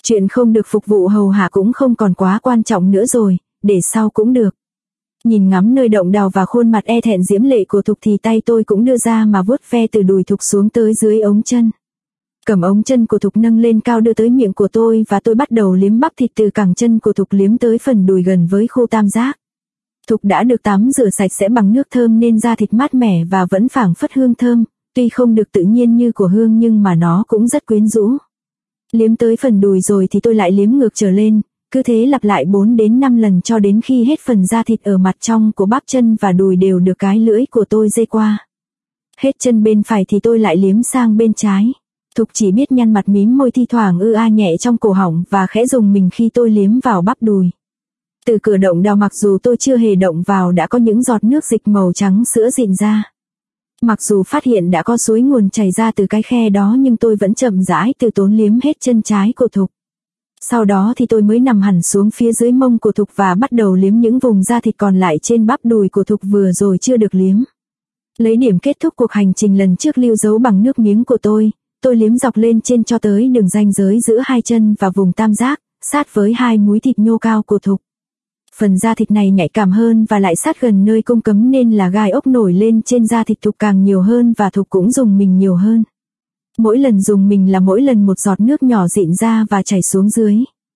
Chuyện không được phục vụ hầu hạ cũng không còn quá quan trọng nữa rồi, để sau cũng được. Nhìn ngắm nơi động đào và khuôn mặt e thẹn diễm lệ của Thục thì tay tôi cũng đưa ra mà vuốt ve từ đùi Thục xuống tới dưới ống chân. Cầm ống chân của Thục nâng lên cao đưa tới miệng của tôi và tôi bắt đầu liếm bắp thịt từ cẳng chân của Thục liếm tới phần đùi gần với khô tam giác. Thục đã được tắm rửa sạch sẽ bằng nước thơm nên da thịt mát mẻ và vẫn phảng phất hương thơm, tuy không được tự nhiên như của Hương nhưng mà nó cũng rất quyến rũ. Liếm tới phần đùi rồi thì tôi lại liếm ngược trở lên, cứ thế lặp lại 4 đến 5 lần cho đến khi hết phần da thịt ở mặt trong của bắp chân và đùi đều được cái lưỡi của tôi dây qua. Hết chân bên phải thì tôi lại liếm sang bên trái. Thục chỉ biết nhăn mặt mím môi thi thoảng nhẹ trong cổ họng và khẽ rùng mình khi tôi liếm vào bắp đùi. Từ cửa động đào mặc dù tôi chưa hề động vào đã có những giọt nước dịch màu trắng sữa rịn ra. Mặc dù phát hiện đã có suối nguồn chảy ra từ cái khe đó nhưng tôi vẫn chậm rãi từ tốn liếm hết chân trái của Thục. Sau đó thì tôi mới nằm hẳn xuống phía dưới mông của Thục và bắt đầu liếm những vùng da thịt còn lại trên bắp đùi của Thục vừa rồi chưa được liếm. Lấy điểm kết thúc cuộc hành trình lần trước lưu dấu bằng nước miếng của tôi liếm dọc lên trên cho tới đường ranh giới giữa hai chân và vùng tam giác, sát với hai múi thịt nhô cao của Thục. Phần da thịt này nhạy cảm hơn và lại sát gần nơi cung cấm nên là gai ốc nổi lên trên da thịt Thục càng nhiều hơn và Thục cũng dùng mình nhiều hơn. Mỗi lần dùng mình là mỗi lần một giọt nước nhỏ rịn ra và chảy xuống dưới.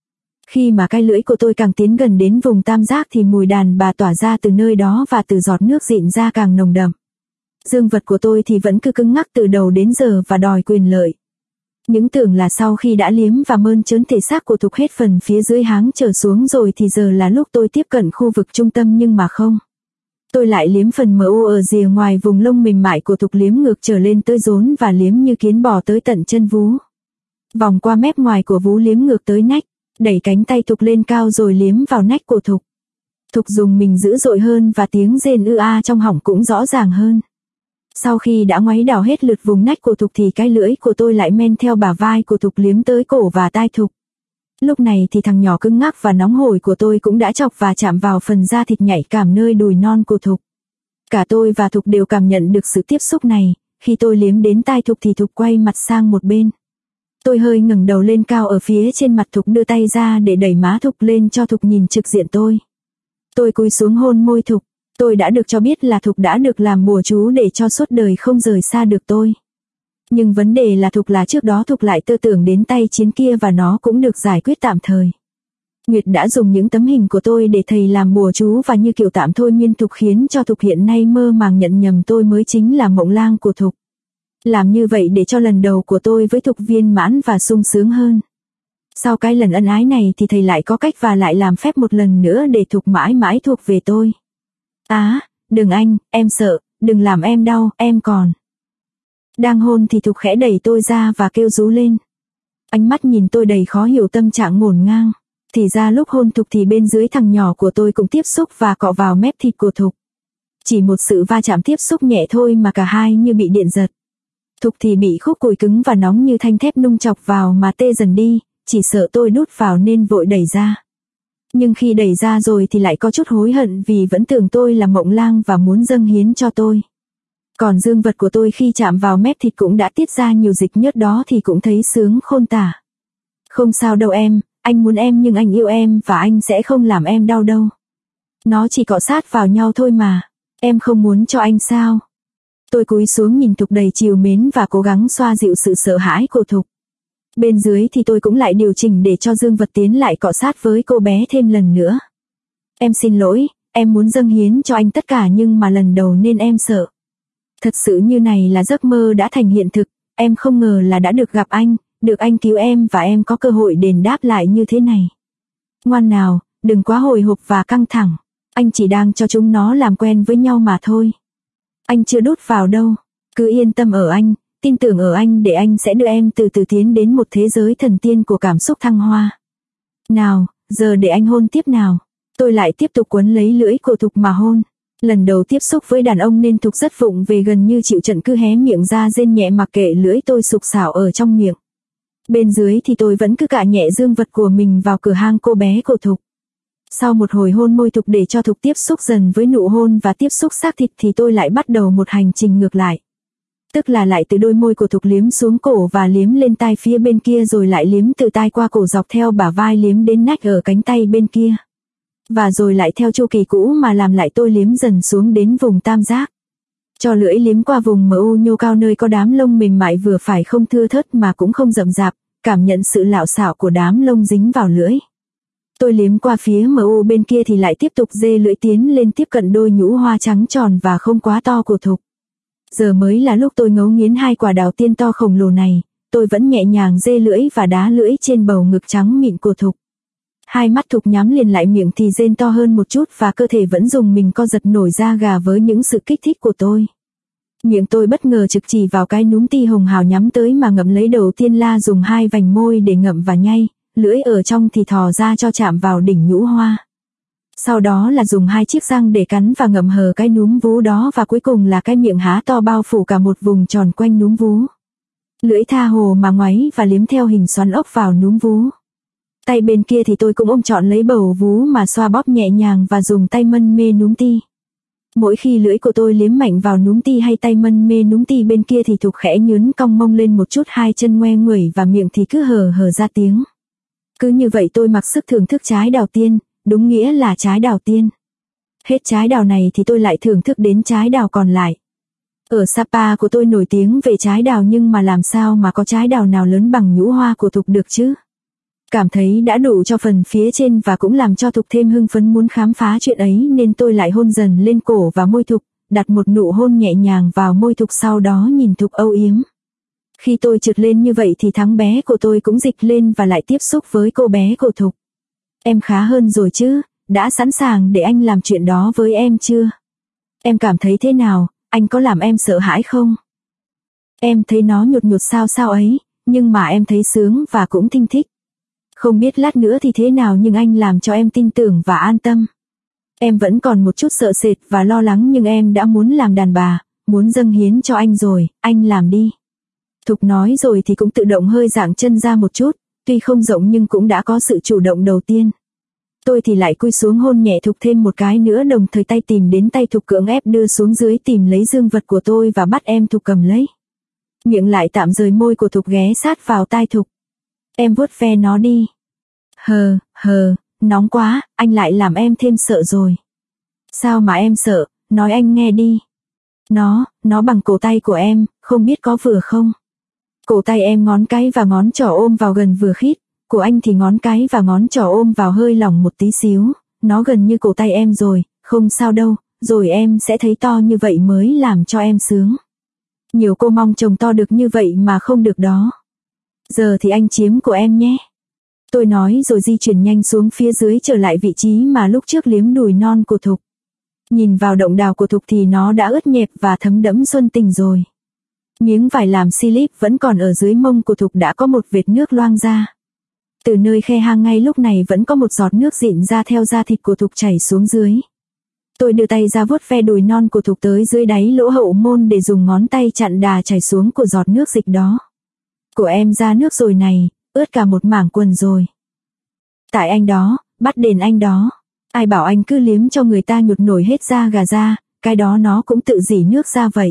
Khi mà cái lưỡi của tôi càng tiến gần đến vùng tam giác thì mùi đàn bà tỏa ra từ nơi đó và từ giọt nước rịn ra càng nồng đậm. Dương vật của tôi thì vẫn cứ cứng ngắc từ đầu đến giờ và đòi quyền lợi. Những tưởng là sau khi đã liếm và mơn trớn thể xác của Thục hết phần phía dưới háng trở xuống rồi thì giờ là lúc tôi tiếp cận khu vực trung tâm nhưng mà không. Tôi lại liếm phần MU ở rìa ngoài vùng lông mềm mại của Thục liếm ngược trở lên tới rốn và liếm như kiến bò tới tận chân vú. Vòng qua mép ngoài của vú liếm ngược tới nách, đẩy cánh tay Thục lên cao rồi liếm vào nách của Thục. Thục dùng mình dữ dội hơn và tiếng rên trong họng cũng rõ ràng hơn. Sau khi đã ngoáy đảo hết lượt vùng nách của Thục thì cái lưỡi của tôi lại men theo bả vai của Thục liếm tới cổ và tai Thục. Lúc này thì thằng nhỏ cứng ngắc và nóng hổi của tôi cũng đã chọc và chạm vào phần da thịt nhạy cảm nơi đùi non của Thục. Cả tôi và Thục đều cảm nhận được sự tiếp xúc này, khi tôi liếm đến tai Thục thì Thục quay mặt sang một bên. Tôi hơi ngẩng đầu lên cao ở phía trên mặt Thục đưa tay ra để đẩy má Thục lên cho Thục nhìn trực diện tôi. Tôi cúi xuống hôn môi Thục. Tôi đã được cho biết là Thục đã được làm bùa chú để cho suốt đời không rời xa được tôi. Nhưng vấn đề là Thục là trước đó Thục lại tơ tưởng đến tay chiến kia và nó cũng được giải quyết tạm thời. Nguyệt đã dùng những tấm hình của tôi để thầy làm bùa chú và như kiểu tạm thôi miên Thục khiến cho Thục hiện nay mơ màng nhận nhầm tôi mới chính là mộng lang của Thục. Làm như vậy để cho lần đầu của tôi với Thục viên mãn và sung sướng hơn. Sau cái lần ân ái này thì thầy lại có cách và lại làm phép một lần nữa để Thục mãi mãi thuộc về tôi. Đừng anh, em sợ, đừng làm em đau, em còn. Đang hôn thì Thục khẽ đẩy tôi ra và kêu rú lên. Ánh mắt nhìn tôi đầy khó hiểu tâm trạng ngổn ngang. Thì ra lúc hôn Thục thì bên dưới thằng nhỏ của tôi cũng tiếp xúc và cọ vào mép thịt của Thục. Chỉ một sự va chạm tiếp xúc nhẹ thôi mà cả hai như bị điện giật. Thục thì bị khúc cùi cứng và nóng như thanh thép nung chọc vào mà tê dần đi, chỉ sợ tôi đút vào nên vội đẩy ra. Nhưng khi đẩy ra rồi thì lại có chút hối hận vì vẫn tưởng tôi là mộng lang và muốn dâng hiến cho tôi. Còn dương vật của tôi khi chạm vào mép thịt cũng đã tiết ra nhiều dịch nhớt đó thì cũng thấy sướng khôn tả. Không sao đâu em, anh muốn em nhưng anh yêu em và anh sẽ không làm em đau đâu. Nó chỉ cọ sát vào nhau thôi mà, em không muốn cho anh sao? Tôi cúi xuống nhìn Thục đầy trìu mến và cố gắng xoa dịu sự sợ hãi của Thục. Bên dưới thì tôi cũng lại điều chỉnh để cho dương vật tiến lại cọ sát với cô bé thêm lần nữa. Em xin lỗi, em muốn dâng hiến cho anh tất cả nhưng mà lần đầu nên em sợ. Thật sự như này là giấc mơ đã thành hiện thực, em không ngờ là đã được gặp anh, được anh cứu em và em có cơ hội đền đáp lại như thế này. Ngoan nào, đừng quá hồi hộp và căng thẳng, anh chỉ đang cho chúng nó làm quen với nhau mà thôi. Anh chưa đút vào đâu, cứ yên tâm ở anh, tin tưởng ở anh để anh sẽ đưa em từ từ tiến đến một thế giới thần tiên của cảm xúc thăng hoa. Nào, giờ để anh hôn tiếp nào. Tôi lại tiếp tục quấn lấy lưỡi của Thục mà hôn. Lần đầu tiếp xúc với đàn ông nên Thục rất vụng về gần như chịu trận cứ hé miệng ra rên nhẹ mặc kệ lưỡi tôi sục sạo ở trong miệng. Bên dưới thì tôi vẫn cứ cạ nhẹ dương vật của mình vào cửa hang cô bé của Thục. Sau một hồi hôn môi Thục để cho Thục tiếp xúc dần với nụ hôn và tiếp xúc xác thịt thì tôi lại bắt đầu một hành trình ngược lại. Tức là lại từ đôi môi của Thục liếm xuống cổ và liếm lên tai phía bên kia, rồi lại liếm từ tai qua cổ dọc theo bả vai liếm đến nách ở cánh tay bên kia. Và rồi lại theo chu kỳ cũ mà làm lại, tôi liếm dần xuống đến vùng tam giác. Cho lưỡi liếm qua vùng mờ u nhô cao nơi có đám lông mềm mại vừa phải, không thưa thớt mà cũng không rậm rạp, cảm nhận sự lạo xạo của đám lông dính vào lưỡi. Tôi liếm qua phía mờ u bên kia thì lại tiếp tục dê lưỡi tiến lên tiếp cận đôi nhũ hoa trắng tròn và không quá to của Thục. Giờ mới là lúc tôi ngấu nghiến hai quả đào tiên to khổng lồ này, tôi vẫn nhẹ nhàng dê lưỡi và đá lưỡi trên bầu ngực trắng mịn của Thục. Hai mắt Thục nhắm liền lại, miệng thì rên to hơn một chút và cơ thể vẫn dùng mình co giật nổi da gà với những sự kích thích của tôi. Miệng tôi bất ngờ trực chỉ vào cái núm ti hồng hào nhắm tới mà ngậm lấy. Đầu tiên là dùng hai vành môi để ngậm và nhai, lưỡi ở trong thì thò ra cho chạm vào đỉnh nhũ hoa. Sau đó là dùng hai chiếc răng để cắn và ngậm hờ cái núm vú đó, và cuối cùng là cái miệng há to bao phủ cả một vùng tròn quanh núm vú. Lưỡi tha hồ mà ngoáy và liếm theo hình xoắn ốc vào núm vú. Tay bên kia thì tôi cũng ôm trọn lấy bầu vú mà xoa bóp nhẹ nhàng và dùng tay mân mê núm ti. Mỗi khi lưỡi của tôi liếm mạnh vào núm ti hay tay mân mê núm ti bên kia thì Thục khẽ nhướn cong mông lên một chút, hai chân ngoe nguẩy và miệng thì cứ hờ hờ ra tiếng. Cứ như vậy tôi mặc sức thưởng thức trái đào tiên, đúng nghĩa là trái đào tiên. Hết trái đào này thì tôi lại thưởng thức đến trái đào còn lại. Ở Sapa của tôi nổi tiếng về trái đào, nhưng mà làm sao mà có trái đào nào lớn bằng nhũ hoa của Thục được chứ? Cảm thấy đã đủ cho phần phía trên và cũng làm cho Thục thêm hưng phấn muốn khám phá chuyện ấy, nên tôi lại hôn dần lên cổ và môi Thục, đặt một nụ hôn nhẹ nhàng vào môi Thục, sau đó nhìn Thục âu yếm. Khi tôi trượt lên như vậy thì thắng bé của tôi cũng dịch lên và lại tiếp xúc với cô bé của Thục. Em khá hơn rồi chứ, đã sẵn sàng để anh làm chuyện đó với em chưa? Em cảm thấy thế nào, anh có làm em sợ hãi không? Em thấy nó nhột nhột sao ấy, nhưng mà em thấy sướng và cũng thinh thích. Không biết lát nữa thì thế nào, nhưng anh làm cho em tin tưởng và an tâm. Em vẫn còn một chút sợ sệt và lo lắng, nhưng em đã muốn làm đàn bà, muốn dâng hiến cho anh rồi, anh làm đi. Thục nói rồi thì cũng tự động hơi giãng chân ra một chút, tuy không rộng nhưng cũng đã có sự chủ động đầu tiên. Tôi thì lại cúi xuống hôn nhẹ Thục thêm một cái nữa, đồng thời tay tìm đến tay Thục cưỡng ép đưa xuống dưới tìm lấy dương vật của tôi và bắt em Thục cầm lấy. Miệng lại tạm rời môi của Thục ghé sát vào tai Thục. Em vuốt ve nó đi. Hờ, nóng quá, anh lại làm em thêm sợ rồi. Sao mà em sợ, nói anh nghe đi. Nó bằng cổ tay của em, không biết có vừa không? Cổ tay em ngón cái và ngón trỏ ôm vào gần vừa khít, của anh thì ngón cái và ngón trỏ ôm vào hơi lỏng một tí xíu, nó gần như cổ tay em rồi, không sao đâu, rồi em sẽ thấy to như vậy mới làm cho em sướng. Nhiều cô mong chồng to được như vậy mà không được đó. Giờ thì anh chiếm của em nhé. Tôi nói rồi di chuyển nhanh xuống phía dưới, trở lại vị trí mà lúc trước liếm đùi non của Thục. Nhìn vào động đào của Thục thì nó đã ướt nhẹp và thấm đẫm xuân tình rồi. Miếng vải làm slip vẫn còn ở dưới mông của Thục đã có một vệt nước loang ra. Từ nơi khe hang ngay lúc này vẫn có một giọt nước dịn ra theo da thịt của Thục chảy xuống dưới. Tôi đưa tay ra vuốt ve đùi non của Thục tới dưới đáy lỗ hậu môn để dùng ngón tay chặn đà chảy xuống của giọt nước dịch đó. Của em ra nước rồi này, ướt cả một mảng quần rồi. Tại anh đó, bắt đền anh đó. Ai bảo anh cứ liếm cho người ta nhột nổi hết da gà ra, cái đó nó cũng tự rỉ nước ra vậy.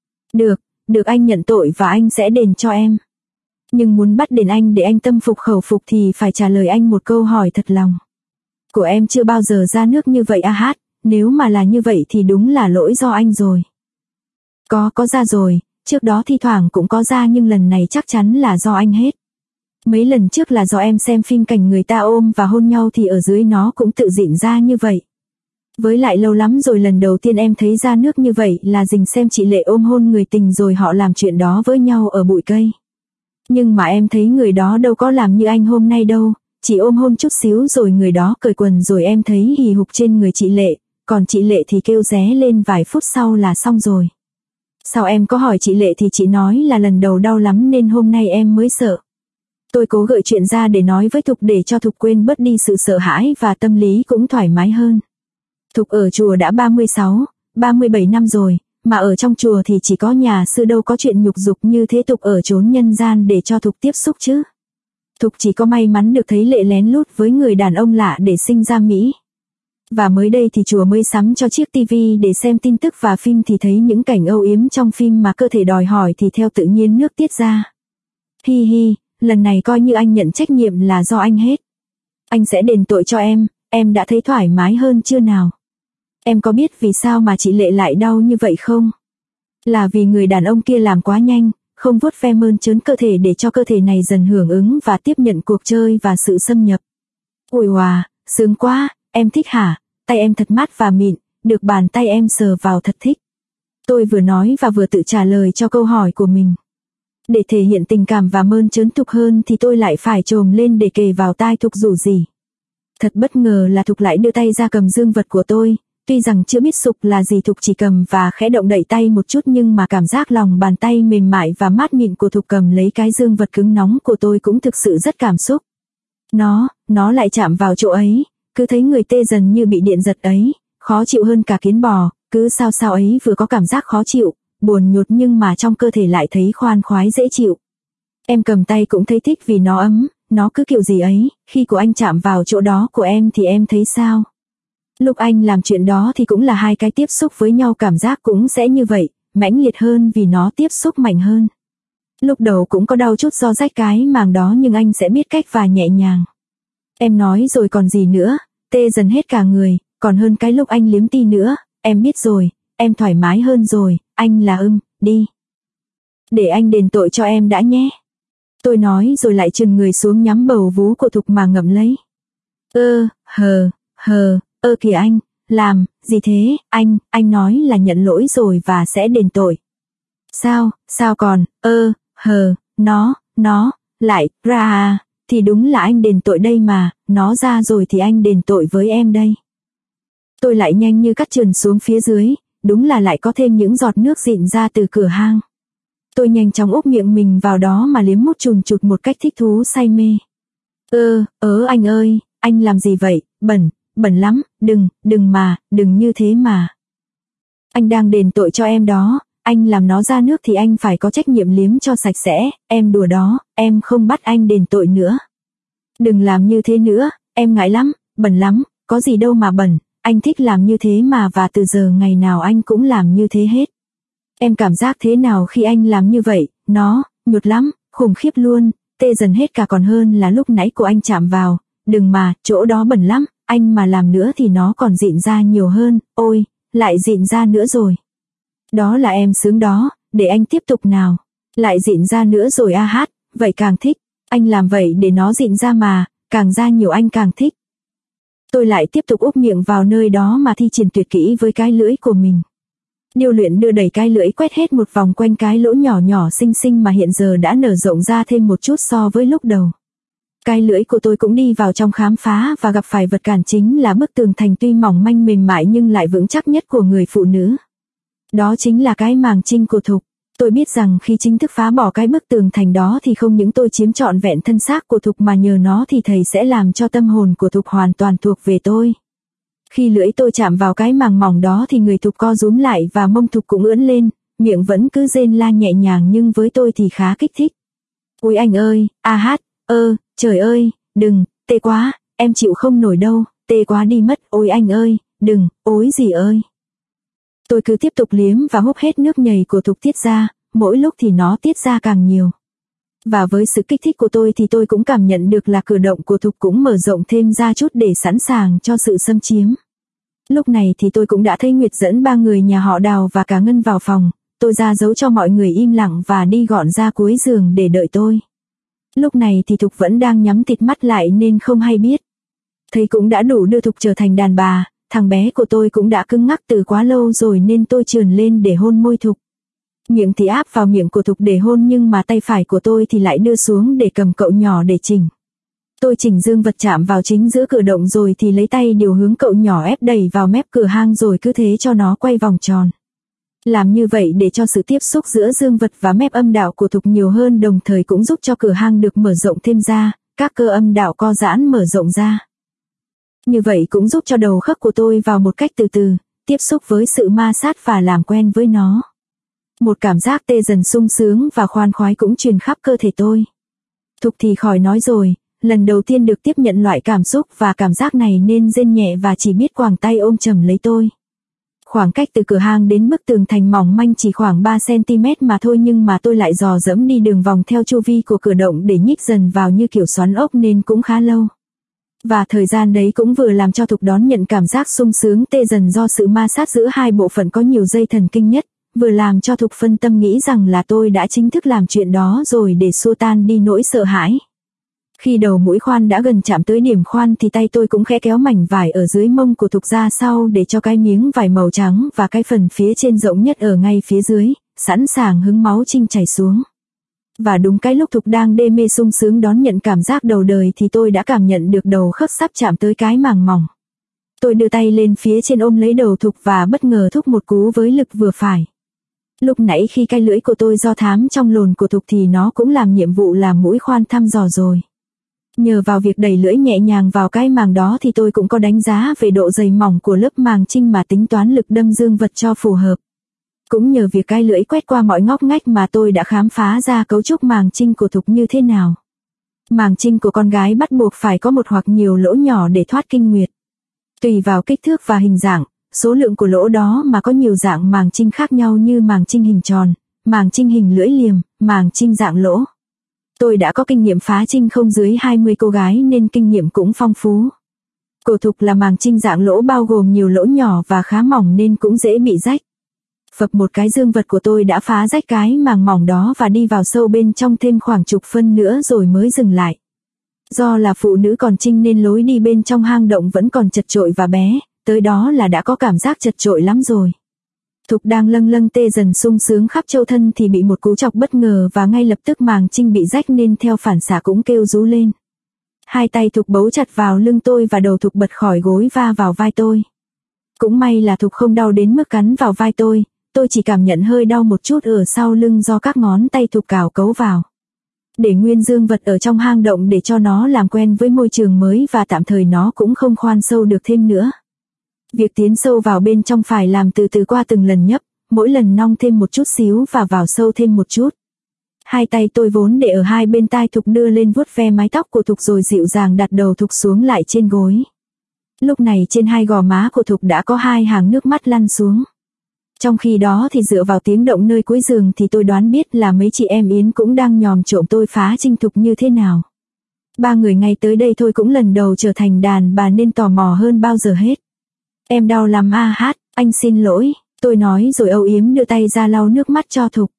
Được anh nhận tội và anh sẽ đền cho em. Nhưng muốn bắt đền anh để anh tâm phục khẩu phục thì phải trả lời anh một câu hỏi thật lòng. Của em chưa bao giờ ra nước như vậy à hát, nếu mà là như vậy thì đúng là lỗi do anh rồi. Có ra rồi, trước đó thi thoảng cũng có ra, nhưng lần này chắc chắn là do anh hết. Mấy lần trước là do em xem phim cảnh người ta ôm và hôn nhau thì ở dưới nó cũng tự dịn ra như vậy. Với lại lâu lắm rồi lần đầu tiên em thấy ra nước như vậy là Dình xem chị Lệ ôm hôn người tình rồi họ làm chuyện đó với nhau ở bụi cây. Nhưng mà em thấy người đó đâu có làm như anh hôm nay đâu, chỉ ôm hôn chút xíu rồi người đó cởi quần rồi em thấy hì hục trên người chị Lệ, còn chị Lệ thì kêu ré lên vài phút sau là xong rồi. Sau em có hỏi chị Lệ thì chị nói là lần đầu đau lắm nên hôm nay em mới sợ. Tôi cố gợi chuyện ra để nói với Thục để cho Thục quên bớt đi sự sợ hãi và tâm lý cũng thoải mái hơn. Thục ở chùa đã 36, 37 năm rồi, mà ở trong chùa thì chỉ có nhà sư đâu có chuyện nhục dục như thế. Thục ở chốn nhân gian để cho Thục tiếp xúc chứ. Thục chỉ có may mắn được thấy Lệ lén lút với người đàn ông lạ để sinh ra Mỹ. Và mới đây thì chùa mới sắm cho chiếc tivi để xem tin tức và phim thì thấy những cảnh âu yếm trong phim mà cơ thể đòi hỏi thì theo tự nhiên nước tiết ra. Hi hi, lần này coi như anh nhận trách nhiệm là do anh hết. Anh sẽ đền tội cho em đã thấy thoải mái hơn chưa nào? Em có biết vì sao mà chị Lệ lại đau như vậy không? Là vì người đàn ông kia làm quá nhanh, không vuốt ve mơn trớn cơ thể để cho cơ thể này dần hưởng ứng và tiếp nhận cuộc chơi và sự xâm nhập. Ôi hòa, sướng quá, em thích hả? Tay em thật mát và mịn, được bàn tay em sờ vào thật thích. Tôi vừa nói và vừa tự trả lời cho câu hỏi của mình. Để thể hiện tình cảm và mơn trớn Thục hơn thì tôi lại phải chồm lên để kề vào tai Thục rủ rỉ. Thật bất ngờ là Thục lại đưa tay ra cầm dương vật của tôi. Tuy rằng chưa biết sục là gì Thục chỉ cầm và khẽ động đậy tay một chút nhưng mà cảm giác lòng bàn tay mềm mại và mát mịn của Thục cầm lấy cái dương vật cứng nóng của tôi cũng thực sự rất cảm xúc. Nó lại chạm vào chỗ ấy, cứ thấy người tê dần như bị điện giật ấy, khó chịu hơn cả kiến bò, cứ sao ấy vừa có cảm giác khó chịu, buồn nhột nhưng mà trong cơ thể lại thấy khoan khoái dễ chịu. Em cầm tay cũng thấy thích vì nó ấm, nó cứ kiểu gì ấy, khi của anh chạm vào chỗ đó của em thì em thấy sao? Lúc anh làm chuyện đó thì cũng là hai cái tiếp xúc với nhau cảm giác cũng sẽ như vậy, mãnh liệt hơn vì nó tiếp xúc mạnh hơn. Lúc đầu cũng có đau chút do rách cái màng đó nhưng anh sẽ biết cách và nhẹ nhàng. Em nói rồi còn gì nữa, tê dần hết cả người, còn hơn cái lúc anh liếm ti nữa, em biết rồi, em thoải mái hơn rồi, anh là đi. Để anh đền tội cho em đã nhé. Tôi nói rồi lại chừng người xuống nhắm bầu vú của Thục mà ngậm lấy. Kìa anh, làm, gì thế, anh nói là nhận lỗi rồi và sẽ đền tội. Sao còn, nó, lại, ra thì đúng là anh đền tội đây mà, nó ra rồi thì anh đền tội với em đây. Tôi lại nhanh như cắt trườn xuống phía dưới, đúng là lại có thêm những giọt nước rịn ra từ cửa hang. Tôi nhanh chóng úp miệng mình vào đó mà liếm mút chùn chụt một cách thích thú say mê. Anh ơi, anh làm gì vậy, bẩn lắm, đừng như thế mà. Anh đang đền tội cho em đó, anh làm nó ra nước thì anh phải có trách nhiệm liếm cho sạch sẽ, em đùa đó, em không bắt anh đền tội nữa. Đừng làm như thế nữa, em ngại lắm, bẩn lắm, có gì đâu mà bẩn, anh thích làm như thế mà và từ giờ ngày nào anh cũng làm như thế hết. Em cảm giác thế nào khi anh làm như vậy, nó, nhột lắm, khủng khiếp luôn, tê dần hết cả còn hơn là lúc nãy của anh chạm vào, đừng mà, chỗ đó bẩn lắm, anh mà làm nữa thì nó còn rịn ra nhiều hơn, ôi, lại rịn ra nữa rồi. Đó là em sướng đó, để anh tiếp tục nào. Lại rịn ra nữa rồi vậy càng thích, anh làm vậy để nó rịn ra mà, càng ra nhiều anh càng thích. Tôi lại tiếp tục úp miệng vào nơi đó mà thi triển tuyệt kỹ với cái lưỡi của mình. Điêu luyện đưa đẩy cái lưỡi quét hết một vòng quanh cái lỗ nhỏ xinh xinh mà hiện giờ đã nở rộng ra thêm một chút so với lúc đầu. Cái lưỡi của tôi cũng đi vào trong khám phá và gặp phải vật cản chính là bức tường thành tuy mỏng manh mềm mại nhưng lại vững chắc nhất của người phụ nữ. Đó chính là cái màng trinh của Thục. Tôi biết rằng khi chính thức phá bỏ cái bức tường thành đó thì không những tôi chiếm trọn vẹn thân xác của Thục mà nhờ nó thì thầy sẽ làm cho tâm hồn của Thục hoàn toàn thuộc về tôi. Khi lưỡi tôi chạm vào cái màng mỏng đó thì người Thục co rúm lại và mông Thục cũng ưỡn lên, miệng vẫn cứ rên la nhẹ nhàng nhưng với tôi thì khá kích thích. Ôi anh ơi, trời ơi, đừng, tê quá, em chịu không nổi đâu, tê quá đi mất, ôi anh ơi, đừng, ôi gì ơi. Tôi cứ tiếp tục liếm và hút hết nước nhầy của Thục tiết ra, mỗi lúc thì nó tiết ra càng nhiều. Và với sự kích thích của tôi thì tôi cũng cảm nhận được là cử động của Thục cũng mở rộng thêm ra chút để sẵn sàng cho sự xâm chiếm. Lúc này thì tôi cũng đã thấy Nguyệt dẫn ba người nhà họ Đào và cả Ngân vào phòng, tôi ra dấu cho mọi người im lặng và đi gọn ra cuối giường để đợi tôi. Lúc này thì Thục vẫn đang nhắm tịt mắt lại nên không hay biết. Thấy cũng đã đủ đưa Thục trở thành đàn bà, thằng bé của tôi cũng đã cứng ngắc từ quá lâu rồi nên tôi trườn lên để hôn môi Thục. Miệng thì áp vào miệng của Thục để hôn nhưng mà tay phải của tôi thì lại đưa xuống để cầm cậu nhỏ để chỉnh. Tôi chỉnh dương vật chạm vào chính giữa cửa động rồi thì lấy tay điều hướng cậu nhỏ ép đẩy vào mép cửa hang rồi cứ thế cho nó quay vòng tròn. Làm như vậy để cho sự tiếp xúc giữa dương vật và mép âm đạo của Thục nhiều hơn đồng thời cũng giúp cho cửa hang được mở rộng thêm ra, các cơ âm đạo co giãn mở rộng ra. Như vậy cũng giúp cho đầu khớp của tôi vào một cách từ từ, tiếp xúc với sự ma sát và làm quen với nó. Một cảm giác tê dần sung sướng và khoan khoái cũng truyền khắp cơ thể tôi. Thục thì khỏi nói rồi, lần đầu tiên được tiếp nhận loại cảm xúc và cảm giác này nên rên nhẹ và chỉ biết quàng tay ôm chầm lấy tôi. Khoảng cách từ cửa hang đến bức tường thành mỏng manh chỉ khoảng 3 cm mà thôi, nhưng mà tôi lại dò dẫm đi đường vòng theo chu vi của cửa động để nhích dần vào như kiểu xoắn ốc nên cũng khá lâu. Và thời gian đấy cũng vừa làm cho Thục đón nhận cảm giác sung sướng tê dần do sự ma sát giữa hai bộ phận có nhiều dây thần kinh nhất, vừa làm cho Thục phân tâm nghĩ rằng là tôi đã chính thức làm chuyện đó rồi để xua tan đi nỗi sợ hãi. Khi đầu mũi khoan đã gần chạm tới điểm khoan thì tay tôi cũng khẽ kéo mảnh vải ở dưới mông của Thục ra sau để cho cái miếng vải màu trắng và cái phần phía trên rộng nhất ở ngay phía dưới, sẵn sàng hứng máu trinh chảy xuống. Và đúng cái lúc Thục đang đê mê sung sướng đón nhận cảm giác đầu đời thì tôi đã cảm nhận được đầu khớp sắp chạm tới cái màng mỏng. Tôi đưa tay lên phía trên ôm lấy đầu Thục và bất ngờ thúc một cú với lực vừa phải. Lúc nãy khi cái lưỡi của tôi do thám trong lồn của Thục thì nó cũng làm nhiệm vụ làm mũi khoan thăm dò rồi. Nhờ vào việc đẩy lưỡi nhẹ nhàng vào cái màng đó thì tôi cũng có đánh giá về độ dày mỏng của lớp màng trinh mà tính toán lực đâm dương vật cho phù hợp. Cũng nhờ việc cái lưỡi quét qua mọi ngóc ngách mà tôi đã khám phá ra cấu trúc màng trinh của Thục như thế nào. Màng trinh của con gái bắt buộc phải có một hoặc nhiều lỗ nhỏ để thoát kinh nguyệt. Tùy vào kích thước và hình dạng, số lượng của lỗ đó mà có nhiều dạng màng trinh khác nhau như màng trinh hình tròn, màng trinh hình lưỡi liềm, màng trinh dạng lỗ. Tôi đã có kinh nghiệm phá trinh không dưới 20 cô gái nên kinh nghiệm cũng phong phú. Của Thục là màng trinh dạng lỗ bao gồm nhiều lỗ nhỏ và khá mỏng nên cũng dễ bị rách. Phập một cái dương vật của tôi đã phá rách cái màng mỏng đó và đi vào sâu bên trong thêm khoảng chục phân nữa rồi mới dừng lại. Do là phụ nữ còn trinh nên lối đi bên trong hang động vẫn còn chật chội và bé, tới đó là đã có cảm giác chật chội lắm rồi. Thục đang lâng lâng tê dần sung sướng khắp châu thân thì bị một cú chọc bất ngờ và ngay lập tức màng trinh bị rách nên theo phản xạ cũng kêu rú lên. Hai tay Thục bấu chặt vào lưng tôi và đầu Thục bật khỏi gối va vào vai tôi. Cũng may là Thục không đau đến mức cắn vào vai tôi chỉ cảm nhận hơi đau một chút ở sau lưng do các ngón tay Thục cào cấu vào. Để nguyên dương vật ở trong hang động để cho nó làm quen với môi trường mới và tạm thời nó cũng không khoan sâu được thêm nữa. Việc tiến sâu vào bên trong phải làm từ từ qua từng lần nhấp, mỗi lần nong thêm một chút xíu và vào sâu thêm một chút. Hai tay tôi vốn để ở hai bên tai Thục đưa lên vuốt ve mái tóc của Thục rồi dịu dàng đặt đầu Thục xuống lại trên gối. Lúc này trên hai gò má của Thục đã có hai hàng nước mắt lăn xuống. Trong khi đó thì dựa vào tiếng động nơi cuối giường thì tôi đoán biết là mấy chị em Yến cũng đang nhòm trộm tôi phá trinh Thục như thế nào. Ba người ngay tới đây thôi cũng lần đầu trở thành đàn bà nên tò mò hơn bao giờ hết. Em đau lắm a hát, anh xin lỗi, tôi nói rồi âu yếm đưa tay ra lau nước mắt cho Thục.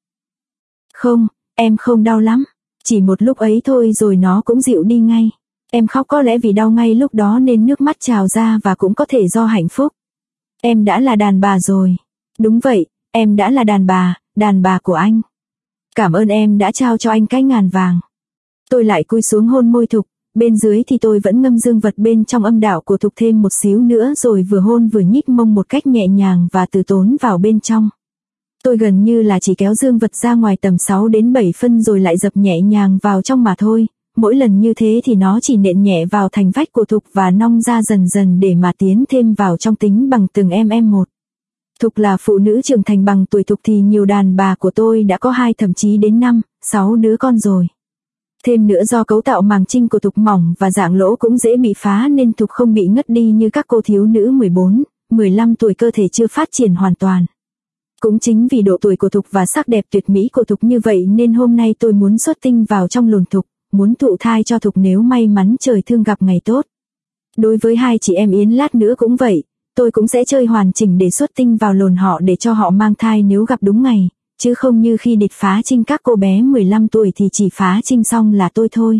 Không, em không đau lắm, chỉ một lúc ấy thôi rồi nó cũng dịu đi ngay. Em khóc có lẽ vì đau ngay lúc đó nên nước mắt trào ra và cũng có thể do hạnh phúc. Em đã là đàn bà rồi. Đúng vậy, em đã là đàn bà của anh. Cảm ơn em đã trao cho anh cái ngàn vàng. Tôi lại cúi xuống hôn môi Thục, bên dưới thì tôi vẫn ngâm dương vật bên trong âm đạo của Thục thêm một xíu nữa rồi vừa hôn vừa nhích mông một cách nhẹ nhàng và từ tốn vào bên trong. Tôi gần như là chỉ kéo dương vật ra ngoài tầm 6 đến 7 phân rồi lại dập nhẹ nhàng vào trong mà thôi. Mỗi lần như thế thì nó chỉ nện nhẹ vào thành vách của Thục và nong ra dần dần để mà tiến thêm vào trong tính bằng từng một. Thục là phụ nữ trưởng thành bằng tuổi Thục thì nhiều đàn bà của tôi đã có 2 thậm chí đến 5, 6 đứa con rồi. Thêm nữa do cấu tạo màng trinh của Thục mỏng và dạng lỗ cũng dễ bị phá nên Thục không bị ngất đi như các cô thiếu nữ 14, 15 tuổi cơ thể chưa phát triển hoàn toàn. Cũng chính vì độ tuổi của Thục và sắc đẹp tuyệt mỹ của Thục như vậy nên hôm nay tôi muốn xuất tinh vào trong lồn Thục, muốn thụ thai cho Thục nếu may mắn trời thương gặp ngày tốt. Đối với hai chị em Yến lát nữa cũng vậy, tôi cũng sẽ chơi hoàn chỉnh để xuất tinh vào lồn họ để cho họ mang thai nếu gặp đúng ngày, chứ không như khi địch phá trinh các cô bé 15 tuổi thì chỉ phá trinh xong là tôi thôi.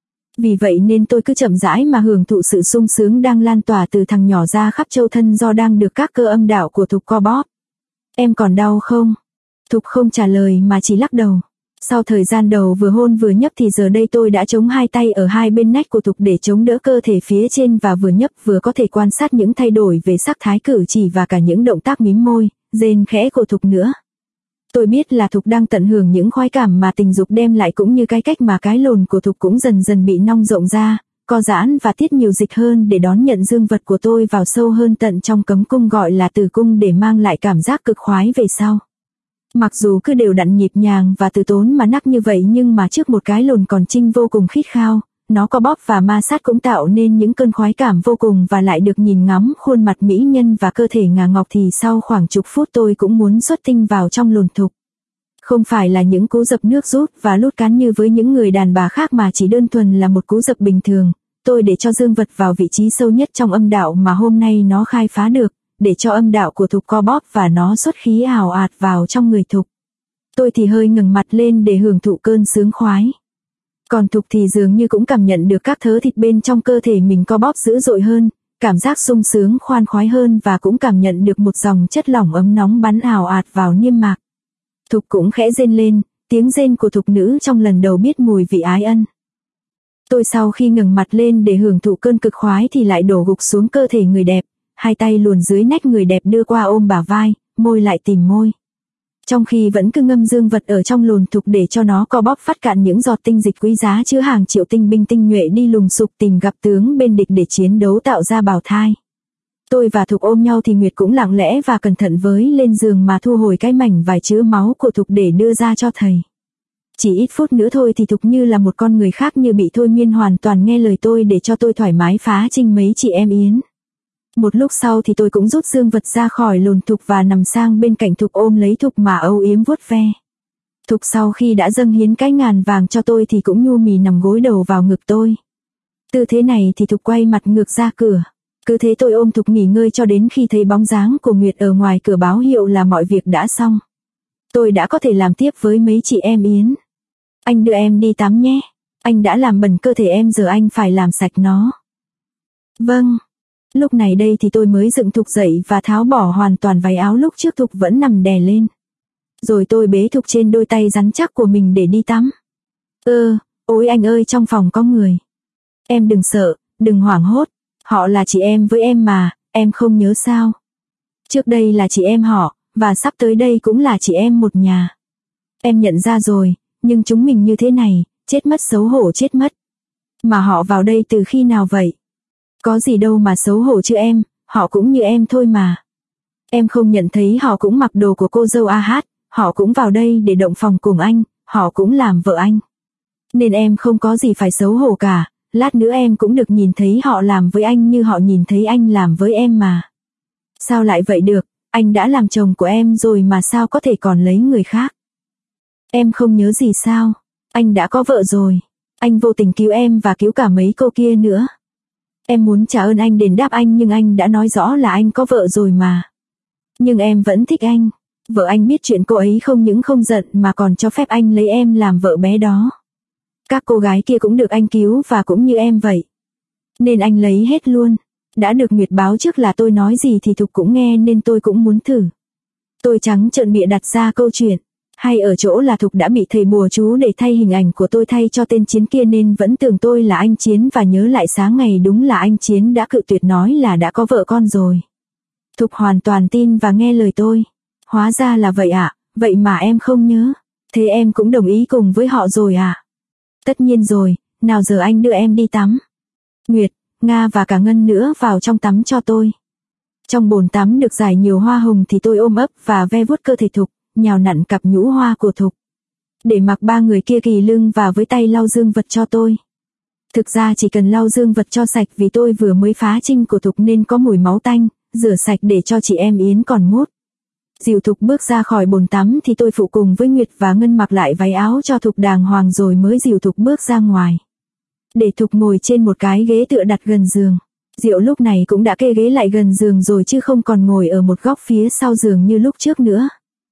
Vì vậy nên tôi cứ chậm rãi mà hưởng thụ sự sung sướng đang lan tỏa từ thằng nhỏ ra khắp châu thân do đang được các cơ âm đạo của Thục co bóp. Em còn đau không? Thục không trả lời mà chỉ lắc đầu. Sau thời gian đầu vừa hôn vừa nhấp thì giờ đây tôi đã chống hai tay ở hai bên nách của Thục để chống đỡ cơ thể phía trên và vừa nhấp vừa có thể quan sát những thay đổi về sắc thái cử chỉ và cả những động tác mím môi, rên khẽ của Thục nữa. Tôi biết là Thục đang tận hưởng những khoái cảm mà tình dục đem lại cũng như cái cách mà cái lồn của Thục cũng dần dần bị nong rộng ra, co giãn và tiết nhiều dịch hơn để đón nhận dương vật của tôi vào sâu hơn tận trong cấm cung gọi là tử cung để mang lại cảm giác cực khoái về sau. Mặc dù cứ đều đặn nhịp nhàng và từ tốn mà nắc như vậy nhưng mà trước một cái lồn còn trinh vô cùng khít khao, nó co bóp và ma sát cũng tạo nên những cơn khoái cảm vô cùng, và lại được nhìn ngắm khuôn mặt mỹ nhân và cơ thể ngà ngọc thì sau khoảng chục phút tôi cũng muốn xuất tinh vào trong lồn Thục. Không phải là những cú dập nước rút và lút cán như với những người đàn bà khác, mà chỉ đơn thuần là một cú dập bình thường. Tôi để cho dương vật vào vị trí sâu nhất trong âm đạo mà hôm nay nó khai phá được, để cho âm đạo của Thục co bóp và nó xuất khí ào ạt vào trong người Thục. Tôi thì hơi ngẩng mặt lên để hưởng thụ cơn sướng khoái. Còn Thục thì dường như cũng cảm nhận được các thớ thịt bên trong cơ thể mình co bóp dữ dội hơn, cảm giác sung sướng khoan khoái hơn, và cũng cảm nhận được một dòng chất lỏng ấm nóng bắn ào ạt vào niêm mạc. Thục cũng khẽ rên lên, tiếng rên của thục nữ trong lần đầu biết mùi vị ái ân. Tôi sau khi ngẩng mặt lên để hưởng thụ cơn cực khoái thì lại đổ gục xuống cơ thể người đẹp, hai tay luồn dưới nách người đẹp đưa qua ôm bả vai, môi lại tìm môi. Trong khi vẫn cứ ngâm dương vật ở trong lồn Thục để cho nó co bóp phát cạn những giọt tinh dịch quý giá chứa hàng triệu tinh binh tinh nhuệ đi lùng sục tìm gặp tướng bên địch để chiến đấu tạo ra bào thai. Tôi và Thục ôm nhau thì Nguyệt cũng lặng lẽ và cẩn thận với lên giường mà thu hồi cái mảnh vải chứa máu của Thục để đưa ra cho thầy. Chỉ ít phút nữa thôi thì Thục như là một con người khác, như bị thôi miên hoàn toàn nghe lời tôi để cho tôi thoải mái phá trinh mấy chị em Yến. Một lúc sau thì tôi cũng rút dương vật ra khỏi lồn Thục và nằm sang bên cạnh Thục ôm lấy Thục mà âu yếm vuốt ve. Thục sau khi đã dâng hiến cái ngàn vàng cho tôi thì cũng nhu mì nằm gối đầu vào ngực tôi. Tư thế này thì Thục quay mặt ngược ra cửa. Cứ thế tôi ôm Thục nghỉ ngơi cho đến khi thấy bóng dáng của Nguyệt ở ngoài cửa báo hiệu là mọi việc đã xong. Tôi đã có thể làm tiếp với mấy chị em Yến. Anh đưa em đi tắm nhé. Anh đã làm bẩn cơ thể em, giờ anh phải làm sạch nó. Vâng. Lúc này đây thì tôi mới dựng Thục dậy và tháo bỏ hoàn toàn váy áo lúc trước Thục vẫn nằm đè lên. Rồi tôi bế Thục trên đôi tay rắn chắc của mình để đi tắm. Ôi anh ơi, trong phòng có người. Em đừng sợ, đừng hoảng hốt. Họ là chị em với em mà, em không nhớ sao? Trước đây là chị em họ, và sắp tới đây cũng là chị em một nhà. Em nhận ra rồi, nhưng chúng mình như thế này, chết mất xấu hổ chết mất. Mà họ vào đây từ khi nào vậy? Có gì đâu mà xấu hổ chứ em, họ cũng như em thôi mà. Em không nhận thấy họ cũng mặc đồ của cô dâu AH, họ cũng vào đây để động phòng cùng anh, họ cũng làm vợ anh. Nên em không có gì phải xấu hổ cả. Lát nữa em cũng được nhìn thấy họ làm với anh như họ nhìn thấy anh làm với em mà. Sao lại vậy được, anh đã làm chồng của em rồi mà sao có thể còn lấy người khác? Em không nhớ gì sao? Anh đã có vợ rồi. Anh vô tình cứu em và cứu cả mấy cô kia nữa. Em muốn trả ơn anh đền đáp anh, nhưng anh đã nói rõ là anh có vợ rồi mà. Nhưng em vẫn thích anh. Vợ anh biết chuyện cô ấy không những không giận mà còn cho phép anh lấy em làm vợ bé đó. Các cô gái kia cũng được anh cứu và cũng như em vậy. Nên anh lấy hết luôn. Đã được Nguyệt báo trước là tôi nói gì thì Thục cũng nghe nên tôi cũng muốn thử. Tôi trắng trợn bịa đặt ra câu chuyện. Hay ở chỗ là Thục đã bị thầy bùa chú để thay hình ảnh của tôi thay cho tên Chiến kia nên vẫn tưởng tôi là anh Chiến, và nhớ lại sáng ngày đúng là anh Chiến đã cự tuyệt nói là đã có vợ con rồi. Thục hoàn toàn tin và nghe lời tôi. Hóa ra là vậy ạ, vậy mà em không nhớ. Thế em cũng đồng ý cùng với họ rồi ạ? Tất nhiên rồi, nào giờ anh đưa em đi tắm. Nguyệt, Nga và cả Ngân nữa vào trong tắm cho tôi. Trong bồn tắm được rải nhiều hoa hồng thì tôi ôm ấp và ve vuốt cơ thể Thục, nhào nặn cặp nhũ hoa của Thục. Để mặc ba người kia kỳ lưng và với tay lau dương vật cho tôi. Thực ra chỉ cần lau dương vật cho sạch vì tôi vừa mới phá trinh của Thục nên có mùi máu tanh, rửa sạch để cho chị em Yến còn mút. Dìu Thục bước ra khỏi bồn tắm thì tôi phụ cùng với Nguyệt và Ngân mặc lại váy áo cho Thục đàng hoàng rồi mới dìu Thục bước ra ngoài. Để Thục ngồi trên một cái ghế tựa đặt gần giường. Diệu lúc này cũng đã kê ghế lại gần giường rồi chứ không còn ngồi ở một góc phía sau giường như lúc trước nữa.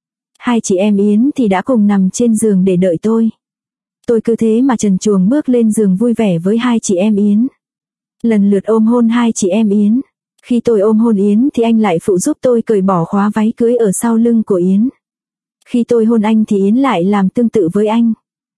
Hai chị em Yến thì đã cùng nằm trên giường để đợi tôi. Tôi cứ thế mà trần truồng bước lên giường vui vẻ với hai chị em Yến. Lần lượt ôm hôn hai chị em Yến. Khi tôi ôm hôn Yến thì anh lại phụ giúp tôi cởi bỏ khóa váy cưới ở sau lưng của Yến. Khi tôi hôn anh thì Yến lại làm tương tự với anh.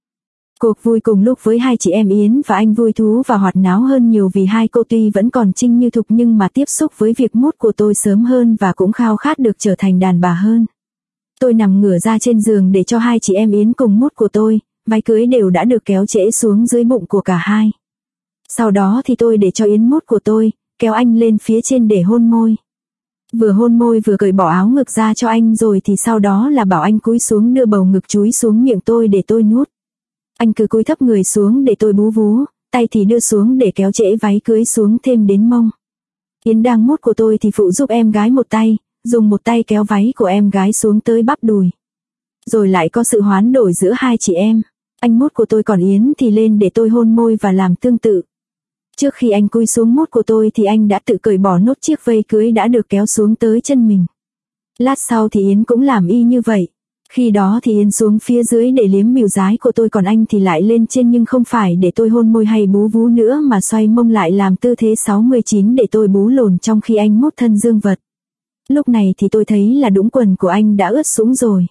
Cuộc vui cùng lúc với hai chị em Yến và anh vui thú và hoạt náo hơn nhiều vì hai cô tuy vẫn còn trinh như Thục nhưng mà tiếp xúc với việc mút của tôi sớm hơn và cũng khao khát được trở thành đàn bà hơn. Tôi nằm ngửa ra trên giường để cho hai chị em Yến cùng mút của tôi, váy cưới đều đã được kéo trễ xuống dưới bụng của cả hai. Sau đó thì tôi để cho Yến mút của tôi, kéo anh lên phía trên để hôn môi. Vừa hôn môi vừa cởi bỏ áo ngực ra cho anh rồi thì sau đó là bảo anh cúi xuống đưa bầu ngực chúi xuống miệng tôi để tôi nuốt. Anh cứ cúi thấp người xuống để tôi bú vú, tay thì đưa xuống để kéo trễ váy cưới xuống thêm đến mông. Yến đang mút của tôi thì phụ giúp em gái một tay, dùng một tay kéo váy của em gái xuống tới bắp đùi. Rồi lại có sự hoán đổi giữa hai chị em. Anh mút của tôi còn Yến thì lên để tôi hôn môi và làm tương tự. Trước khi anh cúi xuống mút của tôi thì anh đã tự cởi bỏ nốt chiếc vây cưới đã được kéo xuống tới chân mình. Lát sau thì Yến cũng làm y như vậy. Khi đó thì Yến xuống phía dưới để liếm mỉu dái của tôi, còn anh thì lại lên trên, nhưng không phải để tôi hôn môi hay bú vú nữa mà xoay mông lại làm tư thế 69 để tôi bú lồn trong khi anh mút thân dương vật. Lúc này thì tôi thấy là đũng quần của anh đã ướt sũng rồi.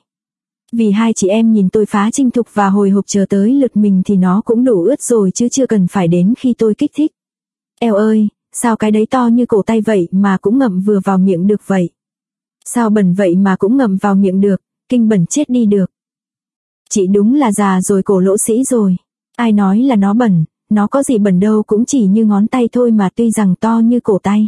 Vì hai chị em nhìn tôi phá chinh thục và hồi hộp chờ tới lượt mình thì nó cũng đủ ướt rồi chứ chưa cần phải đến khi tôi kích thích. Eo ơi, sao cái đấy to như cổ tay vậy mà cũng ngậm vừa vào miệng được vậy? Sao bẩn vậy mà cũng ngậm vào miệng được, kinh bẩn chết đi được. Chị đúng là già rồi, cổ lỗ sĩ rồi. Ai nói là nó bẩn, nó có gì bẩn đâu, cũng chỉ như ngón tay thôi mà, tuy rằng to như cổ tay.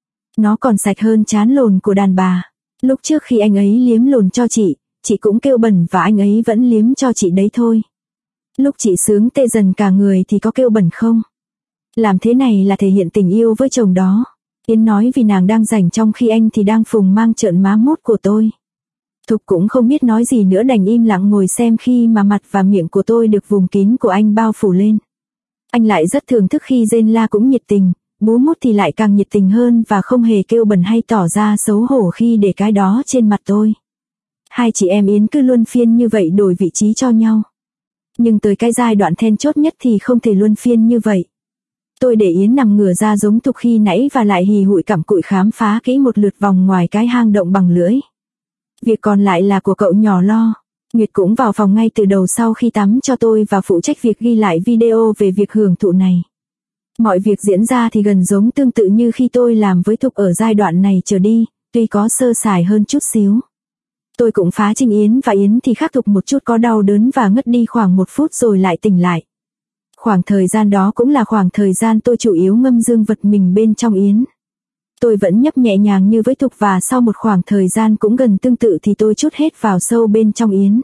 Nó còn sạch hơn trán lồn của đàn bà. Lúc trước khi anh ấy liếm lồn cho chị cũng kêu bẩn và anh ấy vẫn liếm cho chị đấy thôi. Lúc chị sướng tê dần cả người thì có kêu bẩn không? Làm thế này là thể hiện tình yêu với chồng đó. Yến nói vì nàng đang rảnh trong khi anh thì đang phùng mang trợn má mút của tôi. Thục cũng không biết nói gì nữa, đành im lặng ngồi xem khi mà mặt và miệng của tôi được vùng kín của anh bao phủ lên. Anh lại rất thưởng thức khi rên la cũng nhiệt tình, bú mút thì lại càng nhiệt tình hơn và không hề kêu bẩn hay tỏ ra xấu hổ khi để cái đó trên mặt tôi. Hai chị em Yến cứ luân phiên như vậy, đổi vị trí cho nhau. Nhưng tới cái giai đoạn then chốt nhất thì không thể luân phiên như vậy. Tôi để Yến nằm ngửa ra giống Thục khi nãy và lại hì hụi cặm cụi khám phá kỹ một lượt vòng ngoài cái hang động bằng lưỡi. Việc còn lại là của cậu nhỏ lo. Nguyệt cũng vào phòng ngay từ đầu sau khi tắm cho tôi và phụ trách việc ghi lại video về việc hưởng thụ này. Mọi việc diễn ra thì gần giống tương tự như khi tôi làm với Thục ở giai đoạn này trở đi, tuy có sơ sài hơn chút xíu. Tôi cũng phá trinh Yến và Yến thì khác Thục một chút, có đau đớn và ngất đi khoảng 1 phút rồi lại tỉnh lại. Khoảng thời gian đó cũng là khoảng thời gian tôi chủ yếu ngâm dương vật mình bên trong Yến. Tôi vẫn nhấp nhẹ nhàng như với Thục và sau một khoảng thời gian cũng gần tương tự thì tôi trút hết vào sâu bên trong Yến.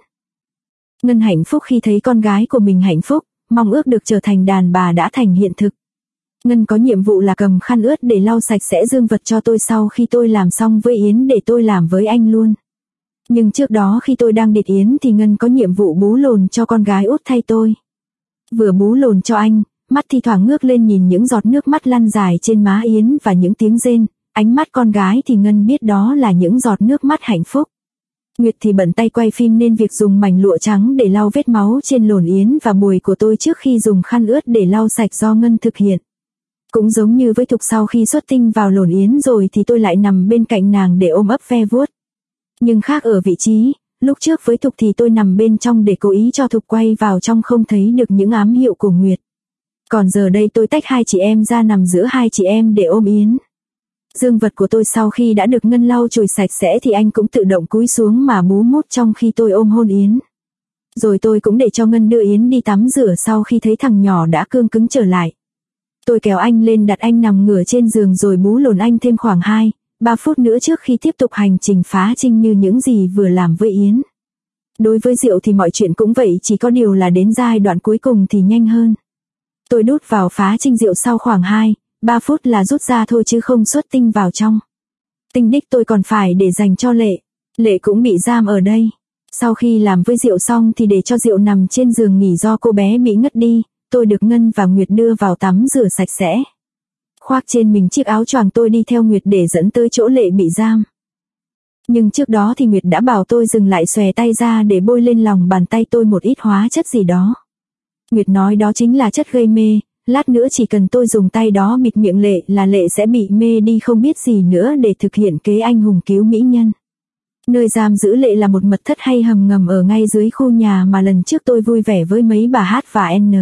Ngân hạnh phúc khi thấy con gái của mình hạnh phúc, mong ước được trở thành đàn bà đã thành hiện thực. Ngân có nhiệm vụ là cầm khăn ướt để lau sạch sẽ dương vật cho tôi sau khi tôi làm xong với Yến để tôi làm với anh luôn. Nhưng trước đó khi tôi đang địt Yến thì Ngân có nhiệm vụ bú lồn cho con gái út thay tôi. Vừa bú lồn cho anh, mắt thi thoảng ngước lên nhìn những giọt nước mắt lăn dài trên má Yến và những tiếng rên, ánh mắt con gái thì Ngân biết đó là những giọt nước mắt hạnh phúc. Nguyệt thì bận tay quay phim nên việc dùng mảnh lụa trắng để lau vết máu trên lồn Yến và bùi của tôi trước khi dùng khăn ướt để lau sạch do Ngân thực hiện. Cũng giống như với Thục, sau khi xuất tinh vào lồn Yến rồi thì tôi lại nằm bên cạnh nàng để ôm ấp ve vuốt. Nhưng khác ở vị trí, lúc trước với Thục thì tôi nằm bên trong để cố ý cho Thục quay vào trong không thấy được những ám hiệu của Nguyệt. Còn giờ đây tôi tách hai chị em ra nằm giữa hai chị em để ôm Yến. Dương vật của tôi sau khi đã được Ngân lau chùi sạch sẽ thì anh cũng tự động cúi xuống mà bú mút trong khi tôi ôm hôn Yến. Rồi tôi cũng để cho Ngân đưa Yến đi tắm rửa sau khi thấy thằng nhỏ đã cương cứng trở lại. Tôi kéo anh lên đặt anh nằm ngửa trên giường rồi bú lồn anh thêm khoảng 2-3 phút nữa trước khi tiếp tục hành trình phá trinh như những gì vừa làm với Yến. Đối với rượu thì mọi chuyện cũng vậy, chỉ có điều là đến giai đoạn cuối cùng thì nhanh hơn. Tôi đút vào phá trinh rượu sau khoảng 2-3 phút là rút ra thôi chứ không xuất tinh vào trong. Tinh đích tôi còn phải để dành cho Lệ. Lệ cũng bị giam ở đây. Sau khi làm với rượu xong thì để cho rượu nằm trên giường nghỉ do cô bé bị ngất đi. Tôi được Ngân và Nguyệt đưa vào tắm rửa sạch sẽ. Khoác trên mình chiếc áo choàng tôi đi theo Nguyệt để dẫn tới chỗ Lệ bị giam. Nhưng trước đó thì Nguyệt đã bảo tôi dừng lại, xòe tay ra để bôi lên lòng bàn tay tôi một ít hóa chất gì đó. Nguyệt nói đó chính là chất gây mê, lát nữa chỉ cần tôi dùng tay đó bịt miệng Lệ là Lệ sẽ bị mê đi không biết gì nữa để thực hiện kế anh hùng cứu mỹ nhân. Nơi giam giữ Lệ là một mật thất hay hầm ngầm ở ngay dưới khu nhà mà lần trước tôi vui vẻ với mấy bà Hát và N.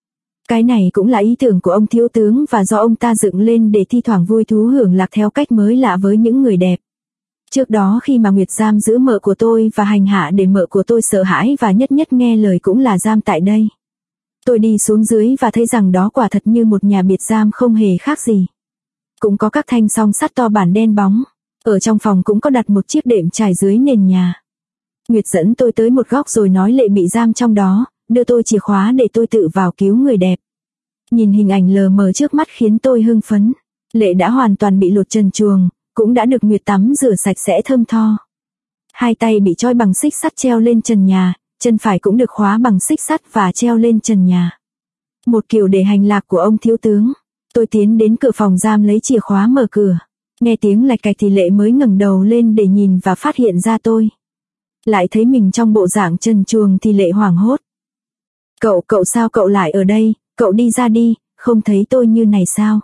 Cái này cũng là ý tưởng của ông thiếu tướng và do ông ta dựng lên để thi thoảng vui thú hưởng lạc theo cách mới lạ với những người đẹp. Trước đó khi mà Nguyệt giam giữ mợ của tôi và hành hạ để mợ của tôi sợ hãi và nhất nhất nghe lời cũng là giam tại đây. Tôi đi xuống dưới và thấy rằng đó quả thật như một nhà biệt giam không hề khác gì. Cũng có các thanh song sắt to bản đen bóng. Ở trong phòng cũng có đặt một chiếc đệm trải dưới nền nhà. Nguyệt dẫn tôi tới một góc rồi nói Lệ bị giam trong đó, đưa tôi chìa khóa để tôi tự vào cứu người đẹp. Nhìn hình ảnh lờ mờ trước mắt khiến tôi hưng phấn. Lệ đã hoàn toàn bị lột trần truồng, cũng đã được Nguyệt tắm rửa sạch sẽ thơm tho. Hai tay bị trói bằng xích sắt treo lên trần nhà, chân phải cũng được khóa bằng xích sắt và treo lên trần nhà. Một kiểu để hành lạc của ông thiếu tướng. Tôi tiến đến cửa phòng giam lấy chìa khóa mở cửa. Nghe tiếng lạch cạch thì Lệ mới ngẩng đầu lên để nhìn và phát hiện ra tôi. Lại thấy mình trong bộ dạng trần truồng thì Lệ hoảng hốt. Cậu sao cậu lại ở đây, cậu đi ra đi, không thấy tôi như này sao?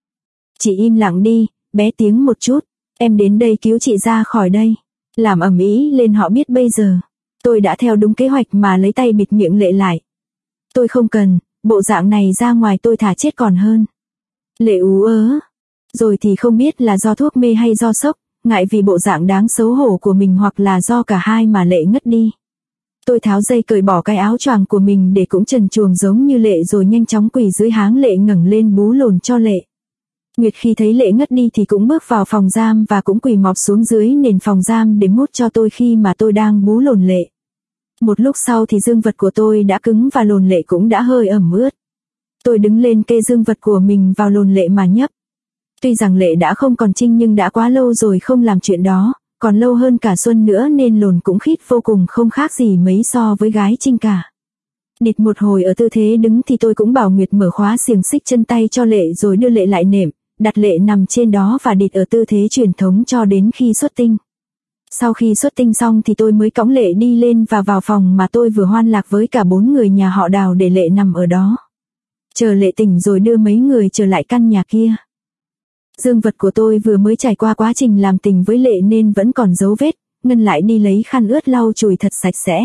Chị im lặng đi, bé tiếng một chút, em đến đây cứu chị ra khỏi đây. Làm ầm ĩ lên họ biết bây giờ. Tôi đã theo đúng kế hoạch mà lấy tay bịt miệng Lệ lại. Tôi không cần, bộ dạng này ra ngoài tôi thà chết còn hơn. Lệ ú ớ. Rồi thì không biết là do thuốc mê hay do sốc, ngại vì bộ dạng đáng xấu hổ của mình hoặc là do cả hai mà Lệ ngất đi. Tôi tháo dây cởi bỏ cái áo choàng của mình để cũng trần truồng giống như Lệ rồi nhanh chóng quỳ dưới háng Lệ ngẩng lên bú lồn cho Lệ. Nguyệt khi thấy Lệ ngất đi thì cũng bước vào phòng giam và cũng quỳ mọp xuống dưới nền phòng giam để mút cho tôi khi mà tôi đang bú lồn Lệ. Một lúc sau thì dương vật của tôi đã cứng và lồn Lệ cũng đã hơi ẩm ướt. Tôi đứng lên kê dương vật của mình vào lồn Lệ mà nhấp. Tuy rằng Lệ đã không còn trinh nhưng đã quá lâu rồi không làm chuyện đó, còn lâu hơn cả xuân nữa nên lồn cũng khít vô cùng không khác gì mấy so với gái trinh cả. Địt một hồi ở tư thế đứng thì tôi cũng bảo Nguyệt mở khóa xiềng xích chân tay cho Lệ rồi đưa Lệ lại nệm, đặt Lệ nằm trên đó và địt ở tư thế truyền thống cho đến khi xuất tinh. Sau khi xuất tinh xong thì tôi mới cõng Lệ đi lên và vào phòng mà tôi vừa hoan lạc với cả 4 người nhà họ Đào để Lệ nằm ở đó. Chờ Lệ tỉnh rồi đưa mấy người trở lại căn nhà kia. Dương vật của tôi vừa mới trải qua quá trình làm tình với Lệ nên vẫn còn dấu vết, Ngân lại đi lấy khăn ướt lau chùi thật sạch sẽ.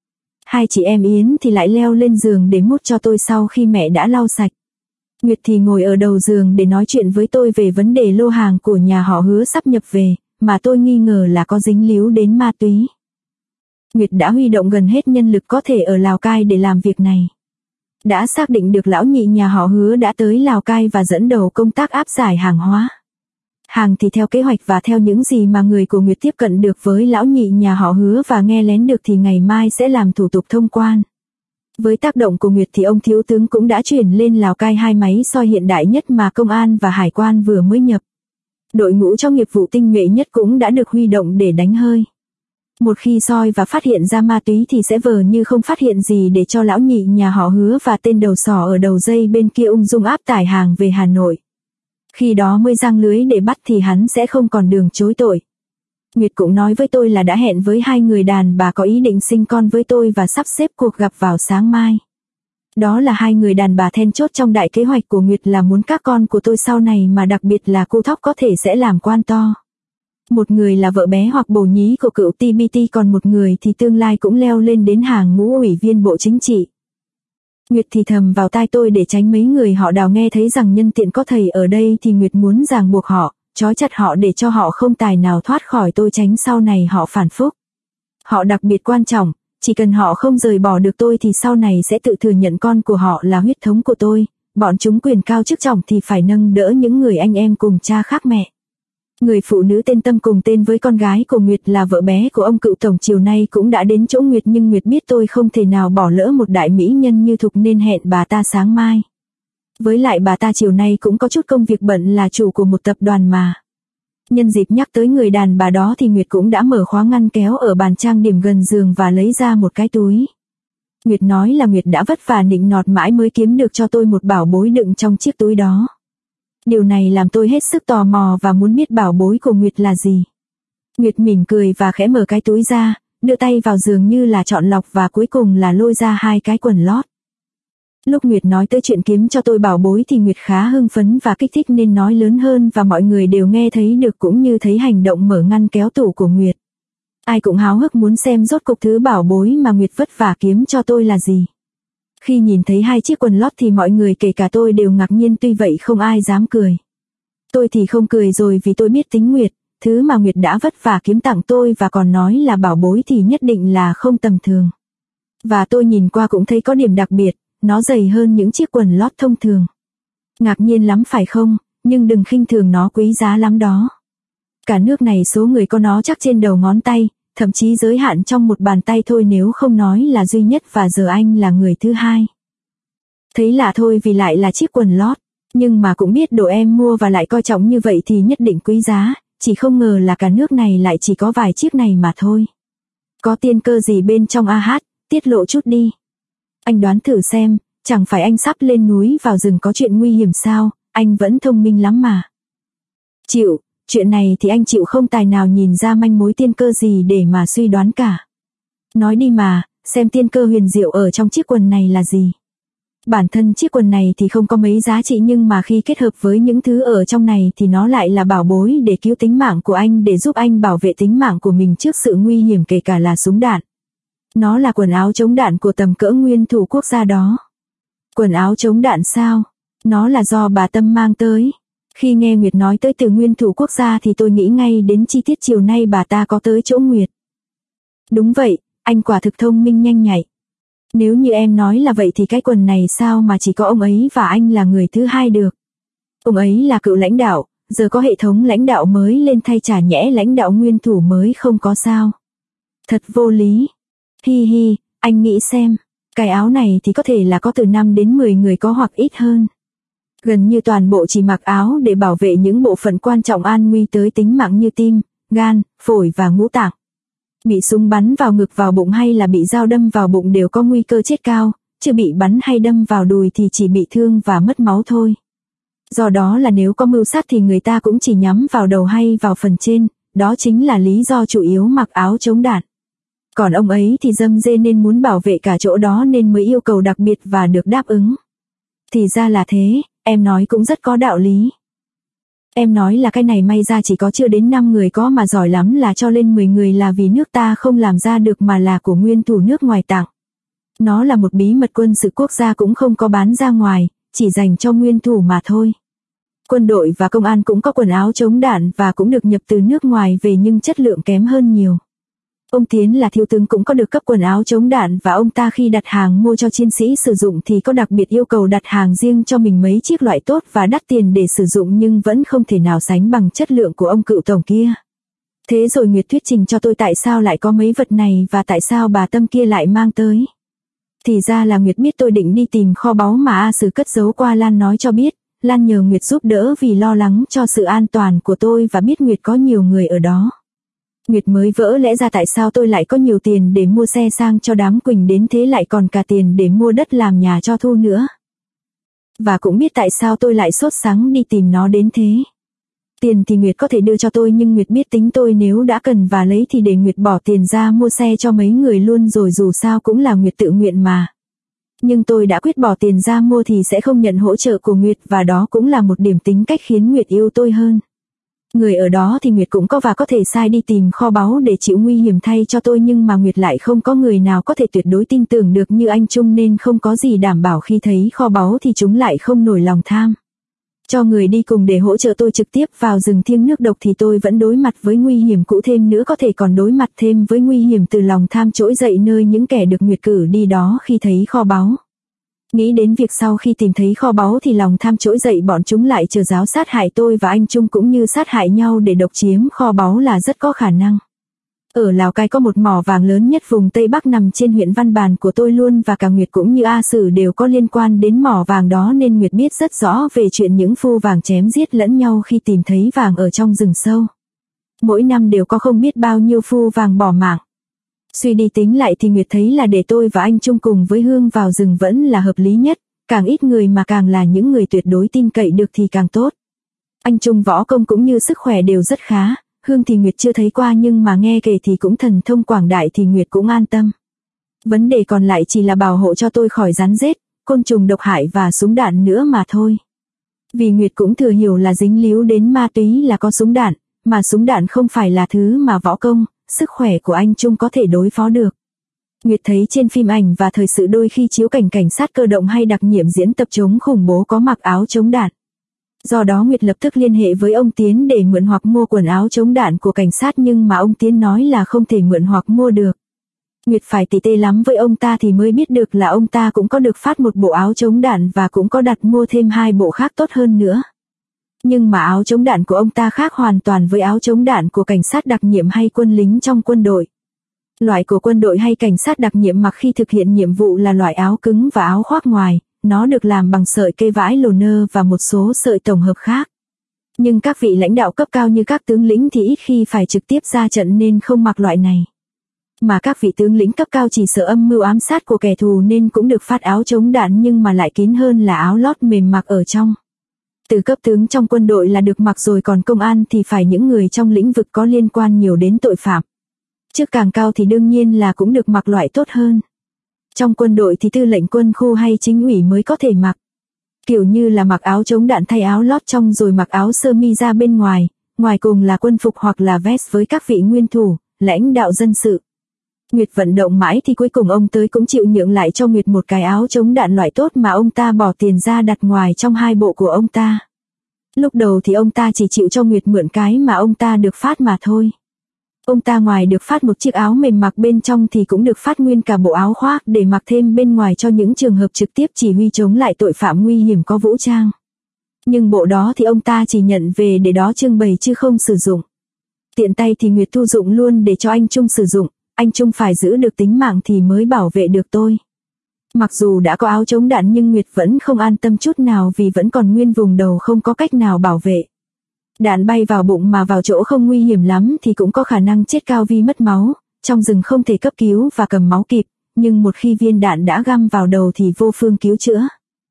Hai chị em Yến thì lại leo lên giường để mút cho tôi sau khi mẹ đã lau sạch. Nguyệt thì ngồi ở đầu giường để nói chuyện với tôi về vấn đề lô hàng của nhà họ Hứa sắp nhập về, mà tôi nghi ngờ là có dính líu đến ma túy. Nguyệt đã huy động gần hết nhân lực có thể ở Lào Cai để làm việc này. Đã xác định được lão nhị nhà họ Hứa đã tới Lào Cai và dẫn đầu công tác áp giải hàng hóa. Hàng thì theo kế hoạch và theo những gì mà người của Nguyệt tiếp cận được với lão nhị nhà họ Hứa và nghe lén được thì ngày mai sẽ làm thủ tục thông quan. Với tác động của Nguyệt thì ông thiếu tướng cũng đã chuyển lên Lào Cai 2 máy soi hiện đại nhất mà công an và hải quan vừa mới nhập. Đội ngũ cho nghiệp vụ tinh nhuệ nhất cũng đã được huy động để đánh hơi. Một khi soi và phát hiện ra ma túy thì sẽ vờ như không phát hiện gì để cho lão nhị nhà họ Hứa và tên đầu sỏ ở đầu dây bên kia ung dung áp tải hàng về Hà Nội. Khi đó mới giăng lưới để bắt thì hắn sẽ không còn đường chối tội. Nguyệt cũng nói với tôi là đã hẹn với 2 người đàn bà có ý định sinh con với tôi và sắp xếp cuộc gặp vào sáng mai. Đó là 2 người đàn bà then chốt trong đại kế hoạch của Nguyệt là muốn các con của tôi sau này mà đặc biệt là cô Thóc có thể sẽ làm quan to. Một người là vợ bé hoặc bồ nhí của cựu TBT còn một người thì tương lai cũng leo lên đến hàng ngũ ủy viên Bộ Chính trị. Nguyệt thì thầm vào tai tôi để tránh mấy người họ Đào nghe thấy rằng nhân tiện có thầy ở đây thì Nguyệt muốn ràng buộc họ, trói chặt họ để cho họ không tài nào thoát khỏi tôi tránh sau này họ phản phúc. Họ đặc biệt quan trọng, chỉ cần họ không rời bỏ được tôi thì sau này sẽ tự thừa nhận con của họ là huyết thống của tôi, bọn chúng quyền cao chức trọng thì phải nâng đỡ những người anh em cùng cha khác mẹ. Người phụ nữ tên Tâm cùng tên với con gái của Nguyệt là vợ bé của ông cựu tổng chiều nay cũng đã đến chỗ Nguyệt nhưng Nguyệt biết tôi không thể nào bỏ lỡ một đại mỹ nhân như Thục nên hẹn bà ta sáng mai. Với lại bà ta chiều nay cũng có chút công việc bận là chủ của một tập đoàn mà. Nhân dịp nhắc tới người đàn bà đó thì Nguyệt cũng đã mở khóa ngăn kéo ở bàn trang điểm gần giường và lấy ra một cái túi. Nguyệt nói là Nguyệt đã vất vả nịnh nọt mãi mới kiếm được cho tôi một bảo bối đựng trong chiếc túi đó. Điều này làm tôi hết sức tò mò và muốn biết bảo bối của Nguyệt là gì. Nguyệt mỉm cười và khẽ mở cái túi ra, đưa tay vào giường như là chọn lọc và cuối cùng là lôi ra 2 cái quần lót. Lúc Nguyệt nói tới chuyện kiếm cho tôi bảo bối thì Nguyệt khá hưng phấn và kích thích nên nói lớn hơn và mọi người đều nghe thấy được cũng như thấy hành động mở ngăn kéo tủ của Nguyệt. Ai cũng háo hức muốn xem rốt cục thứ bảo bối mà Nguyệt vất vả kiếm cho tôi là gì. Khi nhìn thấy 2 chiếc quần lót thì mọi người kể cả tôi đều ngạc nhiên tuy vậy không ai dám cười. Tôi thì không cười rồi vì tôi biết tính Nguyệt, thứ mà Nguyệt đã vất vả kiếm tặng tôi và còn nói là bảo bối thì nhất định là không tầm thường. Và tôi nhìn qua cũng thấy có điểm đặc biệt, nó dày hơn những chiếc quần lót thông thường. Ngạc nhiên lắm phải không, nhưng đừng khinh thường nó quý giá lắm đó. Cả nước này số người có nó chắc trên đầu ngón tay, thậm chí giới hạn trong một bàn tay thôi nếu không nói là duy nhất và giờ anh là người thứ 2. Thấy lạ thôi vì lại là chiếc quần lót, nhưng mà cũng biết đồ em mua và lại coi trọng như vậy thì nhất định quý giá, chỉ không ngờ là cả nước này lại chỉ có vài chiếc này mà thôi. Có tiên cơ gì bên trong a hát, tiết lộ chút đi. Anh đoán thử xem, chẳng phải anh sắp lên núi vào rừng có chuyện nguy hiểm sao, anh vẫn thông minh lắm mà. Chịu, chuyện này thì anh chịu, không tài nào nhìn ra manh mối tiên cơ gì để mà suy đoán cả. Nói đi mà, xem tiên cơ huyền diệu ở trong chiếc quần này là gì. Bản thân chiếc quần này thì không có mấy giá trị, nhưng mà khi kết hợp với những thứ ở trong này thì nó lại là bảo bối để cứu tính mạng của anh, để giúp anh bảo vệ tính mạng của mình trước sự nguy hiểm kể cả là súng đạn. Nó là quần áo chống đạn của tầm cỡ nguyên thủ quốc gia đó. Quần áo chống đạn sao? Nó là do bà Tâm mang tới. Khi nghe Nguyệt nói tới từ nguyên thủ quốc gia thì tôi nghĩ ngay đến chi tiết chiều nay bà ta có tới chỗ Nguyệt. Đúng vậy, anh quả thực thông minh nhanh nhạy. Nếu như em nói là vậy thì cái quần này sao mà chỉ có ông ấy và anh là người thứ hai được. Ông ấy là cựu lãnh đạo, giờ có hệ thống lãnh đạo mới lên thay, chả nhẽ lãnh đạo nguyên thủ mới không có sao. Thật vô lý. Hi hi, anh nghĩ xem, cái áo này thì có thể là có từ 5 đến 10 người có hoặc ít hơn. Gần như toàn bộ chỉ mặc áo để bảo vệ những bộ phận quan trọng an nguy tới tính mạng như tim, gan, phổi và ngũ tạng. Bị súng bắn vào ngực, vào bụng hay là bị dao đâm vào bụng đều có nguy cơ chết cao, chứ bị bắn hay đâm vào đùi thì chỉ bị thương và mất máu thôi. Do đó là nếu có mưu sát thì người ta cũng chỉ nhắm vào đầu hay vào phần trên, đó chính là lý do chủ yếu mặc áo chống đạn. Còn ông ấy thì dâm dê nên muốn bảo vệ cả chỗ đó nên mới yêu cầu đặc biệt và được đáp ứng. Thì ra là thế, em nói cũng rất có đạo lý. Em nói là cái này may ra chỉ có chưa đến 5 người có, mà giỏi lắm là cho lên 10 người, là vì nước ta không làm ra được mà là của nguyên thủ nước ngoài tặng. Nó là một bí mật quân sự quốc gia, cũng không có bán ra ngoài, chỉ dành cho nguyên thủ mà thôi. Quân đội và công an cũng có quần áo chống đạn và cũng được nhập từ nước ngoài về nhưng chất lượng kém hơn nhiều. Ông Tiến là thiếu tướng cũng có được cấp quần áo chống đạn, và ông ta khi đặt hàng mua cho chiến sĩ sử dụng thì có đặc biệt yêu cầu đặt hàng riêng cho mình mấy chiếc loại tốt và đắt tiền để sử dụng, nhưng vẫn không thể nào sánh bằng chất lượng của ông cựu tổng kia. Thế rồi Nguyệt thuyết trình cho tôi tại sao lại có mấy vật này và tại sao bà Tâm kia lại mang tới. Thì ra là Nguyệt biết tôi định đi tìm kho báu mà A Sử cất giấu qua Lan nói cho biết. Lan nhờ Nguyệt giúp đỡ vì lo lắng cho sự an toàn của tôi và biết Nguyệt có nhiều người ở đó. Nguyệt mới vỡ lẽ ra tại sao tôi lại có nhiều tiền để mua xe sang cho đám Quỳnh đến thế, lại còn cả tiền để mua đất làm nhà cho Thu nữa. Và cũng biết tại sao tôi lại sốt sắng đi tìm nó đến thế. Tiền thì Nguyệt có thể đưa cho tôi, nhưng Nguyệt biết tính tôi, nếu đã cần và lấy thì để Nguyệt bỏ tiền ra mua xe cho mấy người luôn rồi, dù sao cũng là Nguyệt tự nguyện mà. Nhưng tôi đã quyết bỏ tiền ra mua thì sẽ không nhận hỗ trợ của Nguyệt, và đó cũng là một điểm tính cách khiến Nguyệt yêu tôi hơn. Người ở đó thì Nguyệt cũng có và có thể sai đi tìm kho báu để chịu nguy hiểm thay cho tôi, nhưng mà Nguyệt lại không có người nào có thể tuyệt đối tin tưởng được như anh Trung, nên không có gì đảm bảo khi thấy kho báu thì chúng lại không nổi lòng tham. Cho người đi cùng để hỗ trợ tôi trực tiếp vào rừng thiêng nước độc thì tôi vẫn đối mặt với nguy hiểm cũ, thêm nữa có thể còn đối mặt thêm với nguy hiểm từ lòng tham trỗi dậy nơi những kẻ được Nguyệt cử đi đó khi thấy kho báu. Nghĩ đến việc sau khi tìm thấy kho báu thì lòng tham trỗi dậy, bọn chúng lại chờ giáo sát hại tôi và anh Trung cũng như sát hại nhau để độc chiếm kho báu là rất có khả năng. Ở Lào Cai có một mỏ vàng lớn nhất vùng Tây Bắc nằm trên huyện Văn Bàn của tôi luôn, và cả Nguyệt cũng như A Sử đều có liên quan đến mỏ vàng đó, nên Nguyệt biết rất rõ về chuyện những phu vàng chém giết lẫn nhau khi tìm thấy vàng ở trong rừng sâu. Mỗi năm đều có không biết bao nhiêu phu vàng bỏ mạng. Suy đi tính lại thì Nguyệt thấy là để tôi và anh Trung cùng với Hương vào rừng vẫn là hợp lý nhất, càng ít người mà càng là những người tuyệt đối tin cậy được thì càng tốt. Anh Trung võ công cũng như sức khỏe đều rất khá, Hương thì Nguyệt chưa thấy qua nhưng mà nghe kể thì cũng thần thông quảng đại thì Nguyệt cũng an tâm. Vấn đề còn lại chỉ là bảo hộ cho tôi khỏi rắn rết, côn trùng độc hại và súng đạn nữa mà thôi. Vì Nguyệt cũng thừa hiểu là dính líu đến ma túy là có súng đạn, mà súng đạn không phải là thứ mà võ công, sức khỏe của anh Trung có thể đối phó được. Nguyệt thấy trên phim ảnh và thời sự đôi khi chiếu cảnh cảnh sát cơ động hay đặc nhiệm diễn tập chống khủng bố có mặc áo chống đạn. Do đó Nguyệt lập tức liên hệ với ông Tiến để mượn hoặc mua quần áo chống đạn của cảnh sát, nhưng mà ông Tiến nói là không thể mượn hoặc mua được. Nguyệt phải tỉ tê lắm với ông ta thì mới biết được là ông ta cũng có được phát một bộ áo chống đạn và cũng có đặt mua thêm 2 bộ khác tốt hơn nữa. Nhưng mà áo chống đạn của ông ta khác hoàn toàn với áo chống đạn của cảnh sát đặc nhiệm hay quân lính trong quân đội. Loại của quân đội hay cảnh sát đặc nhiệm mặc khi thực hiện nhiệm vụ là loại áo cứng và áo khoác ngoài, nó được làm bằng sợi cây vải liner và một số sợi tổng hợp khác. Nhưng các vị lãnh đạo cấp cao như các tướng lĩnh thì ít khi phải trực tiếp ra trận nên không mặc loại này. Mà các vị tướng lĩnh cấp cao chỉ sợ âm mưu ám sát của kẻ thù nên cũng được phát áo chống đạn nhưng mà lại kín hơn là áo lót mềm mặc ở trong. Từ cấp tướng trong quân đội là được mặc rồi, còn công an thì phải những người trong lĩnh vực có liên quan nhiều đến tội phạm. Chức càng cao thì đương nhiên là cũng được mặc loại tốt hơn. Trong quân đội thì tư lệnh quân khu hay chính ủy mới có thể mặc. Kiểu như là mặc áo chống đạn thay áo lót trong rồi mặc áo sơ mi ra bên ngoài, ngoài cùng là quân phục hoặc là vest với các vị nguyên thủ, lãnh đạo dân sự. Nguyệt vận động mãi thì cuối cùng ông tới cũng chịu nhượng lại cho Nguyệt một cái áo chống đạn loại tốt mà ông ta bỏ tiền ra đặt ngoài trong 2 bộ của ông ta. Lúc đầu thì ông ta chỉ chịu cho Nguyệt mượn cái mà ông ta được phát mà thôi. Ông ta ngoài được phát một chiếc áo mềm mặc bên trong thì cũng được phát nguyên cả bộ áo khoác để mặc thêm bên ngoài cho những trường hợp trực tiếp chỉ huy chống lại tội phạm nguy hiểm có vũ trang. Nhưng bộ đó thì ông ta chỉ nhận về để đó trưng bày chứ không sử dụng. Tiện tay thì Nguyệt thu dụng luôn để cho anh Trung sử dụng, anh Trung phải giữ được tính mạng thì mới bảo vệ được tôi. Mặc dù đã có áo chống đạn nhưng Nguyệt vẫn không an tâm chút nào vì vẫn còn nguyên vùng đầu không có cách nào bảo vệ. Đạn bay vào bụng mà vào chỗ không nguy hiểm lắm thì cũng có khả năng chết cao vì mất máu, trong rừng không thể cấp cứu và cầm máu kịp, nhưng một khi viên đạn đã găm vào đầu thì vô phương cứu chữa.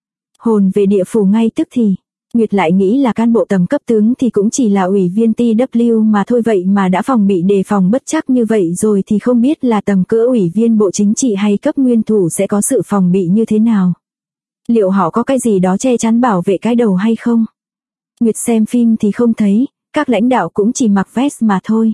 Hồn về địa phủ ngay tức thì, Nguyệt lại nghĩ là cán bộ tầm cấp tướng thì cũng chỉ là ủy viên TW mà thôi, vậy mà đã phòng bị đề phòng bất trắc như vậy rồi thì không biết là tầm cỡ ủy viên bộ chính trị hay cấp nguyên thủ sẽ có sự phòng bị như thế nào. Liệu họ có cái gì đó che chắn bảo vệ cái đầu hay không? Nguyệt xem phim thì không thấy, các lãnh đạo cũng chỉ mặc vest mà thôi.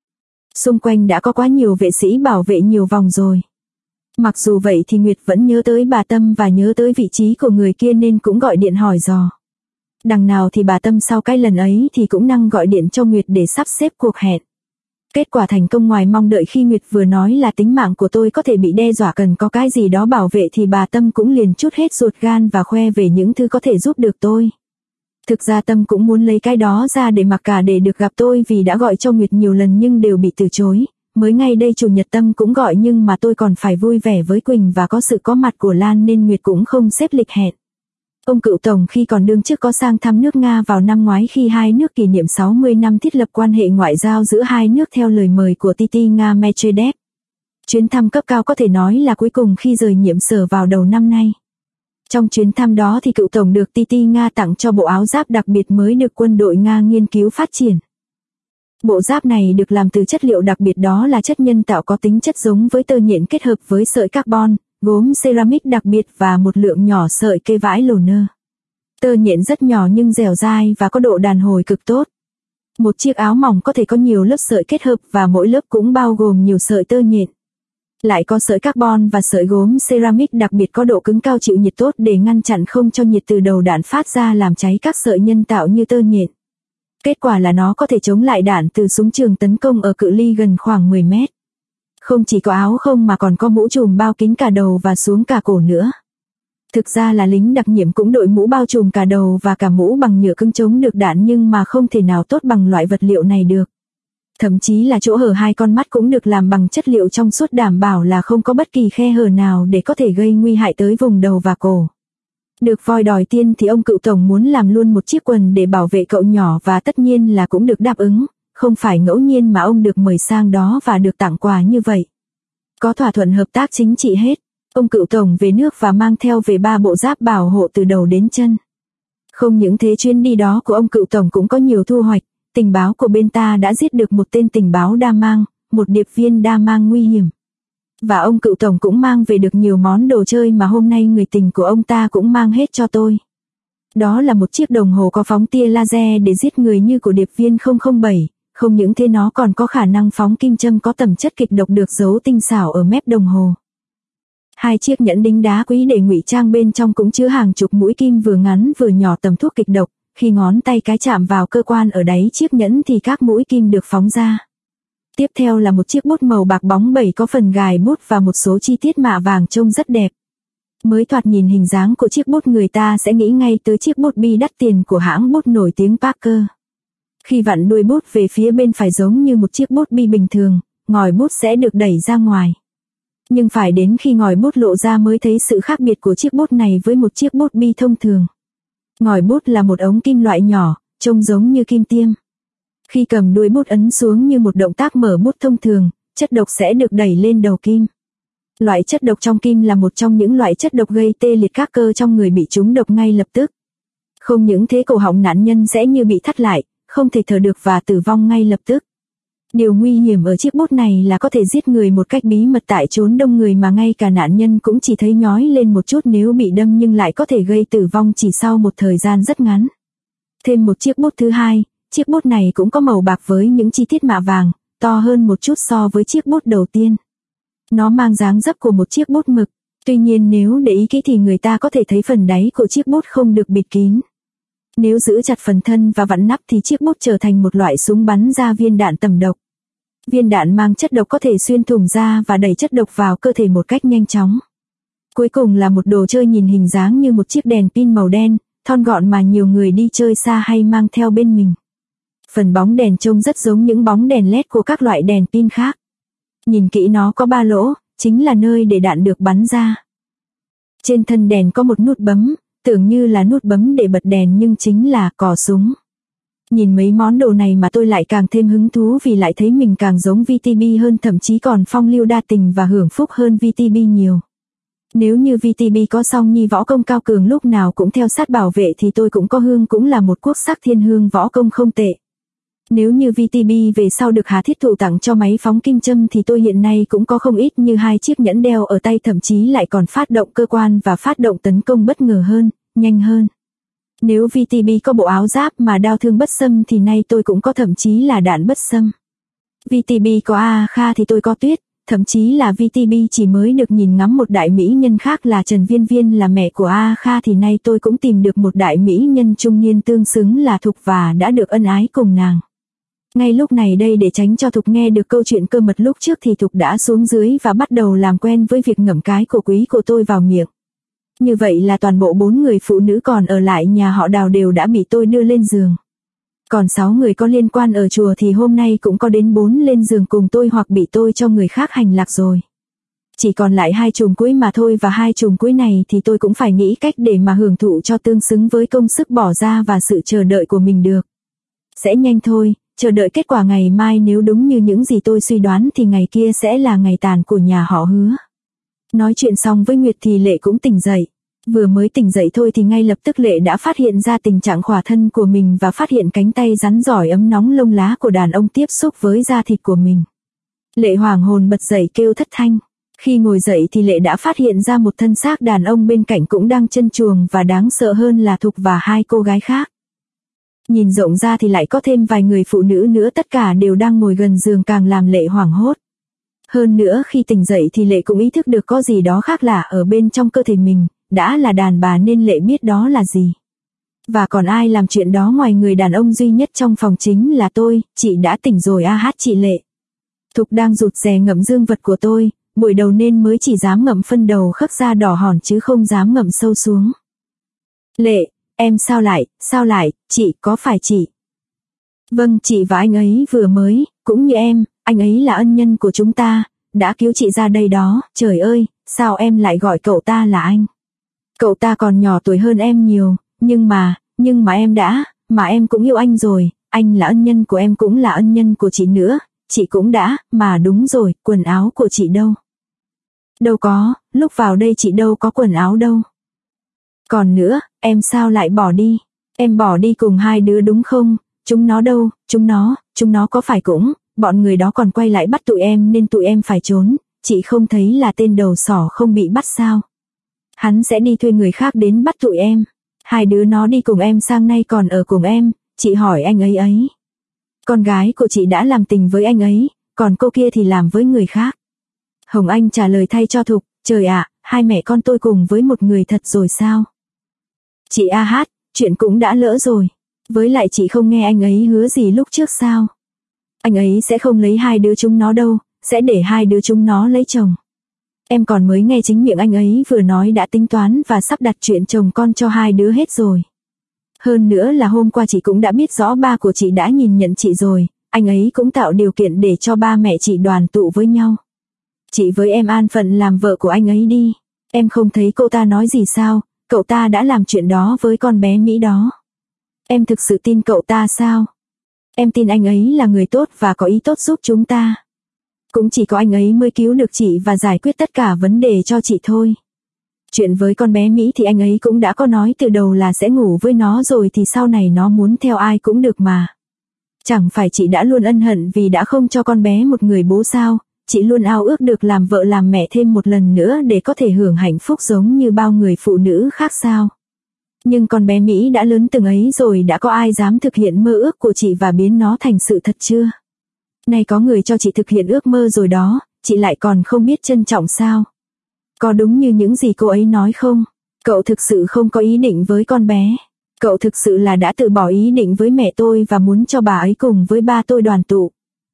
Xung quanh đã có quá nhiều vệ sĩ bảo vệ nhiều vòng rồi. Mặc dù vậy thì Nguyệt vẫn nhớ tới bà Tâm và nhớ tới vị trí của người kia nên cũng gọi điện hỏi dò. Đằng nào thì bà Tâm sau cái lần ấy thì cũng năng gọi điện cho Nguyệt để sắp xếp cuộc hẹn. Kết quả thành công ngoài mong đợi. Khi Nguyệt vừa nói là tính mạng của tôi có thể bị đe dọa, cần có cái gì đó bảo vệ thì bà Tâm cũng liền trút hết ruột gan và khoe về những thứ có thể giúp được tôi. Thực ra Tâm cũng muốn lấy cái đó ra để mặc cả để được gặp tôi vì đã gọi cho Nguyệt nhiều lần nhưng đều bị từ chối. Mới ngay đây chủ nhật Tâm cũng gọi nhưng mà tôi còn phải vui vẻ với Quỳnh và có sự có mặt của Lan nên Nguyệt cũng không xếp lịch hẹn. Ông cựu tổng khi còn đương chức có sang thăm nước Nga vào năm ngoái khi hai nước kỷ niệm 60 năm thiết lập quan hệ ngoại giao giữa hai nước theo lời mời của Titi Nga Medvedev. Chuyến thăm cấp cao có thể nói là cuối cùng khi rời nhiệm sở vào đầu năm nay. Trong chuyến thăm đó thì cựu tổng được Titi Nga tặng cho bộ áo giáp đặc biệt mới được quân đội Nga nghiên cứu phát triển. Bộ giáp này được làm từ chất liệu đặc biệt, đó là chất nhân tạo có tính chất giống với tơ nhện kết hợp với sợi carbon, gốm ceramic đặc biệt và một lượng nhỏ sợi cây vải liner. Tơ nhện rất nhỏ nhưng dẻo dai và có độ đàn hồi cực tốt. Một chiếc áo mỏng có thể có nhiều lớp sợi kết hợp và mỗi lớp cũng bao gồm nhiều sợi tơ nhện. Lại có sợi carbon và sợi gốm ceramic đặc biệt có độ cứng cao, chịu nhiệt tốt để ngăn chặn không cho nhiệt từ đầu đạn phát ra làm cháy các sợi nhân tạo như tơ nhện. Kết quả là nó có thể chống lại đạn từ súng trường tấn công ở cự ly gần khoảng 10 mét. Không chỉ có áo không mà còn có mũ trùm bao kín cả đầu và xuống cả cổ nữa. Thực ra là lính đặc nhiệm cũng đội mũ bao trùm cả đầu và cả mũ bằng nhựa cứng chống được đạn nhưng mà không thể nào tốt bằng loại vật liệu này được. Thậm chí là chỗ hở hai con mắt cũng được làm bằng chất liệu trong suốt, đảm bảo là không có bất kỳ khe hở nào để có thể gây nguy hại tới vùng đầu và cổ. Được voi đòi tiên thì ông cựu tổng muốn làm luôn một chiếc quần để bảo vệ cậu nhỏ và tất nhiên là cũng được đáp ứng, không phải ngẫu nhiên mà ông được mời sang đó và được tặng quà như vậy. Có thỏa thuận hợp tác chính trị hết, ông cựu tổng về nước và mang theo về 3 bộ giáp bảo hộ từ đầu đến chân. Không những thế, chuyến đi đó của ông cựu tổng cũng có nhiều thu hoạch. Tình báo của bên ta đã giết được một tên tình báo đa mang, một điệp viên đa mang nguy hiểm. Và ông cựu tổng cũng mang về được nhiều món đồ chơi mà hôm nay người tình của ông ta cũng mang hết cho tôi. Đó là một chiếc đồng hồ có phóng tia laser để giết người như của điệp viên 007, không những thế nó còn có khả năng phóng kim châm có tầm chất kịch độc được giấu tinh xảo ở mép đồng hồ. 2 chiếc nhẫn đính đá quý để ngụy trang bên trong cũng chứa hàng chục mũi kim vừa ngắn vừa nhỏ tầm thuốc kịch độc. Khi ngón tay cái chạm vào cơ quan ở đáy chiếc nhẫn thì các mũi kim được phóng ra. Tiếp theo là một chiếc bút màu bạc bóng bẩy có phần gài bút và một số chi tiết mạ vàng trông rất đẹp. Mới thoạt nhìn hình dáng của chiếc bút người ta sẽ nghĩ ngay tới chiếc bút bi đắt tiền của hãng bút nổi tiếng Parker. Khi vặn đuôi bút về phía bên phải giống như một chiếc bút bi bình thường, ngòi bút sẽ được đẩy ra ngoài. Nhưng phải đến khi ngòi bút lộ ra mới thấy sự khác biệt của chiếc bút này với một chiếc bút bi thông thường. Ngòi bút là một ống kim loại nhỏ, trông giống như kim tiêm. Khi cầm đuôi bút ấn xuống như một động tác mở bút thông thường, chất độc sẽ được đẩy lên đầu kim. Loại chất độc trong kim là một trong những loại chất độc gây tê liệt các cơ trong người bị trúng độc ngay lập tức. Không những thế, cổ họng nạn nhân sẽ như bị thắt lại, không thể thở được và tử vong ngay lập tức. Điều nguy hiểm ở chiếc bút này là có thể giết người một cách bí mật tại chốn đông người mà ngay cả nạn nhân cũng chỉ thấy nhói lên một chút nếu bị đâm, nhưng lại có thể gây tử vong chỉ sau một thời gian rất ngắn. Thêm một chiếc bút thứ hai, chiếc bút này cũng có màu bạc với những chi tiết mạ vàng, to hơn một chút so với chiếc bút đầu tiên. Nó mang dáng dấp của một chiếc bút mực, tuy nhiên nếu để ý kỹ thì người ta có thể thấy phần đáy của chiếc bút không được bịt kín. Nếu giữ chặt phần thân và vặn nắp thì chiếc bút trở thành một loại súng bắn ra viên đạn tầm độc. Viên đạn mang chất độc có thể xuyên thủng da và đẩy chất độc vào cơ thể một cách nhanh chóng. Cuối cùng là một đồ chơi nhìn hình dáng như một chiếc đèn pin màu đen, thon gọn mà nhiều người đi chơi xa hay mang theo bên mình. Phần bóng đèn trông rất giống những bóng đèn LED của các loại đèn pin khác. Nhìn kỹ nó có 3 lỗ, chính là nơi để đạn được bắn ra. Trên thân đèn có một nút bấm, tưởng như là nút bấm để bật đèn nhưng chính là cò súng. Nhìn mấy món đồ này mà tôi lại càng thêm hứng thú vì lại thấy mình càng giống VTB hơn, thậm chí còn phong lưu đa tình và hưởng phúc hơn VTB nhiều. Nếu như VTB có Song Nhi võ công cao cường lúc nào cũng theo sát bảo vệ thì tôi cũng có Hương cũng là một quốc sắc thiên hương võ công không tệ. Nếu như VTB về sau được Hà Thiết Thụ tặng cho máy phóng kim châm thì tôi hiện nay cũng có không ít như 2 chiếc nhẫn đeo ở tay, thậm chí lại còn phát động cơ quan và phát động tấn công bất ngờ hơn, nhanh hơn. Nếu VTB có bộ áo giáp mà đao thương bất xâm thì nay tôi cũng có, thậm chí là đạn bất xâm. VTB có A Kha thì tôi có Tuyết, thậm chí là VTB chỉ mới được nhìn ngắm một đại mỹ nhân khác là Trần Viên Viên là mẹ của A Kha thì nay tôi cũng tìm được một đại mỹ nhân trung niên tương xứng là Thục và đã được ân ái cùng nàng. Ngay lúc này đây, để tránh cho Thục nghe được câu chuyện cơ mật lúc trước thì Thục đã xuống dưới và bắt đầu làm quen với việc ngậm cái cổ quý của tôi vào miệng. Như vậy là toàn bộ 4 người phụ nữ còn ở lại nhà họ Đào đều đã bị tôi đưa lên giường. Còn 6 người có liên quan ở chùa thì hôm nay cũng có đến 4 lên giường cùng tôi hoặc bị tôi cho người khác hành lạc rồi. Chỉ còn lại 2 chùm cuối mà thôi, và 2 chùm cuối này thì tôi cũng phải nghĩ cách để mà hưởng thụ cho tương xứng với công sức bỏ ra và sự chờ đợi của mình được. Sẽ nhanh thôi, chờ đợi kết quả ngày mai, nếu đúng như những gì tôi suy đoán thì ngày kia sẽ là ngày tàn của nhà họ Hứa. Nói chuyện xong với Nguyệt thì Lệ cũng tỉnh dậy. Vừa mới tỉnh dậy thôi thì ngay lập tức Lệ đã phát hiện ra tình trạng khỏa thân của mình và phát hiện cánh tay rắn giỏi ấm nóng lông lá của đàn ông tiếp xúc với da thịt của mình. Lệ hoảng hồn bật dậy kêu thất thanh. Khi ngồi dậy thì Lệ đã phát hiện ra một thân xác đàn ông bên cạnh cũng đang trân truồng, và đáng sợ hơn là Thục và 2 cô gái khác. Nhìn rộng ra thì lại có thêm vài người phụ nữ nữa, tất cả đều đang ngồi gần giường, càng làm Lệ hoảng hốt. Hơn nữa khi tỉnh dậy thì Lệ cũng ý thức được có gì đó khác lạ ở bên trong cơ thể mình, đã là đàn bà nên Lệ biết đó là gì. Và còn ai làm chuyện đó ngoài người đàn ông duy nhất trong phòng chính là tôi. Chị đã tỉnh rồi chị Lệ. Thục đang rụt rè ngậm dương vật của tôi, buổi đầu nên mới chỉ dám ngậm phân đầu khắc da đỏ hòn chứ không dám ngậm sâu xuống. Lệ, em sao lại, chị, có phải chị? Vâng, chị và anh ấy vừa mới, cũng như em, anh ấy là ân nhân của chúng ta, đã cứu chị ra đây đó. Trời ơi, sao em lại gọi cậu ta là anh? Cậu ta còn nhỏ tuổi hơn em nhiều, nhưng mà em cũng yêu anh rồi, anh là ân nhân của em cũng là ân nhân của chị nữa, chị cũng đã, mà đúng rồi, quần áo của chị đâu? Đâu có, lúc vào đây chị đâu có quần áo đâu. Còn nữa, em sao lại bỏ đi? Em bỏ đi cùng 2 đứa đúng không? Chúng nó đâu? Chúng nó có phải cũng, bọn người đó còn quay lại bắt tụi em nên tụi em phải trốn, chị không thấy là tên đầu sỏ không bị bắt sao? Hắn sẽ đi thuê người khác đến bắt tụi em. 2 đứa nó đi cùng em sang nay còn ở cùng em, chị hỏi anh ấy. Con gái của chị đã làm tình với anh ấy, còn cô kia thì làm với người khác. Hồng Anh trả lời thay cho Thục, trời ạ, 2 mẹ con tôi cùng với một người thật rồi sao? Chị chuyện cũng đã lỡ rồi. Với lại chị không nghe anh ấy hứa gì lúc trước sao? Anh ấy sẽ không lấy 2 đứa chúng nó đâu, sẽ để 2 đứa chúng nó lấy chồng. Em còn mới nghe chính miệng anh ấy vừa nói đã tính toán và sắp đặt chuyện chồng con cho 2 đứa hết rồi. Hơn nữa là hôm qua chị cũng đã biết rõ ba của chị đã nhìn nhận chị rồi, anh ấy cũng tạo điều kiện để cho ba mẹ chị đoàn tụ với nhau. Chị với em an phận làm vợ của anh ấy đi. Em không thấy cô ta nói gì sao, cậu ta đã làm chuyện đó với con bé Mỹ đó. Em thực sự tin cậu ta sao? Em tin anh ấy là người tốt và có ý tốt giúp chúng ta. Cũng chỉ có anh ấy mới cứu được chị và giải quyết tất cả vấn đề cho chị thôi. Chuyện với con bé Mỹ thì anh ấy cũng đã có nói từ đầu là sẽ ngủ với nó rồi thì sau này nó muốn theo ai cũng được mà. Chẳng phải chị đã luôn ân hận vì đã không cho con bé một người bố sao, chị luôn ao ước được làm vợ làm mẹ thêm một lần nữa để có thể hưởng hạnh phúc giống như bao người phụ nữ khác sao. Nhưng con bé Mỹ đã lớn từng ấy rồi, đã có ai dám thực hiện mơ ước của chị và biến nó thành sự thật chưa? Nay có người cho chị thực hiện ước mơ rồi đó, chị lại còn không biết trân trọng sao? Có đúng như những gì cô ấy nói không? Cậu thực sự không có ý định với con bé. Cậu thực sự là đã từ bỏ ý định với mẹ tôi và muốn cho bà ấy cùng với ba tôi đoàn tụ.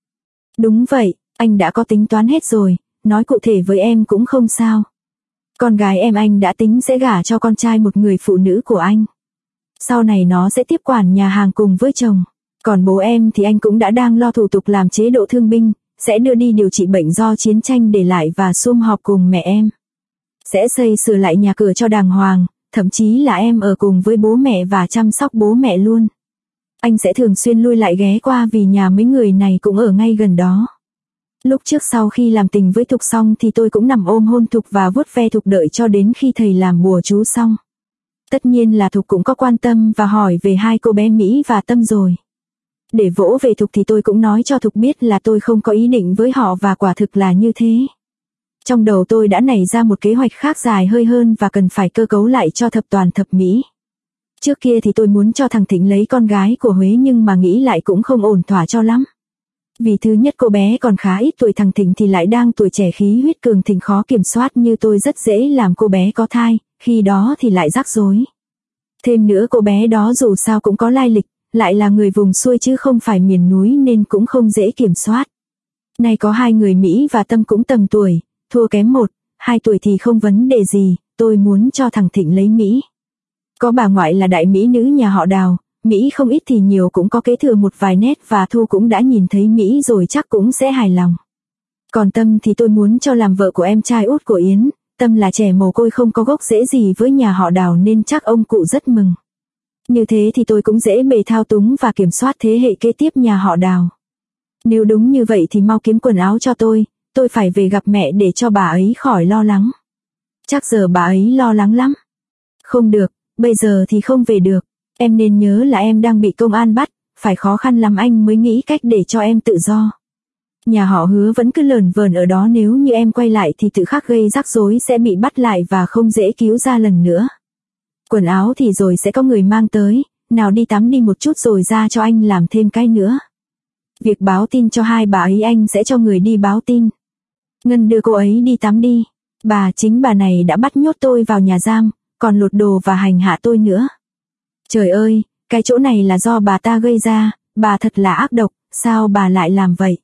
Đúng vậy, anh đã có tính toán hết rồi, nói cụ thể với em cũng không sao. Con gái em anh đã tính sẽ gả cho con trai một người phụ nữ của anh. Sau này nó sẽ tiếp quản nhà hàng cùng với chồng. Còn bố em thì anh cũng đã đang lo thủ tục làm chế độ thương binh, sẽ đưa đi điều trị bệnh do chiến tranh để lại và sum họp cùng mẹ em. Sẽ xây sửa lại nhà cửa cho đàng hoàng, thậm chí là em ở cùng với bố mẹ và chăm sóc bố mẹ luôn. Anh sẽ thường xuyên lui lại ghé qua vì nhà mấy người này cũng ở ngay gần đó. Lúc trước sau khi làm tình với Thục xong thì tôi cũng nằm ôm hôn Thục và vuốt ve Thục đợi cho đến khi thầy làm bùa chú xong. Tất nhiên là Thục cũng có quan tâm và hỏi về hai cô bé Mỹ và Tâm rồi. Để vỗ về Thục thì tôi cũng nói cho Thục biết là tôi không có ý định với họ và quả thực là như thế. Trong đầu tôi đã nảy ra một kế hoạch khác dài hơi hơn và cần phải cơ cấu lại cho thập toàn thập mỹ. Trước kia thì tôi muốn cho thằng Thịnh lấy con gái của Huế nhưng mà nghĩ lại cũng không ổn thỏa cho lắm. Vì thứ nhất cô bé còn khá ít tuổi, thằng Thịnh thì lại đang tuổi trẻ khí huyết cường thịnh khó kiểm soát như tôi rất dễ làm cô bé có thai, khi đó thì lại rắc rối. Thêm nữa cô bé đó dù sao cũng có lai lịch, lại là người vùng xuôi chứ không phải miền núi nên cũng không dễ kiểm soát. Nay có hai người Mỹ và Tâm cũng tầm tuổi, thua kém 1-2 tuổi thì không vấn đề gì, tôi muốn cho thằng Thịnh lấy Mỹ. Có bà ngoại là đại mỹ nữ nhà họ Đào, Mỹ không ít thì nhiều cũng có kế thừa một vài nét và Thu cũng đã nhìn thấy Mỹ rồi chắc cũng sẽ hài lòng. Còn Tâm thì tôi muốn cho làm vợ của em trai út của Yến, Tâm là trẻ mồ côi không có gốc rễ gì với nhà họ Đào nên chắc ông cụ rất mừng. Như thế thì tôi cũng dễ bề thao túng và kiểm soát thế hệ kế tiếp nhà họ Đào. Nếu đúng như vậy thì mau kiếm quần áo cho tôi phải về gặp mẹ để cho bà ấy khỏi lo lắng. Chắc giờ bà ấy lo lắng lắm. Không được, bây giờ thì không về được. Em nên nhớ là em đang bị công an bắt, phải khó khăn lắm anh mới nghĩ cách để cho em tự do. Nhà họ Hứa vẫn cứ lờn vờn ở đó, nếu như em quay lại thì tự khắc gây rắc rối sẽ bị bắt lại và không dễ cứu ra lần nữa. Quần áo thì rồi sẽ có người mang tới, nào đi tắm đi một chút rồi ra cho anh làm thêm cái nữa. Việc báo tin cho hai bà ấy anh sẽ cho người đi báo tin. Ngân đưa cô ấy đi tắm đi. Chính bà này đã bắt nhốt tôi vào nhà giam, còn lột đồ và hành hạ tôi nữa. Trời ơi, cái chỗ này là do bà ta gây ra, bà thật là ác độc, sao bà lại làm vậy?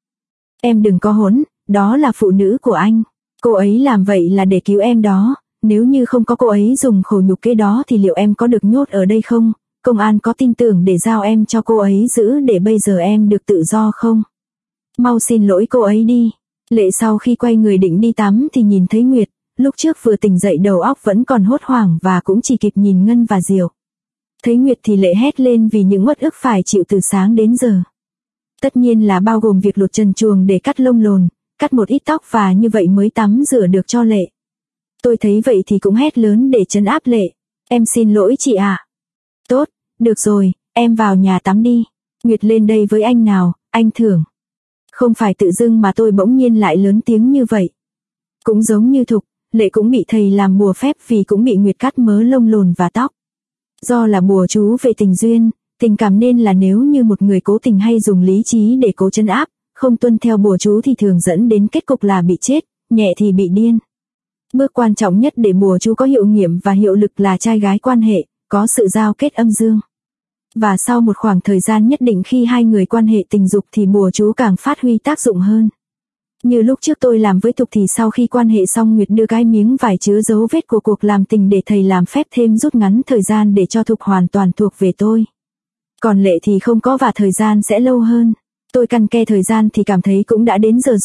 Em đừng có hỗn, đó là phụ nữ của anh. Cô ấy làm vậy là để cứu em đó, nếu như không có cô ấy dùng khổ nhục kế đó thì liệu em có được nhốt ở đây không? Công an có tin tưởng để giao em cho cô ấy giữ để bây giờ em được tự do không? Mau xin lỗi cô ấy đi. Lệ sau khi quay người định đi tắm thì nhìn thấy Nguyệt, lúc trước vừa tỉnh dậy đầu óc vẫn còn hốt hoảng và cũng chỉ kịp nhìn Ngân và Diệu. Thấy Nguyệt thì Lệ hét lên vì những uất ức phải chịu từ sáng đến giờ. Tất nhiên là bao gồm việc lột trần truồng để cắt lông lồn, cắt một ít tóc và như vậy mới tắm rửa được cho Lệ. Tôi thấy vậy thì cũng hét lớn để trấn áp Lệ. Em xin lỗi chị ạ. Tốt, được rồi, em vào nhà tắm đi. Nguyệt lên đây với anh nào, anh Thưởng. Không phải tự dưng mà tôi bỗng nhiên lại lớn tiếng như vậy. Cũng giống như Thục, Lệ cũng bị thầy làm bùa phép vì cũng bị Nguyệt cắt mớ lông lồn và tóc. Do là bùa chú về tình duyên, tình cảm nên là nếu như một người cố tình hay dùng lý trí để cố trấn áp, không tuân theo bùa chú thì thường dẫn đến kết cục là bị chết, nhẹ thì bị điên. Bước quan trọng nhất để bùa chú có hiệu nghiệm và hiệu lực là trai gái quan hệ, có sự giao kết âm dương. Và sau một khoảng thời gian nhất định khi hai người quan hệ tình dục thì bùa chú càng phát huy tác dụng hơn. Như lúc trước tôi làm với Thục thì sau khi quan hệ xong Nguyệt đưa cái miếng vải chứa dấu vết của cuộc làm tình để thầy làm phép thêm rút ngắn thời gian để cho Thục hoàn toàn thuộc về tôi. Còn Lệ thì không có và thời gian sẽ lâu hơn. Tôi căn ke thời gian thì cảm thấy cũng đã đến giờ rồi,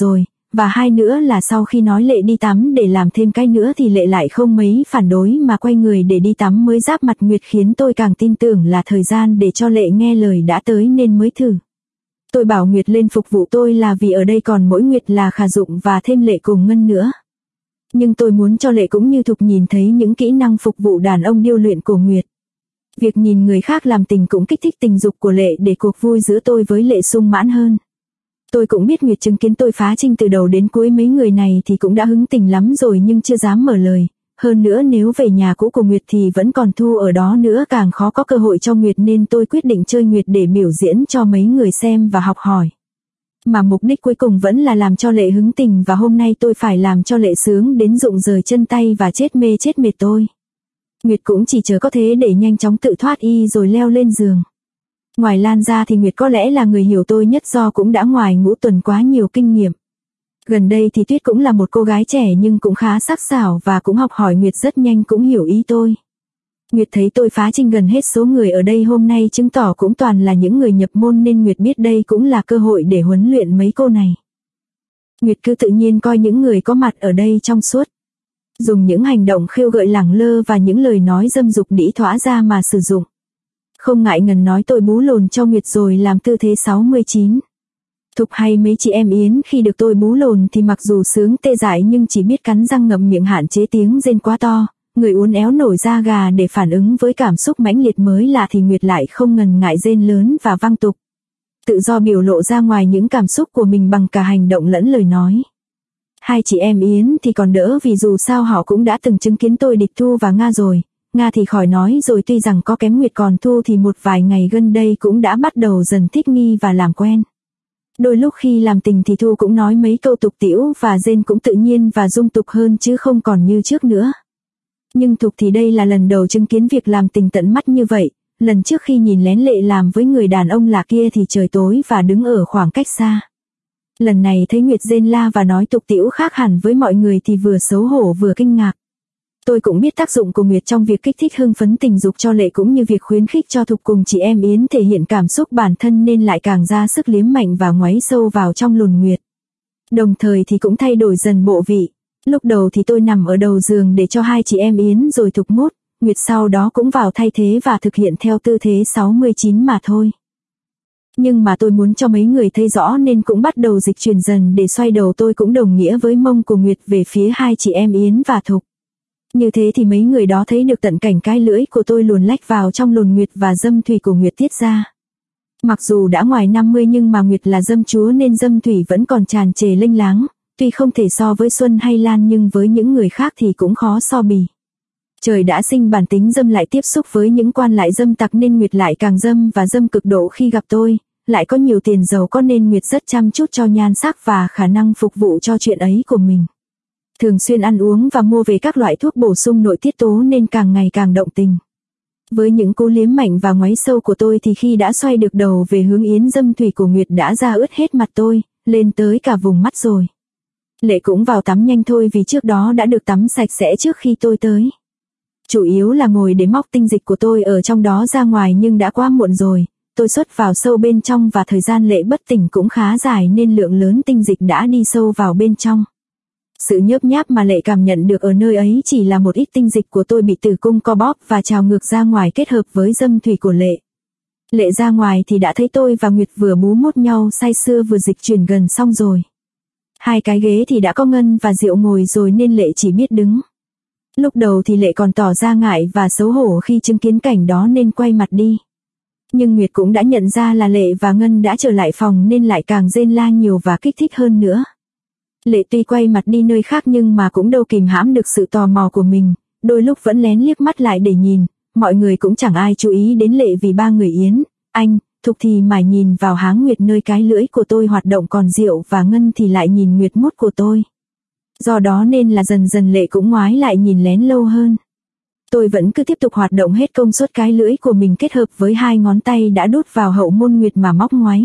và hai nữa là sau khi nói Lệ đi tắm để làm thêm cái nữa thì Lệ lại không mấy phản đối mà quay người để đi tắm mới giáp mặt Nguyệt, khiến tôi càng tin tưởng là thời gian để cho Lệ nghe lời đã tới nên mới thử. Tôi bảo Nguyệt lên phục vụ tôi là vì ở đây còn mỗi Nguyệt là Khả Dụng và thêm Lệ cùng Ngân nữa. Nhưng tôi muốn cho Lệ cũng như Thục nhìn thấy những kỹ năng phục vụ đàn ông điêu luyện của Nguyệt. Việc nhìn người khác làm tình cũng kích thích tình dục của Lệ để cuộc vui giữa tôi với Lệ sung mãn hơn. Tôi cũng biết Nguyệt chứng kiến tôi phá trinh từ đầu đến cuối mấy người này thì cũng đã hứng tình lắm rồi nhưng chưa dám mở lời. Hơn nữa nếu về nhà cũ của Nguyệt thì vẫn còn Thu ở đó nữa, càng khó có cơ hội cho Nguyệt, nên tôi quyết định chơi Nguyệt để biểu diễn cho mấy người xem và học hỏi. Mà mục đích cuối cùng vẫn là làm cho Lệ hứng tình, và hôm nay tôi phải làm cho Lệ sướng đến rụng rời chân tay và chết mê chết mệt tôi. Nguyệt cũng chỉ chờ có thế để nhanh chóng tự thoát y rồi leo lên giường. Ngoài Lan ra thì Nguyệt có lẽ là người hiểu tôi nhất do cũng đã ngoài ngũ tuần quá nhiều kinh nghiệm. Gần đây thì Tuyết cũng là một cô gái trẻ nhưng cũng khá sắc sảo và cũng học hỏi Nguyệt rất nhanh, cũng hiểu ý tôi. Nguyệt thấy tôi phá trinh gần hết số người ở đây hôm nay chứng tỏ cũng toàn là những người nhập môn, nên Nguyệt biết đây cũng là cơ hội để huấn luyện mấy cô này. Nguyệt cứ tự nhiên coi những người có mặt ở đây trong suốt. Dùng những hành động khêu gợi lẳng lơ và những lời nói dâm dục đĩ thỏa ra mà sử dụng. Không ngại ngần nói tôi bú lồn cho Nguyệt rồi làm tư thế 69. Thục hay mấy chị em Yến khi được tôi bú lồn thì mặc dù sướng tê dại nhưng chỉ biết cắn răng ngậm miệng hạn chế tiếng rên quá to, người uốn éo nổi da gà để phản ứng với cảm xúc mãnh liệt mới lạ, thì Nguyệt lại không ngần ngại rên lớn và vang tục. Tự do biểu lộ ra ngoài những cảm xúc của mình bằng cả hành động lẫn lời nói. Hai chị em Yến thì còn đỡ vì dù sao họ cũng đã từng chứng kiến tôi địch Thu và Nga rồi. Nga thì khỏi nói rồi, tuy rằng có kém Nguyệt, còn Thu thì một vài ngày gần đây cũng đã bắt đầu dần thích nghi và làm quen. Đôi lúc khi làm tình thì Thu cũng nói mấy câu tục tĩu và rên cũng tự nhiên và dung tục hơn chứ không còn như trước nữa. Nhưng Thục thì đây là lần đầu chứng kiến việc làm tình tận mắt như vậy. Lần trước khi nhìn lén Lệ làm với người đàn ông lạ kia thì trời tối và đứng ở khoảng cách xa. Lần này thấy Nguyệt rên la và nói tục tĩu khác hẳn với mọi người thì vừa xấu hổ vừa kinh ngạc. Tôi cũng biết tác dụng của Nguyệt trong việc kích thích hưng phấn tình dục cho Lệ cũng như việc khuyến khích cho Thục cùng chị em Yến thể hiện cảm xúc bản thân, nên lại càng ra sức liếm mạnh và ngoáy sâu vào trong lồn Nguyệt. Đồng thời thì cũng thay đổi dần bộ vị. Lúc đầu thì tôi nằm ở đầu giường để cho hai chị em Yến rồi Thục mút, Nguyệt sau đó cũng vào thay thế và thực hiện theo tư thế 69 mà thôi. Nhưng mà tôi muốn cho mấy người thấy rõ nên cũng bắt đầu dịch chuyển dần để xoay đầu tôi cũng đồng nghĩa với mông của Nguyệt về phía hai chị em Yến và Thục. Như thế thì mấy người đó thấy được tận cảnh cái lưỡi của tôi luồn lách vào trong lồn Nguyệt và dâm thủy của Nguyệt tiết ra. Mặc dù đã ngoài 50 nhưng mà Nguyệt là dâm chúa nên dâm thủy vẫn còn tràn trề lênh láng, tuy không thể so với Xuân hay Lan nhưng với những người khác thì cũng khó so bì. Trời đã sinh bản tính dâm lại tiếp xúc với những quan lại dâm tặc nên Nguyệt lại càng dâm và dâm cực độ khi gặp tôi, lại có nhiều tiền giàu có nên Nguyệt rất chăm chút cho nhan sắc và khả năng phục vụ cho chuyện ấy của mình. Thường xuyên ăn uống và mua về các loại thuốc bổ sung nội tiết tố nên càng ngày càng động tình. Với những cú liếm mạnh và ngoáy sâu của tôi thì khi đã xoay được đầu về hướng Yến, dâm thủy của Nguyệt đã ra ướt hết mặt tôi, lên tới cả vùng mắt rồi. Lệ cũng vào tắm nhanh thôi vì trước đó đã được tắm sạch sẽ trước khi tôi tới. Chủ yếu là ngồi để móc tinh dịch của tôi ở trong đó ra ngoài nhưng đã quá muộn rồi. Tôi xuất vào sâu bên trong và thời gian Lệ bất tỉnh cũng khá dài nên lượng lớn tinh dịch đã đi sâu vào bên trong. Sự nhớp nháp mà Lệ cảm nhận được ở nơi ấy chỉ là một ít tinh dịch của tôi bị tử cung co bóp và trào ngược ra ngoài kết hợp với dâm thủy của Lệ. Lệ ra ngoài thì đã thấy tôi và Nguyệt vừa bú mút nhau say sưa vừa dịch chuyển gần xong rồi. Hai cái ghế thì đã có Ngân và Diệu ngồi rồi nên Lệ chỉ biết đứng. Lúc đầu thì Lệ còn tỏ ra ngại và xấu hổ khi chứng kiến cảnh đó nên quay mặt đi. Nhưng Nguyệt cũng đã nhận ra là Lệ và Ngân đã trở lại phòng nên lại càng rên la nhiều và kích thích hơn nữa. Lệ tuy quay mặt đi nơi khác nhưng mà cũng đâu kìm hãm được sự tò mò của mình, đôi lúc vẫn lén liếc mắt lại để nhìn, mọi người cũng chẳng ai chú ý đến Lệ vì ba người Yến, anh, Thục thì mải nhìn vào háng Nguyệt nơi cái lưỡi của tôi hoạt động, còn Diệu và Ngân thì lại nhìn Nguyệt mút của tôi. Do đó nên là dần dần Lệ cũng ngoái lại nhìn lén lâu hơn. Tôi vẫn cứ tiếp tục hoạt động hết công suất cái lưỡi của mình kết hợp với hai ngón tay đã đút vào hậu môn Nguyệt mà móc ngoáy.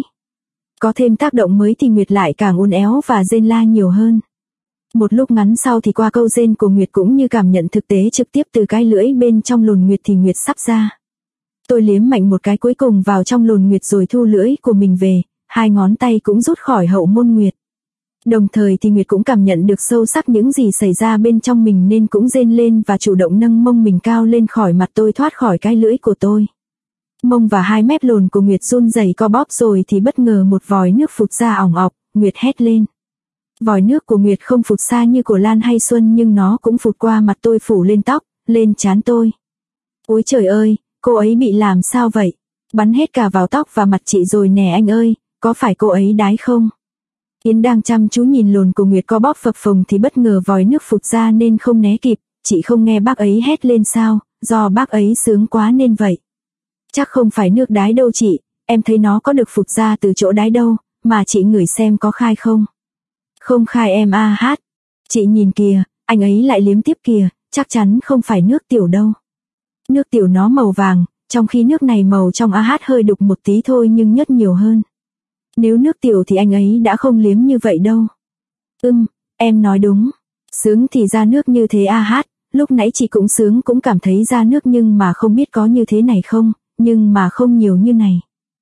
Có thêm tác động mới thì Nguyệt lại càng uốn éo và rên la nhiều hơn. Một lúc ngắn sau thì qua câu rên của Nguyệt cũng như cảm nhận thực tế trực tiếp từ cái lưỡi bên trong lồn Nguyệt thì Nguyệt sắp ra. Tôi liếm mạnh một cái cuối cùng vào trong lồn Nguyệt rồi thu lưỡi của mình về, hai ngón tay cũng rút khỏi hậu môn Nguyệt. Đồng thời thì Nguyệt cũng cảm nhận được sâu sắc những gì xảy ra bên trong mình nên cũng rên lên và chủ động nâng mông mình cao lên khỏi mặt tôi thoát khỏi cái lưỡi của tôi. Mông và hai mép lồn của Nguyệt run rẩy co bóp rồi thì bất ngờ một vòi nước phụt ra ỏng ọc, Nguyệt hét lên. Vòi nước của Nguyệt không phụt xa như của Lan hay Xuân nhưng nó cũng phụt qua mặt tôi phủ lên tóc, lên trán tôi. Ôi trời ơi, cô ấy bị làm sao vậy? Bắn hết cả vào tóc và mặt chị rồi nè anh ơi, có phải cô ấy đái không? Yến đang chăm chú nhìn lồn của Nguyệt co bóp phập phồng thì bất ngờ vòi nước phụt ra nên không né kịp, chị không nghe bác ấy hét lên sao, do bác ấy sướng quá nên vậy. Chắc không phải nước đái đâu chị, em thấy nó có được phụt ra từ chỗ đái đâu, mà chị ngửi xem có khai không. Không khai em hát. Chị nhìn kìa, anh ấy lại liếm tiếp kìa, chắc chắn không phải nước tiểu đâu. Nước tiểu nó màu vàng, trong khi nước này màu trong hơi đục một tí thôi nhưng nhớt nhiều hơn. Nếu nước tiểu thì anh ấy đã không liếm như vậy đâu. Em nói đúng. Sướng thì ra nước như thế lúc nãy chị cũng sướng cũng cảm thấy ra nước nhưng mà không biết có như thế này không, nhưng mà không nhiều như này.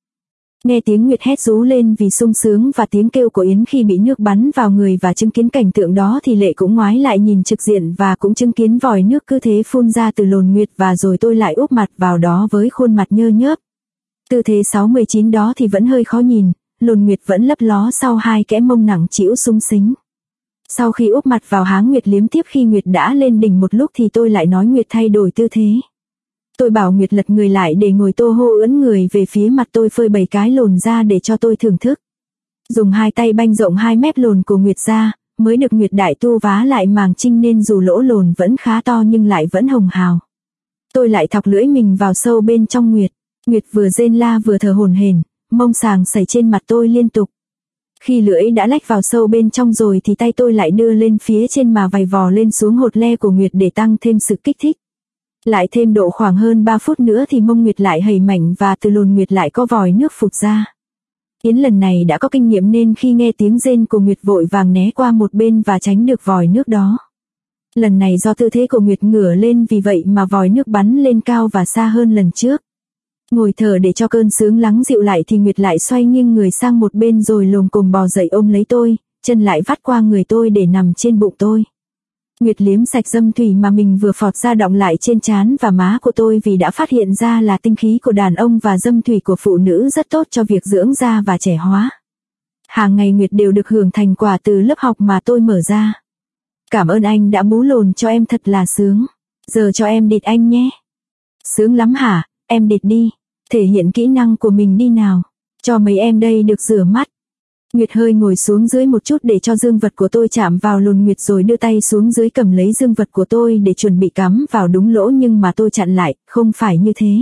Nghe tiếng Nguyệt hét rú lên vì sung sướng và tiếng kêu của Yến khi bị nước bắn vào người và chứng kiến cảnh tượng đó thì Lệ cũng ngoái lại nhìn trực diện và cũng chứng kiến vòi nước cứ thế phun ra từ lồn Nguyệt và rồi tôi lại úp mặt vào đó với khuôn mặt nhơ nhớp. Tư thế 6-19 đó thì vẫn hơi khó nhìn, lồn Nguyệt vẫn lấp ló sau hai kẽ mông nặng trĩu súng xính. Sau khi úp mặt vào háng Nguyệt liếm tiếp khi Nguyệt đã lên đỉnh một lúc thì tôi lại nói Nguyệt thay đổi tư thế. Tôi bảo Nguyệt lật người lại để ngồi tô hô ưỡn người về phía mặt tôi phơi bày cái lồn ra để cho tôi thưởng thức. Dùng hai tay banh rộng 2 mét lồn của Nguyệt ra, mới được Nguyệt đại tu vá lại màng trinh nên dù lỗ lồn vẫn khá to nhưng lại vẫn hồng hào. Tôi lại thọc lưỡi mình vào sâu bên trong Nguyệt. Nguyệt vừa rên la vừa thở hổn hển, mông sàng sẩy trên mặt tôi liên tục. Khi lưỡi đã lách vào sâu bên trong rồi thì tay tôi lại đưa lên phía trên mà vày vò lên xuống hột le của Nguyệt để tăng thêm sự kích thích. Lại thêm độ khoảng hơn 3 phút nữa thì mông Nguyệt lại hầy mảnh và từ lồn Nguyệt lại có vòi nước phụt ra. Yến lần này đã có kinh nghiệm nên khi nghe tiếng rên của Nguyệt vội vàng né qua một bên và tránh được vòi nước đó. Lần này do tư thế của Nguyệt ngửa lên vì vậy mà vòi nước bắn lên cao và xa hơn lần trước. Ngồi thở để cho cơn sướng lắng dịu lại thì Nguyệt lại xoay nghiêng người sang một bên rồi lồm cồm bò dậy ôm lấy tôi, chân lại vắt qua người tôi để nằm trên bụng tôi. Nguyệt liếm sạch dâm thủy mà mình vừa phọt ra đọng lại trên trán và má của tôi vì đã phát hiện ra là tinh khí của đàn ông và dâm thủy của phụ nữ rất tốt cho việc dưỡng da và trẻ hóa. Hàng ngày Nguyệt đều được hưởng thành quả từ lớp học mà tôi mở ra. Cảm ơn anh đã bú lồn cho em thật là sướng. Giờ cho em địt anh nhé. Sướng lắm hả, em địt đi. Thể hiện kỹ năng của mình đi nào. Cho mấy em đây được rửa mắt. Nguyệt hơi ngồi xuống dưới một chút để cho dương vật của tôi chạm vào lồn Nguyệt rồi đưa tay xuống dưới cầm lấy dương vật của tôi để chuẩn bị cắm vào đúng lỗ nhưng mà tôi chặn lại, không phải như thế.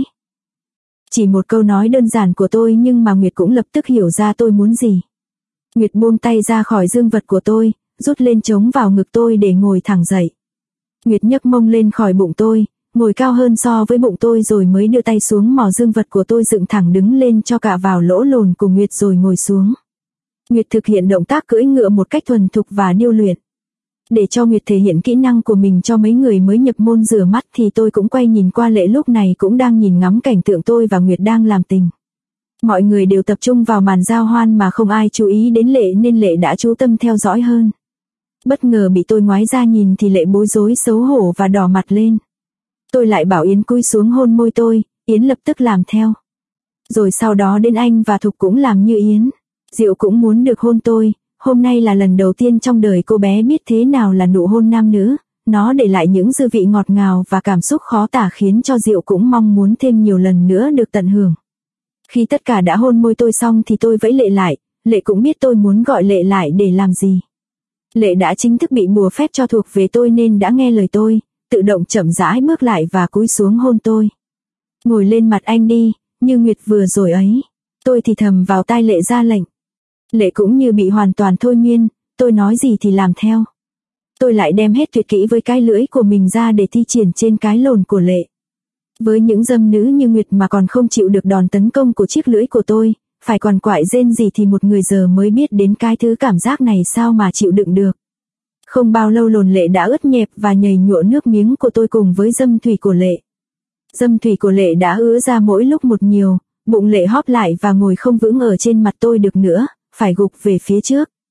Chỉ một câu nói đơn giản của tôi nhưng mà Nguyệt cũng lập tức hiểu ra tôi muốn gì. Nguyệt buông tay ra khỏi dương vật của tôi, rút lên chống vào ngực tôi để ngồi thẳng dậy. Nguyệt nhấc mông lên khỏi bụng tôi, ngồi cao hơn so với bụng tôi rồi mới đưa tay xuống mò dương vật của tôi dựng thẳng đứng lên cho cả vào lỗ lồn của Nguyệt rồi ngồi xuống. Nguyệt thực hiện động tác cưỡi ngựa một cách thuần thục và điêu luyện. Để cho Nguyệt thể hiện kỹ năng của mình cho mấy người mới nhập môn rửa mắt thì tôi cũng quay nhìn qua Lệ lúc này cũng đang nhìn ngắm cảnh tượng tôi và Nguyệt đang làm tình. Mọi người đều tập trung vào màn giao hoan mà không ai chú ý đến Lệ nên Lệ đã chú tâm theo dõi hơn. Bất ngờ bị tôi ngoái ra nhìn thì Lệ bối rối xấu hổ và đỏ mặt lên. Tôi lại bảo Yến cúi xuống hôn môi tôi, Yến lập tức làm theo. Rồi sau đó đến anh và Thục cũng làm như Yến. Diệu cũng muốn được hôn tôi, hôm nay là lần đầu tiên trong đời cô bé biết thế nào là nụ hôn nam nữ, nó để lại những dư vị ngọt ngào và cảm xúc khó tả khiến cho Diệu cũng mong muốn thêm nhiều lần nữa được tận hưởng. Khi tất cả đã hôn môi tôi xong thì tôi vẫy Lệ lại, Lệ cũng biết tôi muốn gọi Lệ lại để làm gì. Lệ đã chính thức bị bùa phép cho thuộc về tôi nên đã nghe lời tôi, tự động chậm rãi bước lại và cúi xuống hôn tôi. Ngồi lên mặt anh đi, như Nguyệt vừa rồi ấy. Tôi thì thầm vào tai Lệ ra lệnh. Lệ cũng như bị hoàn toàn thôi miên, tôi nói gì thì làm theo. Tôi lại đem hết tuyệt kỹ với cái lưỡi của mình ra để thi triển trên cái lồn của Lệ. Với những dâm nữ như Nguyệt mà còn không chịu được đòn tấn công của chiếc lưỡi của tôi, phải quằn quại rên gì thì một người giờ mới biết đến cái thứ cảm giác này sao mà chịu đựng được. Không bao lâu lồn Lệ đã ướt nhẹp và nhầy nhụa nước miếng của tôi cùng với dâm thủy của Lệ. Dâm thủy của Lệ đã ứa ra mỗi lúc một nhiều, bụng Lệ hóp lại và ngồi không vững ở trên mặt tôi được nữa, phải gục về phía trước.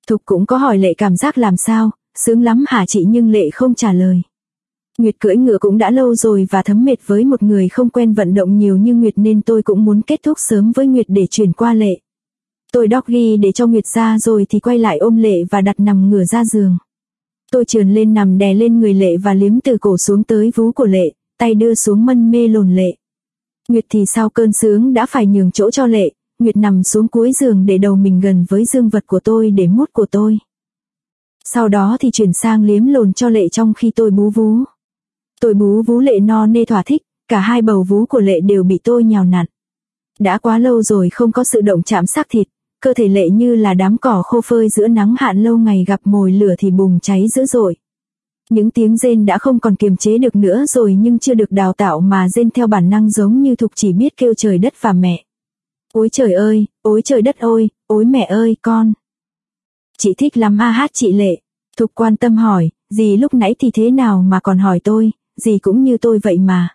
Thục cũng có hỏi Lệ cảm giác làm sao, sướng lắm hả chị, nhưng Lệ không trả lời. Nguyệt cưỡi ngựa cũng đã lâu rồi và thấm mệt với một người không quen vận động nhiều như Nguyệt, nên tôi cũng muốn kết thúc sớm với Nguyệt để chuyển qua Lệ. Tôi doggy để cho Nguyệt ra rồi thì quay lại ôm Lệ và đặt nằm ngửa ra giường. Tôi trườn lên nằm đè lên người Lệ và liếm từ cổ xuống tới vú của Lệ, tay đưa xuống mân mê lồn Lệ. Nguyệt thì sau cơn sướng đã phải nhường chỗ cho Lệ. Nguyệt nằm xuống cuối giường để đầu mình gần với dương vật của tôi để mút của tôi. Sau đó thì chuyển sang liếm lồn cho Lệ trong khi tôi bú vú. Tôi bú vú Lệ no nê thỏa thích, cả hai bầu vú của Lệ đều bị tôi nhào nặn. Đã quá lâu rồi không có sự động chạm xác thịt, cơ thể Lệ như là đám cỏ khô phơi giữa nắng hạn lâu ngày gặp mồi lửa thì bùng cháy dữ dội. Những tiếng rên đã không còn kiềm chế được nữa rồi, nhưng chưa được đào tạo mà rên theo bản năng giống như Thục chỉ biết kêu trời đất và mẹ. Ôi trời ơi, ôi trời đất ơi, ôi mẹ ơi con. Chị thích lắm hát chị Lệ. Thục quan tâm hỏi, dì lúc nãy thì thế nào mà còn hỏi tôi, dì cũng như tôi vậy mà.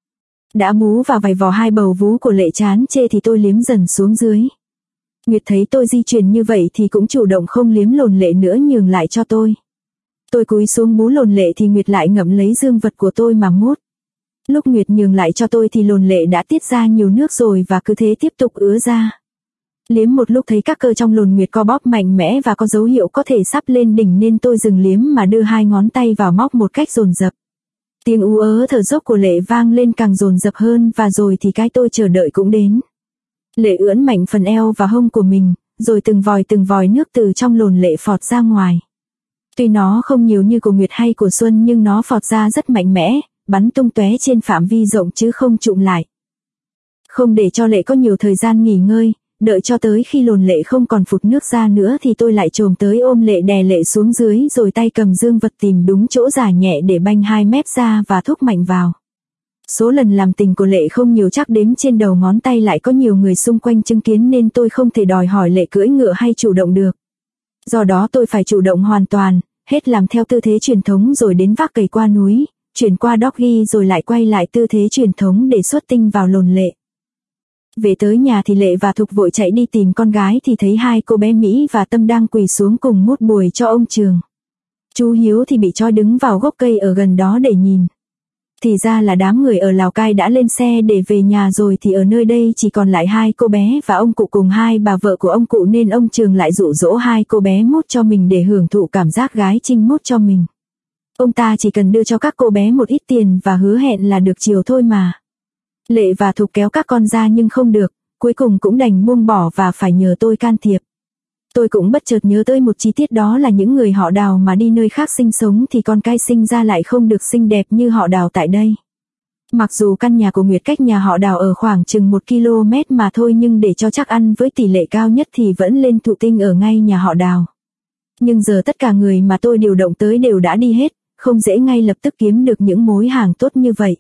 Đã bú và vầy vò hai bầu vú của Lệ chán chê thì tôi liếm dần xuống dưới. Nguyệt thấy tôi di chuyển như vậy thì cũng chủ động không liếm lồn Lệ nữa, nhường lại cho tôi. Tôi cúi xuống bú lồn Lệ thì Nguyệt lại ngậm lấy dương vật của tôi mà mút. Lúc Nguyệt nhường lại cho tôi thì lồn Lệ đã tiết ra nhiều nước rồi và cứ thế tiếp tục ứa ra. Liếm một lúc thấy các cơ trong lồn Nguyệt co bóp mạnh mẽ và có dấu hiệu có thể sắp lên đỉnh, nên tôi dừng liếm mà đưa hai ngón tay vào móc một cách dồn dập. Tiếng ú ớ thở dốc của Lệ vang lên càng dồn dập hơn, và rồi thì cái tôi chờ đợi cũng đến. Lệ ưỡn mạnh phần eo và hông của mình, rồi từng vòi nước từ trong lồn Lệ phọt ra ngoài. Tuy nó không nhiều như của Nguyệt hay của Xuân, nhưng nó phọt ra rất mạnh mẽ, bắn tung tóe trên phạm vi rộng chứ không trụm lại. Không để cho Lệ có nhiều thời gian nghỉ ngơi, đợi cho tới khi lồn Lệ không còn phụt nước ra nữa thì tôi lại chồm tới ôm Lệ đè Lệ xuống dưới, rồi tay cầm dương vật tìm đúng chỗ giả nhẹ để banh hai mép ra và thúc mạnh vào. Số lần làm tình của Lệ không nhiều, chắc đếm trên đầu ngón tay, lại có nhiều người xung quanh chứng kiến nên tôi không thể đòi hỏi Lệ cưỡi ngựa hay chủ động được. Do đó tôi phải chủ động hoàn toàn, hết làm theo tư thế truyền thống rồi đến vác cày qua núi, chuyển qua doggy rồi lại quay lại tư thế truyền thống để xuất tinh vào lồn Lệ. Về tới nhà thì Lệ và Thục vội chạy đi tìm con gái thì thấy hai cô bé Mỹ và Tâm đang quỳ xuống cùng mút bùi cho ông Trường. Chú Hiếu thì bị trói đứng vào gốc cây ở gần đó để nhìn. Thì ra là đám người ở Lào Cai đã lên xe để về nhà rồi, thì ở nơi đây chỉ còn lại hai cô bé và ông cụ cùng hai bà vợ của ông cụ, nên ông Trường lại dụ dỗ hai cô bé mút cho mình để hưởng thụ cảm giác gái trinh mút cho mình. Ông ta chỉ cần đưa cho các cô bé một ít tiền và hứa hẹn là được chiều thôi mà. Lệ và Thục kéo các con ra nhưng không được, cuối cùng cũng đành buông bỏ và phải nhờ tôi can thiệp. Tôi cũng bất chợt nhớ tới một chi tiết, đó là những người họ Đào mà đi nơi khác sinh sống thì con cái sinh ra lại không được xinh đẹp như họ Đào tại đây. Mặc dù căn nhà của Nguyệt cách nhà họ Đào ở khoảng chừng 1 km mà thôi, nhưng để cho chắc ăn với tỷ lệ cao nhất thì vẫn lên thụ tinh ở ngay nhà họ Đào. Nhưng giờ tất cả người mà tôi điều động tới đều đã đi hết, không dễ ngay lập tức kiếm được những mối hàng tốt như vậy.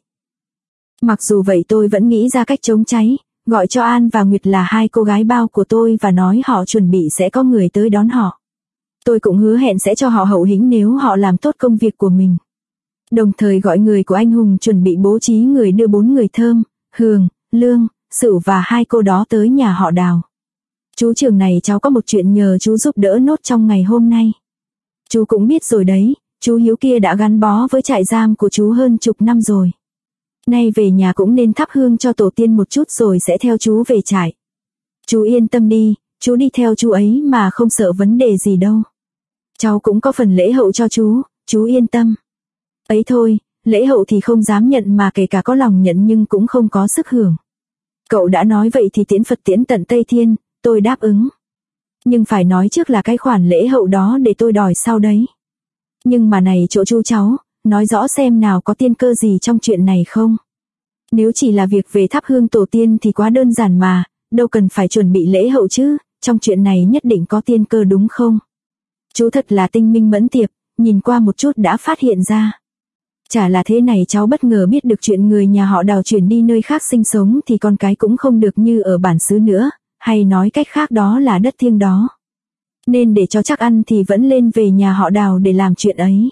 Mặc dù vậy tôi vẫn nghĩ ra cách chống cháy, gọi cho An và Nguyệt là hai cô gái bao của tôi và nói họ chuẩn bị sẽ có người tới đón họ. Tôi cũng hứa hẹn sẽ cho họ hậu hĩnh nếu họ làm tốt công việc của mình. Đồng thời gọi người của anh Hùng chuẩn bị bố trí người đưa 4 người Thơm, Hường, Lương, Sửu và hai cô đó tới nhà họ Đào. Chú Trường này, cháu có một chuyện nhờ chú giúp đỡ nốt trong ngày hôm nay. Chú cũng biết rồi đấy, chú Hiếu kia đã gắn bó với trại giam của chú hơn chục năm rồi. Nay về nhà cũng nên thắp hương cho tổ tiên một chút rồi sẽ theo chú về trại. Chú yên tâm đi, chú đi theo chú ấy mà không sợ vấn đề gì đâu. Cháu cũng có phần lễ hậu cho chú yên tâm. Ấy thôi, lễ hậu thì không dám nhận, mà kể cả có lòng nhận nhưng cũng không có sức hưởng. Cậu đã nói vậy thì tiễn Phật tiễn tận Tây Thiên, tôi đáp ứng. Nhưng phải nói trước là cái khoản lễ hậu đó để tôi đòi sau đấy. Nhưng mà này chỗ chú cháu, nói rõ xem nào có tiên cơ gì trong chuyện này không? Nếu chỉ là việc về thắp hương tổ tiên thì quá đơn giản mà, đâu cần phải chuẩn bị lễ hậu chứ, trong chuyện này nhất định có tiên cơ đúng không? Chú thật là tinh minh mẫn tiệp, nhìn qua một chút đã phát hiện ra. Chả là thế này, cháu bất ngờ biết được chuyện người nhà họ Đào chuyển đi nơi khác sinh sống thì con cái cũng không được như ở bản xứ nữa, hay nói cách khác đó là đất thiêng đó. Nên để cho chắc ăn thì vẫn lên về nhà họ Đào để làm chuyện ấy.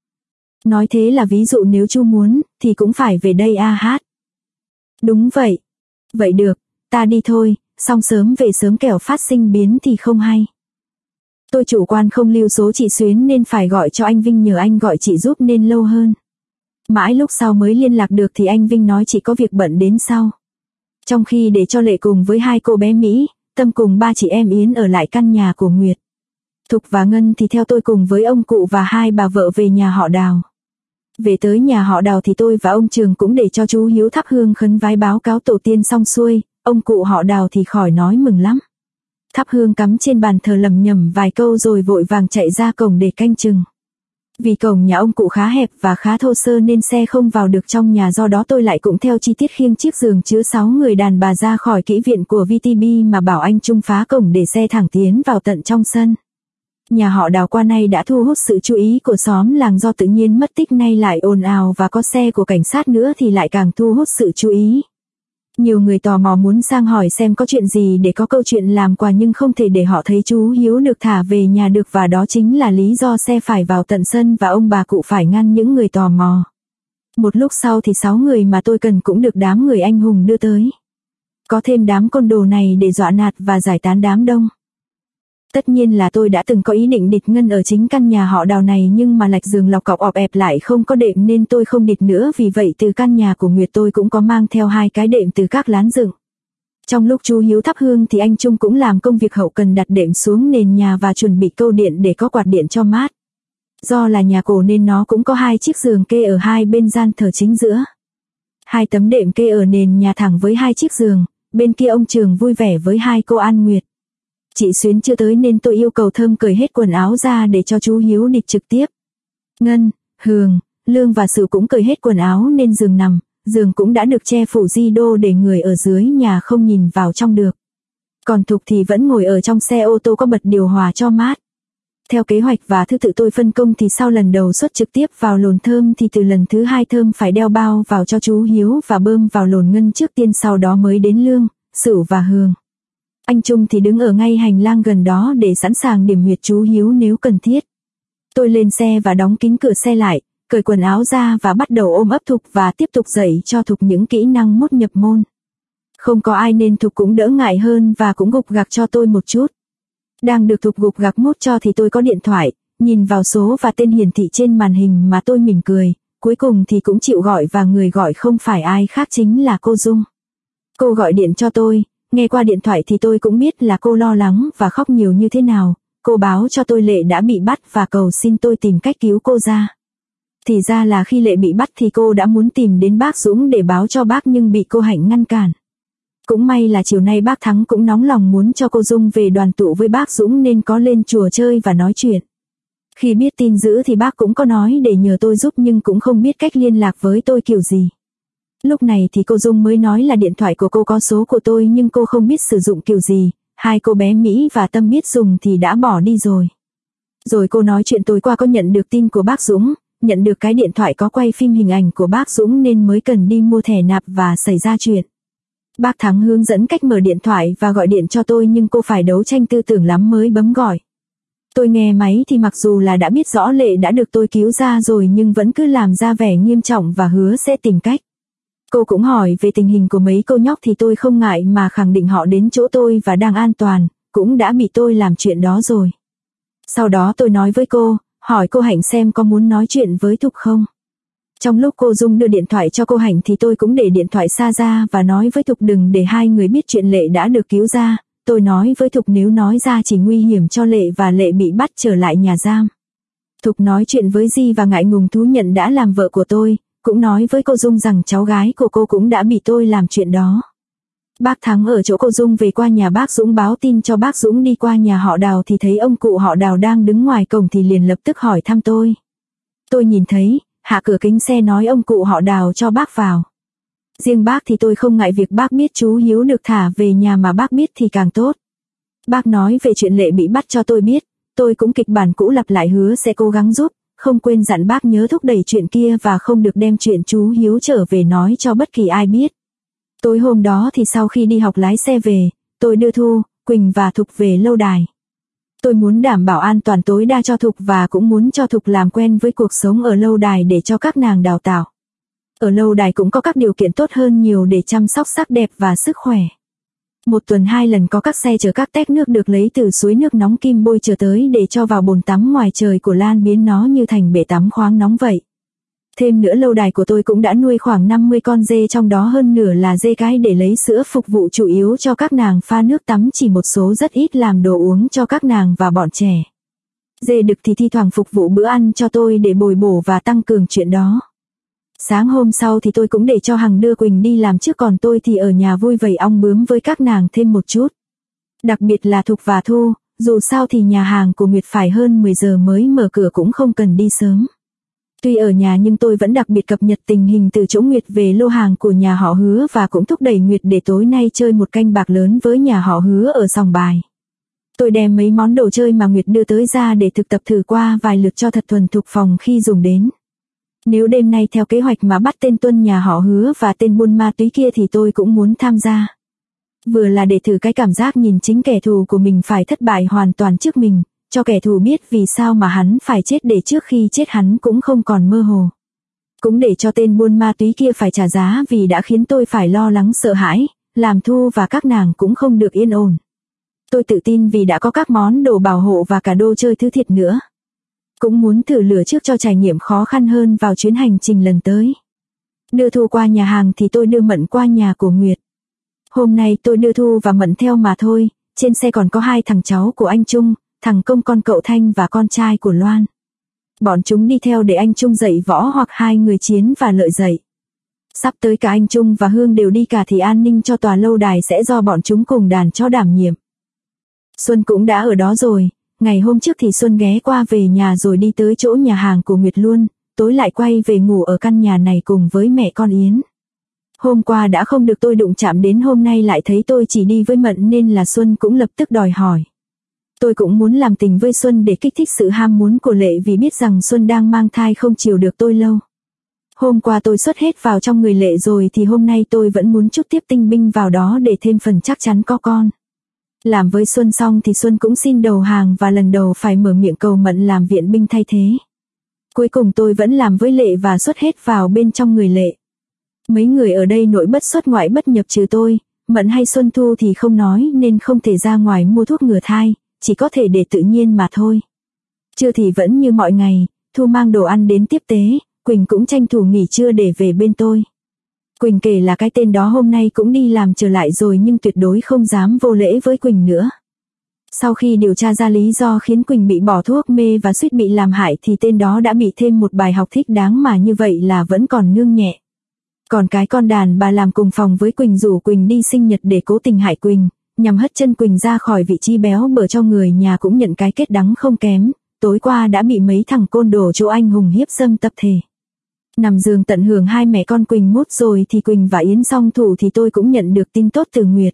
Nói thế là ví dụ nếu chú muốn, thì cũng phải về đây hát. Đúng vậy. Vậy được, ta đi thôi, xong sớm về sớm kẻo phát sinh biến thì không hay. Tôi chủ quan không lưu số chị Xuyến nên phải gọi cho anh Vinh nhờ anh gọi chị giúp nên lâu hơn. Mãi lúc sau mới liên lạc được thì anh Vinh nói chị có việc bận đến sau. Trong khi để cho Lệ cùng với hai cô bé Mỹ, Tâm cùng ba chị em Yến ở lại căn nhà của Nguyệt. Thục và Ngân thì theo tôi cùng với ông cụ và hai bà vợ về nhà họ Đào. Về tới nhà họ Đào thì tôi và ông Trường cũng để cho chú Hiếu thắp hương khấn vái báo cáo tổ tiên xong xuôi, ông cụ họ Đào thì khỏi nói mừng lắm. Thắp hương cắm trên bàn thờ lầm nhầm vài câu rồi vội vàng chạy ra cổng để canh chừng. Vì cổng nhà ông cụ khá hẹp và khá thô sơ nên xe không vào được trong nhà, do đó tôi lại cũng theo chi tiết khiêng chiếc giường chứa 6 người đàn bà ra khỏi kỹ viện của VTB mà bảo anh Trung phá cổng để xe thẳng tiến vào tận trong sân. Nhà họ Đào qua nay đã thu hút sự chú ý của xóm làng, do tự nhiên mất tích nay lại ồn ào và có xe của cảnh sát nữa thì lại càng thu hút sự chú ý. Nhiều người tò mò muốn sang hỏi xem có chuyện gì để có câu chuyện làm quà, nhưng không thể để họ thấy chú Hiếu được thả về nhà được, và đó chính là lý do xe phải vào tận sân và ông bà cụ phải ngăn những người tò mò. Một lúc sau thì 6 người mà tôi cần cũng được đám người anh hùng đưa tới. Có thêm đám côn đồ này để dọa nạt và giải tán đám đông. Tất nhiên là tôi đã từng có ý định địt Ngân ở chính căn nhà họ Đào này, nhưng mà lạch giường lọc cọc ọp ẹp lại không có đệm nên tôi không địt nữa. Vì vậy từ căn nhà của Nguyệt tôi cũng có mang theo 2 cái đệm từ các lán dựng. Trong lúc chú Hiếu thắp hương thì anh Trung cũng làm công việc hậu cần đặt đệm xuống nền nhà và chuẩn bị câu điện để có quạt điện cho mát. Do là nhà cổ nên nó cũng có 2 chiếc giường kê ở hai bên gian thờ chính giữa. 2 tấm đệm kê ở nền nhà thẳng với 2 chiếc giường, bên kia ông Trường vui vẻ với 2 cô An Nguyệt. Chị Xuyến chưa tới nên tôi yêu cầu Thơm cởi hết quần áo ra để cho chú Hiếu địt trực tiếp. Ngân, Hường, Lương và Sửu cũng cởi hết quần áo nên giường cũng đã được che phủ di đô để người ở dưới nhà không nhìn vào trong được. Còn Thục thì vẫn ngồi ở trong xe ô tô có bật điều hòa cho mát. Theo kế hoạch và thứ tự tôi phân công thì sau lần đầu xuất trực tiếp vào lồn Thơm thì từ lần thứ 2 Thơm phải đeo bao vào cho chú Hiếu và bơm vào lồn Ngân trước tiên, sau đó mới đến Lương, Sửu và Hường. Anh Trung thì đứng ở ngay hành lang gần đó để sẵn sàng điểm huyệt chú Hiếu nếu cần thiết. Tôi lên xe và đóng kín cửa xe lại, cởi quần áo ra và bắt đầu ôm ấp Thục và tiếp tục dạy cho Thục những kỹ năng mốt nhập môn. Không có ai nên Thục cũng đỡ ngại hơn và cũng gục gặc cho tôi một chút. Đang được Thục gục gặc mốt cho thì tôi có điện thoại, nhìn vào số và tên hiển thị trên màn hình mà tôi mỉm cười, cuối cùng thì cũng chịu gọi, và người gọi không phải ai khác chính là cô Dung. Cô gọi điện cho tôi. Nghe qua điện thoại thì tôi cũng biết là cô lo lắng và khóc nhiều như thế nào. Cô báo cho tôi Lệ đã bị bắt và cầu xin tôi tìm cách cứu cô ra. Thì ra là khi Lệ bị bắt thì cô đã muốn tìm đến bác Dũng để báo cho bác nhưng bị cô Hạnh ngăn cản. Cũng may là chiều nay bác Thắng cũng nóng lòng muốn cho cô Dung về đoàn tụ với bác Dũng nên có lên chùa chơi và nói chuyện. Khi biết tin dữ thì bác cũng có nói để nhờ tôi giúp nhưng cũng không biết cách liên lạc với tôi kiểu gì. Lúc này thì cô Dung mới nói là điện thoại của cô có số của tôi nhưng cô không biết sử dụng kiểu gì, 2 cô bé Mỹ và Tâm biết dùng thì đã bỏ đi rồi. Rồi cô nói chuyện tối qua có nhận được tin của bác Dũng, nhận được cái điện thoại có quay phim hình ảnh của bác Dũng nên mới cần đi mua thẻ nạp và xảy ra chuyện. Bác Thắng hướng dẫn cách mở điện thoại và gọi điện cho tôi nhưng cô phải đấu tranh tư tưởng lắm mới bấm gọi. Tôi nghe máy thì mặc dù là đã biết rõ Lệ đã được tôi cứu ra rồi nhưng vẫn cứ làm ra vẻ nghiêm trọng và hứa sẽ tìm cách. Cô cũng hỏi về tình hình của mấy cô nhóc thì tôi không ngại mà khẳng định họ đến chỗ tôi và đang an toàn, cũng đã bị tôi làm chuyện đó rồi. Sau đó tôi nói với cô, hỏi cô Hạnh xem có muốn nói chuyện với Thục không. Trong lúc cô Dung đưa điện thoại cho cô Hạnh thì tôi cũng để điện thoại xa ra và nói với Thục đừng để 2 người biết chuyện Lệ đã được cứu ra. Tôi nói với Thục nếu nói ra chỉ nguy hiểm cho Lệ và Lệ bị bắt trở lại nhà giam. Thục nói chuyện với Di và ngại ngùng thú nhận đã làm vợ của tôi. Cũng nói với cô Dung rằng cháu gái của cô cũng đã bị tôi làm chuyện đó. Bác Thắng ở chỗ cô Dung về qua nhà bác Dũng báo tin cho bác Dũng đi qua nhà họ Đào thì thấy ông cụ họ Đào đang đứng ngoài cổng thì liền lập tức hỏi thăm tôi. Tôi nhìn thấy, hạ cửa kính xe nói ông cụ họ Đào cho bác vào. Riêng bác thì tôi không ngại việc bác biết chú Hiếu được thả về nhà mà bác biết thì càng tốt. Bác nói về chuyện Lệ bị bắt cho tôi biết, tôi cũng kịch bản cũ lặp lại hứa sẽ cố gắng giúp. Không quên dặn bác nhớ thúc đẩy chuyện kia và không được đem chuyện chú Hiếu trở về nói cho bất kỳ ai biết. Tối hôm đó thì sau khi đi học lái xe về, tôi đưa Thu, Quỳnh và Thục về lâu đài. Tôi muốn đảm bảo an toàn tối đa cho Thục và cũng muốn cho Thục làm quen với cuộc sống ở lâu đài để cho các nàng đào tạo. Ở lâu đài cũng có các điều kiện tốt hơn nhiều để chăm sóc sắc đẹp và sức khỏe. Một tuần 2 lần có các xe chở các tét nước được lấy từ suối nước nóng Kim Bôi chờ tới để cho vào bồn tắm ngoài trời của Lan, biến nó như thành bể tắm khoáng nóng vậy. Thêm nữa lâu đài của tôi cũng đã nuôi khoảng 50 con dê, trong đó hơn nửa là dê cái để lấy sữa phục vụ chủ yếu cho các nàng pha nước tắm, chỉ một số rất ít làm đồ uống cho các nàng và bọn trẻ. Dê đực thì thi thoảng phục vụ bữa ăn cho tôi để bồi bổ và tăng cường chuyện đó. Sáng hôm sau thì tôi cũng để cho Hằng đưa Quỳnh đi làm trước, còn tôi thì ở nhà vui vầy ong bướm với các nàng thêm một chút. Đặc biệt là Thục và Thu, dù sao thì nhà hàng của Nguyệt phải hơn 10 giờ mới mở cửa, cũng không cần đi sớm. Tuy ở nhà nhưng tôi vẫn đặc biệt cập nhật tình hình từ chỗ Nguyệt về lô hàng của nhà họ Hứa, và cũng thúc đẩy Nguyệt để tối nay chơi một canh bạc lớn với nhà họ Hứa ở sòng bài. Tôi đem mấy món đồ chơi mà Nguyệt đưa tới ra để thực tập thử qua vài lượt cho thật thuần thục phòng khi dùng đến. Nếu đêm nay theo kế hoạch mà bắt tên Tuân nhà họ Hứa và tên buôn ma túy kia thì tôi cũng muốn tham gia. Vừa là để thử cái cảm giác nhìn chính kẻ thù của mình phải thất bại hoàn toàn trước mình, cho kẻ thù biết vì sao mà hắn phải chết, để trước khi chết hắn cũng không còn mơ hồ. Cũng để cho tên buôn ma túy kia phải trả giá vì đã khiến tôi phải lo lắng sợ hãi, làm Thu và các nàng cũng không được yên ổn. Tôi tự tin vì đã có các món đồ bảo hộ và cả đồ chơi thứ thiệt nữa. Cũng muốn thử lửa trước cho trải nghiệm khó khăn hơn vào chuyến hành trình lần tới. Đưa Thu qua nhà hàng thì tôi đưa Mận qua nhà của Nguyệt. Hôm nay tôi đưa Thu và Mận theo mà thôi, trên xe còn có 2 thằng cháu của anh Trung, thằng Công con cậu Thanh và con trai của Loan. Bọn chúng đi theo để anh Trung dạy võ hoặc 2 người Chiến và Lợi dạy. Sắp tới cả anh Trung và Hương đều đi cả thì an ninh cho tòa lâu đài sẽ do bọn chúng cùng đàn chó đảm nhiệm. Xuân cũng đã ở đó rồi, ngày hôm trước thì Xuân ghé qua về nhà rồi đi tới chỗ nhà hàng của Nguyệt luôn, tối lại quay về ngủ ở căn nhà này cùng với mẹ con Yến. Hôm qua đã không được tôi đụng chạm đến, hôm nay lại thấy tôi chỉ đi với Mận nên là Xuân cũng lập tức đòi hỏi. Tôi cũng muốn làm tình với Xuân để kích thích sự ham muốn của Lệ, vì biết rằng Xuân đang mang thai không chịu được tôi lâu. Hôm qua tôi xuất hết vào trong người Lệ rồi thì hôm nay tôi vẫn muốn chút tiếp tinh binh vào đó để thêm phần chắc chắn có con. Làm với Xuân xong thì Xuân cũng xin đầu hàng và lần đầu phải mở miệng cầu Mận làm viện binh thay thế. Cuối cùng tôi vẫn làm với Lệ và xuất hết vào bên trong người Lệ. Mấy người ở đây nội bất xuất ngoại bất nhập trừ tôi, Mận hay Xuân Thu thì không nói nên không thể ra ngoài mua thuốc ngừa thai, chỉ có thể để tự nhiên mà thôi. Trưa thì vẫn như mọi ngày, Thu mang đồ ăn đến tiếp tế, Quỳnh cũng tranh thủ nghỉ trưa để về bên tôi. Quỳnh kể là cái tên đó hôm nay cũng đi làm trở lại rồi nhưng tuyệt đối không dám vô lễ với Quỳnh nữa. Sau khi điều tra ra lý do khiến Quỳnh bị bỏ thuốc mê và suýt bị làm hại thì tên đó đã bị thêm một bài học thích đáng, mà như vậy là vẫn còn nương nhẹ. Còn cái con đàn bà làm cùng phòng với Quỳnh rủ Quỳnh đi sinh nhật để cố tình hại Quỳnh, nhằm hất chân Quỳnh ra khỏi vị trí béo bở cho người nhà, cũng nhận cái kết đắng không kém, tối qua đã bị mấy thằng côn đồ chỗ anh hùng hiếp dâm tập thể. Nằm giường tận hưởng hai mẹ con Quỳnh mút rồi thì Quỳnh và Yến xong thủ thì tôi cũng nhận được tin tốt từ Nguyệt.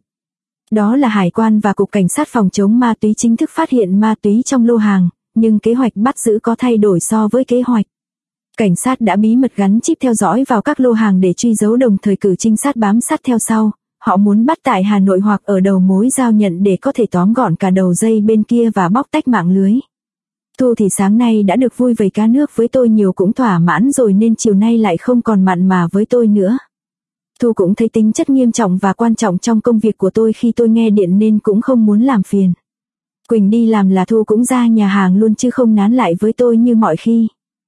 Đó là Hải quan và Cục Cảnh sát phòng chống ma túy chính thức phát hiện ma túy trong lô hàng, nhưng kế hoạch bắt giữ có thay đổi so với kế hoạch. Cảnh sát đã bí mật gắn chip theo dõi vào các lô hàng để truy dấu, đồng thời cử trinh sát bám sát theo sau. Họ muốn bắt tại Hà Nội hoặc ở đầu mối giao nhận để có thể tóm gọn cả đầu dây bên kia và bóc tách mạng lưới. Thu thì sáng nay đã được vui vầy cá nước với tôi nhiều cũng thỏa mãn rồi nên chiều nay lại không còn mặn mà với tôi nữa. Thu cũng thấy tính chất nghiêm trọng và quan trọng trong công việc của tôi khi tôi nghe điện nên cũng không muốn làm phiền. Quỳnh đi làm là Thu cũng ra nhà hàng luôn chứ không nán lại với tôi như mọi khi.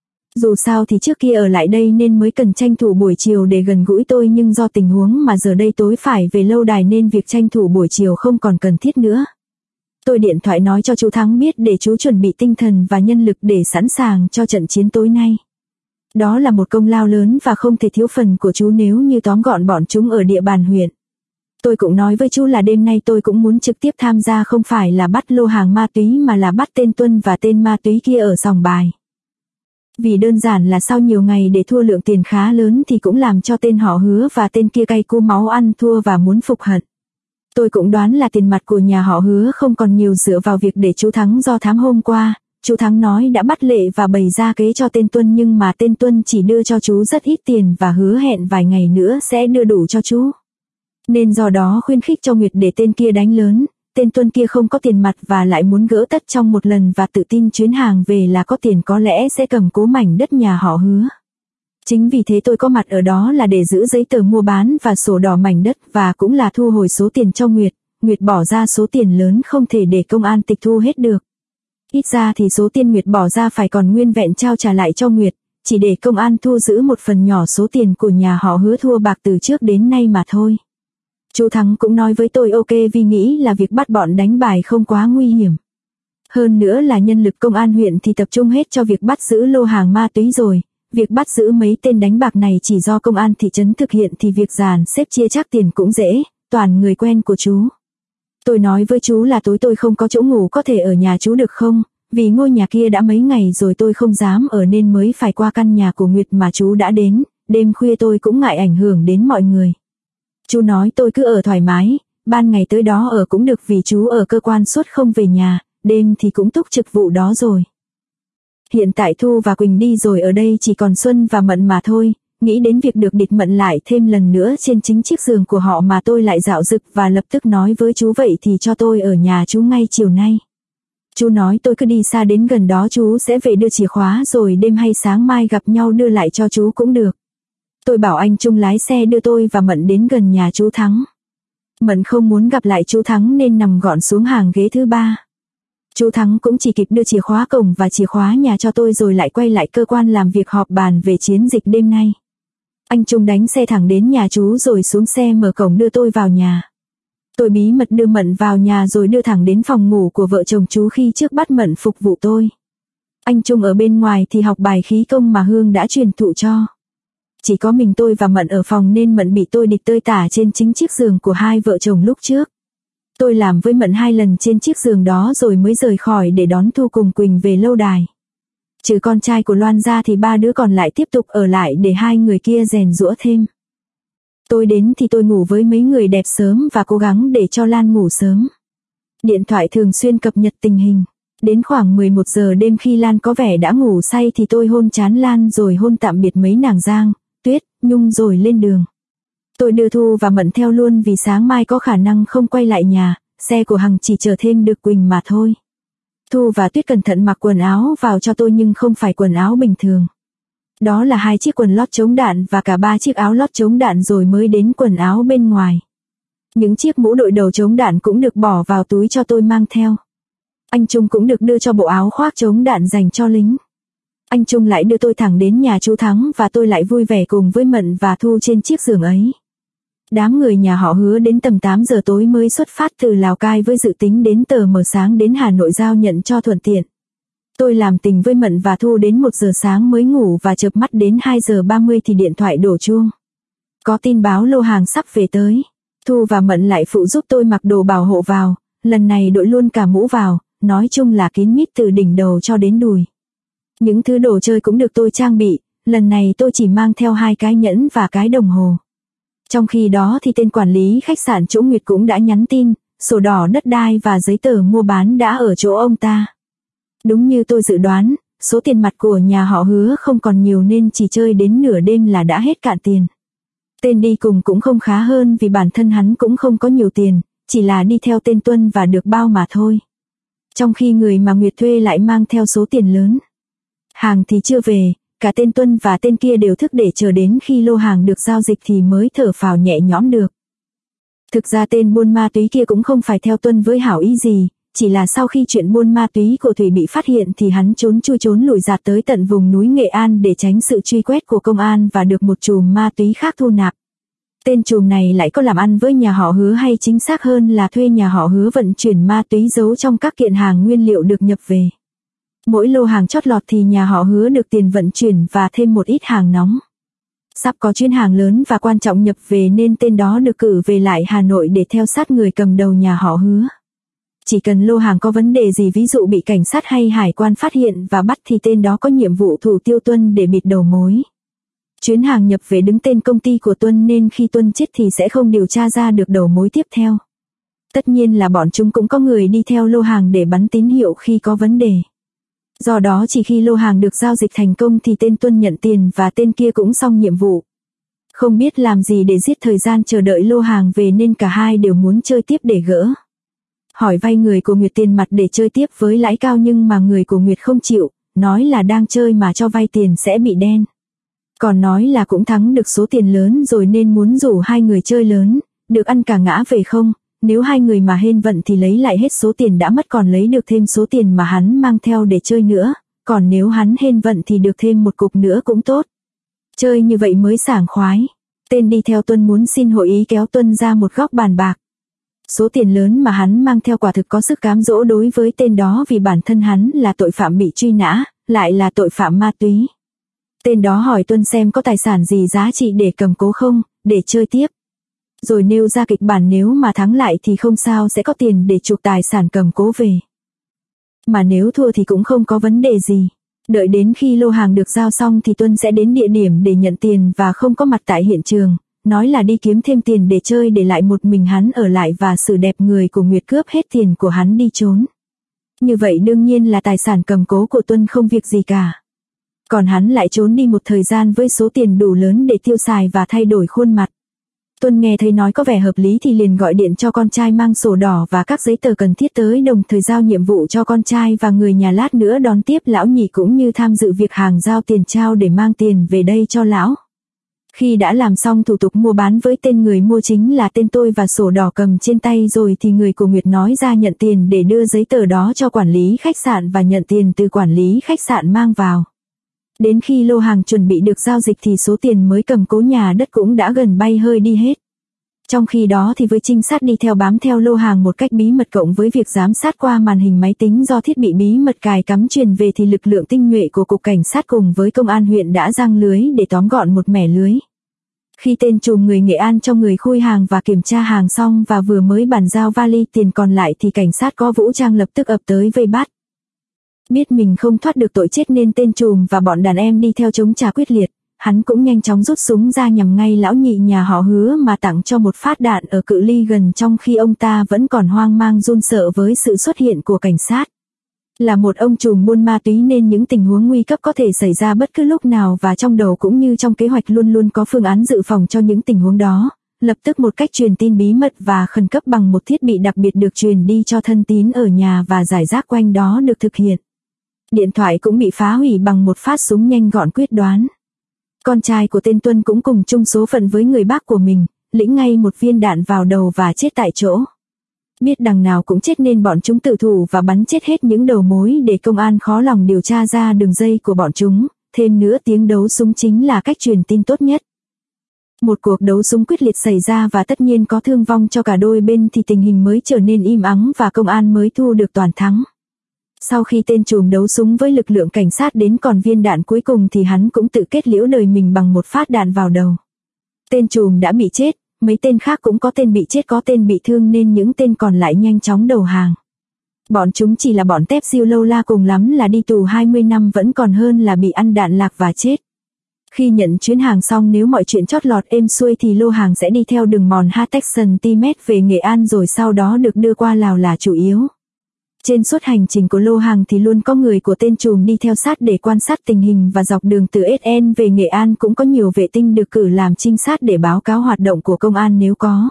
Dù sao thì trước kia ở lại đây nên mới cần tranh thủ buổi chiều để gần gũi tôi, nhưng do tình huống mà giờ đây tối phải về lâu đài nên việc tranh thủ buổi chiều không còn cần thiết nữa. Tôi điện thoại nói cho chú Thắng biết để chú chuẩn bị tinh thần và nhân lực để sẵn sàng cho trận chiến tối nay. Đó là một công lao lớn và không thể thiếu phần của chú nếu như tóm gọn bọn chúng ở địa bàn huyện. Tôi cũng nói với chú là đêm nay tôi cũng muốn trực tiếp tham gia, không phải là bắt lô hàng ma túy mà là bắt tên Tuân và tên ma túy kia ở sòng bài. Vì đơn giản là sau nhiều ngày để thua lượng tiền khá lớn thì cũng làm cho tên họ Hứa và tên kia cay cú máu ăn thua và muốn phục hận. Tôi cũng đoán là tiền mặt của nhà họ Hứa không còn nhiều dựa vào việc để chú Thắng, do thám hôm qua, chú Thắng nói đã bắt Lệ và bày ra kế cho tên Tuân, nhưng mà tên Tuân chỉ đưa cho chú rất ít tiền và hứa hẹn vài ngày nữa sẽ đưa đủ cho chú. Nên do đó khuyến khích cho Nguyệt để tên kia đánh lớn, tên Tuân kia không có tiền mặt và lại muốn gỡ tất trong một lần và tự tin chuyến hàng về là có tiền có lẽ sẽ cầm cố mảnh đất nhà họ Hứa. Chính vì thế tôi có mặt ở đó là để giữ giấy tờ mua bán và sổ đỏ mảnh đất và cũng là thu hồi số tiền cho Nguyệt. Nguyệt bỏ ra số tiền lớn không thể để công an tịch thu hết được. Ít ra thì số tiền Nguyệt bỏ ra phải còn nguyên vẹn trao trả lại cho Nguyệt, chỉ để công an thu giữ một phần nhỏ số tiền của nhà họ Hứa thua bạc từ trước đến nay mà thôi. Chú Thắng cũng nói với tôi ok vì nghĩ là việc bắt bọn đánh bài không quá nguy hiểm. Hơn nữa là nhân lực công an huyện thì tập trung hết cho việc bắt giữ lô hàng ma túy rồi. Việc bắt giữ mấy tên đánh bạc này chỉ do công an thị trấn thực hiện thì việc dàn xếp chia chắc tiền cũng dễ, toàn người quen của chú. Tôi nói với chú là tối tôi không có chỗ ngủ có thể ở nhà chú được không, vì ngôi nhà kia đã mấy ngày rồi tôi không dám ở nên mới phải qua căn nhà của Nguyệt mà chú đã đến, đêm khuya tôi cũng ngại ảnh hưởng đến mọi người. Chú nói tôi cứ ở thoải mái, ban ngày tới đó ở cũng được vì chú ở cơ quan suốt không về nhà, đêm thì cũng túc trực vụ đó rồi. Hiện tại Thu và Quỳnh đi rồi ở đây chỉ còn Xuân và Mận mà thôi, nghĩ đến việc được địt Mận lại thêm lần nữa trên chính chiếc giường của họ mà tôi lại dạo dực và lập tức nói với chú vậy thì cho tôi ở nhà chú ngay chiều nay. Chú nói tôi cứ đi xa đến gần đó chú sẽ về đưa chìa khóa rồi đêm hay sáng mai gặp nhau đưa lại cho chú cũng được. Tôi bảo anh Trung lái xe đưa tôi và Mận đến gần nhà chú Thắng. Mận không muốn gặp lại chú Thắng nên nằm gọn xuống hàng ghế thứ 3. Chú Thắng cũng chỉ kịp đưa chìa khóa cổng và chìa khóa nhà cho tôi rồi lại quay lại cơ quan làm việc họp bàn về chiến dịch đêm nay. Anh Trung đánh xe thẳng đến nhà chú rồi xuống xe mở cổng đưa tôi vào nhà. Tôi bí mật đưa Mận vào nhà rồi đưa thẳng đến phòng ngủ của vợ chồng chú khi trước bắt Mận phục vụ tôi. Anh Trung ở bên ngoài thì học bài khí công mà Hương đã truyền thụ cho. Chỉ có mình tôi và Mận ở phòng nên Mận bị tôi địch tơi tả trên chính chiếc giường của hai vợ chồng lúc trước. Tôi làm với Mận 2 lần trên chiếc giường đó rồi mới rời khỏi để đón Thu cùng Quỳnh về lâu đài. Trừ con trai của Loan ra thì 3 đứa còn lại tiếp tục ở lại để hai người kia rèn giũa thêm. Tôi đến thì tôi ngủ với mấy người đẹp sớm và cố gắng để cho Lan ngủ sớm. Điện thoại thường xuyên cập nhật tình hình. Đến khoảng 11 giờ đêm khi Lan có vẻ đã ngủ say thì tôi hôn trán Lan rồi hôn tạm biệt mấy nàng Giang, Tuyết, Nhung rồi lên đường. Tôi đưa Thu và Mận theo luôn vì sáng mai có khả năng không quay lại nhà, xe của Hằng chỉ chở thêm được Quỳnh mà thôi. Thu và Tuyết cẩn thận mặc quần áo vào cho tôi nhưng không phải quần áo bình thường. Đó là 2 chiếc quần lót chống đạn và cả 3 chiếc áo lót chống đạn rồi mới đến quần áo bên ngoài. Những chiếc mũ đội đầu chống đạn cũng được bỏ vào túi cho tôi mang theo. Anh Trung cũng được đưa cho bộ áo khoác chống đạn dành cho lính. Anh Trung lại đưa tôi thẳng đến nhà chú Thắng và tôi lại vui vẻ cùng với Mận và Thu trên chiếc giường ấy. Đám người nhà họ Hứa đến tầm 8 giờ tối mới xuất phát từ Lào Cai với dự tính đến tờ mờ sáng đến Hà Nội giao nhận cho thuận tiện. Tôi làm tình với Mận và Thu đến 1 giờ sáng mới ngủ và chợp mắt đến 2 giờ 30 thì điện thoại đổ chuông. Có tin báo lô hàng sắp về tới. Thu và Mận lại phụ giúp tôi mặc đồ bảo hộ vào, lần này đội luôn cả mũ vào, nói chung là kín mít từ đỉnh đầu cho đến đùi. Những thứ đồ chơi cũng được tôi trang bị, lần này tôi chỉ mang theo 2 cái nhẫn và cái đồng hồ. Trong khi đó thì tên quản lý khách sạn chỗ Nguyệt cũng đã nhắn tin, sổ đỏ đất đai và giấy tờ mua bán đã ở chỗ ông ta. Đúng như tôi dự đoán, số tiền mặt của nhà họ Hứa không còn nhiều nên chỉ chơi đến nửa đêm là đã hết cạn tiền. Tên đi cùng cũng không khá hơn vì bản thân hắn cũng không có nhiều tiền, chỉ là đi theo tên Tuân và được bao mà thôi. Trong khi người mà Nguyệt thuê lại mang theo số tiền lớn. Hàng thì chưa về, cả tên Tuân và tên kia đều thức để chờ đến khi lô hàng được giao dịch thì mới thở phào nhẹ nhõm được. Thực ra tên buôn ma túy kia cũng không phải theo Tuân với hảo ý gì, chỉ là sau khi chuyện buôn ma túy của Thủy bị phát hiện thì hắn trốn lùi giạt tới tận vùng núi Nghệ An để tránh sự truy quét của công an và được một chùm ma túy khác thu nạp. Tên chùm này lại có làm ăn với nhà họ Hứa hay chính xác hơn là thuê nhà họ Hứa vận chuyển ma túy giấu trong các kiện hàng nguyên liệu được nhập về. Mỗi lô hàng chót lọt thì nhà họ Hứa được tiền vận chuyển và thêm một ít hàng nóng. Sắp có chuyến hàng lớn và quan trọng nhập về nên tên đó được cử về lại Hà Nội để theo sát người cầm đầu nhà họ Hứa. Chỉ cần lô hàng có vấn đề gì ví dụ bị cảnh sát hay hải quan phát hiện và bắt thì tên đó có nhiệm vụ thủ tiêu Tuân để bịt đầu mối. Chuyến hàng nhập về đứng tên công ty của Tuân nên khi Tuân chết thì sẽ không điều tra ra được đầu mối tiếp theo. Tất nhiên là bọn chúng cũng có người đi theo lô hàng để bắn tín hiệu khi có vấn đề. Do đó chỉ khi lô hàng được giao dịch thành công thì tên Tuân nhận tiền và tên kia cũng xong nhiệm vụ. Không biết làm gì để giết thời gian chờ đợi lô hàng về nên cả hai đều muốn chơi tiếp để gỡ. Hỏi vay người của Nguyệt tiền mặt để chơi tiếp với lãi cao nhưng mà người của Nguyệt không chịu, nói là đang chơi mà cho vay tiền sẽ bị đen. Còn nói là cũng thắng được số tiền lớn rồi nên muốn rủ hai người chơi lớn, được ăn cả ngã về không, Nếu hai người mà hên vận thì lấy lại hết số tiền đã mất còn lấy được thêm số tiền mà hắn mang theo để chơi nữa, còn nếu hắn hên vận thì được thêm một cục nữa cũng tốt. Chơi như vậy mới sảng khoái. Tên đi theo Tuân muốn xin hội ý kéo Tuân ra một góc bàn bạc. Số tiền lớn mà hắn mang theo quả thực có sức cám dỗ đối với tên đó vì bản thân hắn là tội phạm bị truy nã, lại là tội phạm ma túy. Tên đó hỏi Tuân xem có tài sản gì giá trị để cầm cố không, để chơi tiếp. Rồi nêu ra kịch bản nếu mà thắng lại thì không sao sẽ có tiền để chuộc tài sản cầm cố về. Mà nếu thua thì cũng không có vấn đề gì. Đợi đến khi lô hàng được giao xong thì Tuân sẽ đến địa điểm để nhận tiền và không có mặt tại hiện trường, nói là đi kiếm thêm tiền để chơi để lại một mình hắn ở lại và xử đẹp người của Nguyệt cướp hết tiền của hắn đi trốn. Như vậy đương nhiên là tài sản cầm cố của Tuân không việc gì cả. Còn hắn lại trốn đi một thời gian với số tiền đủ lớn để tiêu xài và thay đổi khuôn mặt. Tuân nghe thấy nói có vẻ hợp lý thì liền gọi điện cho con trai mang sổ đỏ và các giấy tờ cần thiết tới, đồng thời giao nhiệm vụ cho con trai và người nhà lát nữa đón tiếp lão nhị cũng như tham dự việc hàng giao tiền trao để mang tiền về đây cho lão. Khi đã làm xong thủ tục mua bán với tên người mua chính là tên tôi và sổ đỏ cầm trên tay rồi thì người của Nguyệt nói ra nhận tiền để đưa giấy tờ đó cho quản lý khách sạn và nhận tiền từ quản lý khách sạn mang vào. Đến khi lô hàng chuẩn bị được giao dịch thì số tiền mới cầm cố nhà đất cũng đã gần bay hơi đi hết. Trong khi đó thì với trinh sát đi theo bám theo lô hàng một cách bí mật cộng với việc giám sát qua màn hình máy tính do thiết bị bí mật cài cắm truyền về thì lực lượng tinh nhuệ của cục cảnh sát cùng với công an huyện đã giăng lưới để tóm gọn một mẻ lưới. Khi tên trùm người Nghệ An cho người khui hàng và kiểm tra hàng xong và vừa mới bàn giao vali tiền còn lại thì cảnh sát có vũ trang lập tức ập tới vây bắt. Biết mình không thoát được tội chết nên tên trùm và bọn đàn em đi theo chống trả quyết liệt, hắn cũng nhanh chóng rút súng ra nhằm ngay lão nhị nhà họ Hứa mà tặng cho một phát đạn ở cự ly gần trong khi ông ta vẫn còn hoang mang run sợ với sự xuất hiện của cảnh sát. Là một ông trùm buôn ma túy nên những tình huống nguy cấp có thể xảy ra bất cứ lúc nào và trong đầu cũng như trong kế hoạch luôn luôn có phương án dự phòng cho những tình huống đó. Lập tức một cách truyền tin bí mật và khẩn cấp bằng một thiết bị đặc biệt được truyền đi cho thân tín ở nhà và giải rác quanh đó được thực hiện. Điện thoại cũng bị phá hủy bằng một phát súng nhanh gọn quyết đoán. Con trai của tên Tuân cũng cùng chung số phận với người bác của mình, lĩnh ngay một viên đạn vào đầu và chết tại chỗ. Biết đằng nào cũng chết nên bọn chúng tự thủ và bắn chết hết những đầu mối để công an khó lòng điều tra ra đường dây của bọn chúng, thêm nữa tiếng đấu súng chính là cách truyền tin tốt nhất. Một cuộc đấu súng quyết liệt xảy ra và tất nhiên có thương vong cho cả đôi bên thì tình hình mới trở nên im ắng và công an mới thu được toàn thắng. Sau khi tên trùm đấu súng với lực lượng cảnh sát đến còn viên đạn cuối cùng thì hắn cũng tự kết liễu đời mình bằng một phát đạn vào đầu. Tên trùm đã bị chết, mấy tên khác cũng có tên bị chết có tên bị thương nên những tên còn lại nhanh chóng đầu hàng. Bọn chúng chỉ là bọn tép siêu lâu la cùng lắm là đi tù 20 năm vẫn còn hơn là bị ăn đạn lạc và chết. Khi nhận chuyến hàng xong nếu mọi chuyện chót lọt êm xuôi thì lô hàng sẽ đi theo đường mòn HTCNT về Nghệ An rồi sau đó được đưa qua Lào là chủ yếu. Trên suốt hành trình của lô hàng thì luôn có người của tên trùm đi theo sát để quan sát tình hình và dọc đường từ SN về Nghệ An cũng có nhiều vệ tinh được cử làm trinh sát để báo cáo hoạt động của công an nếu có.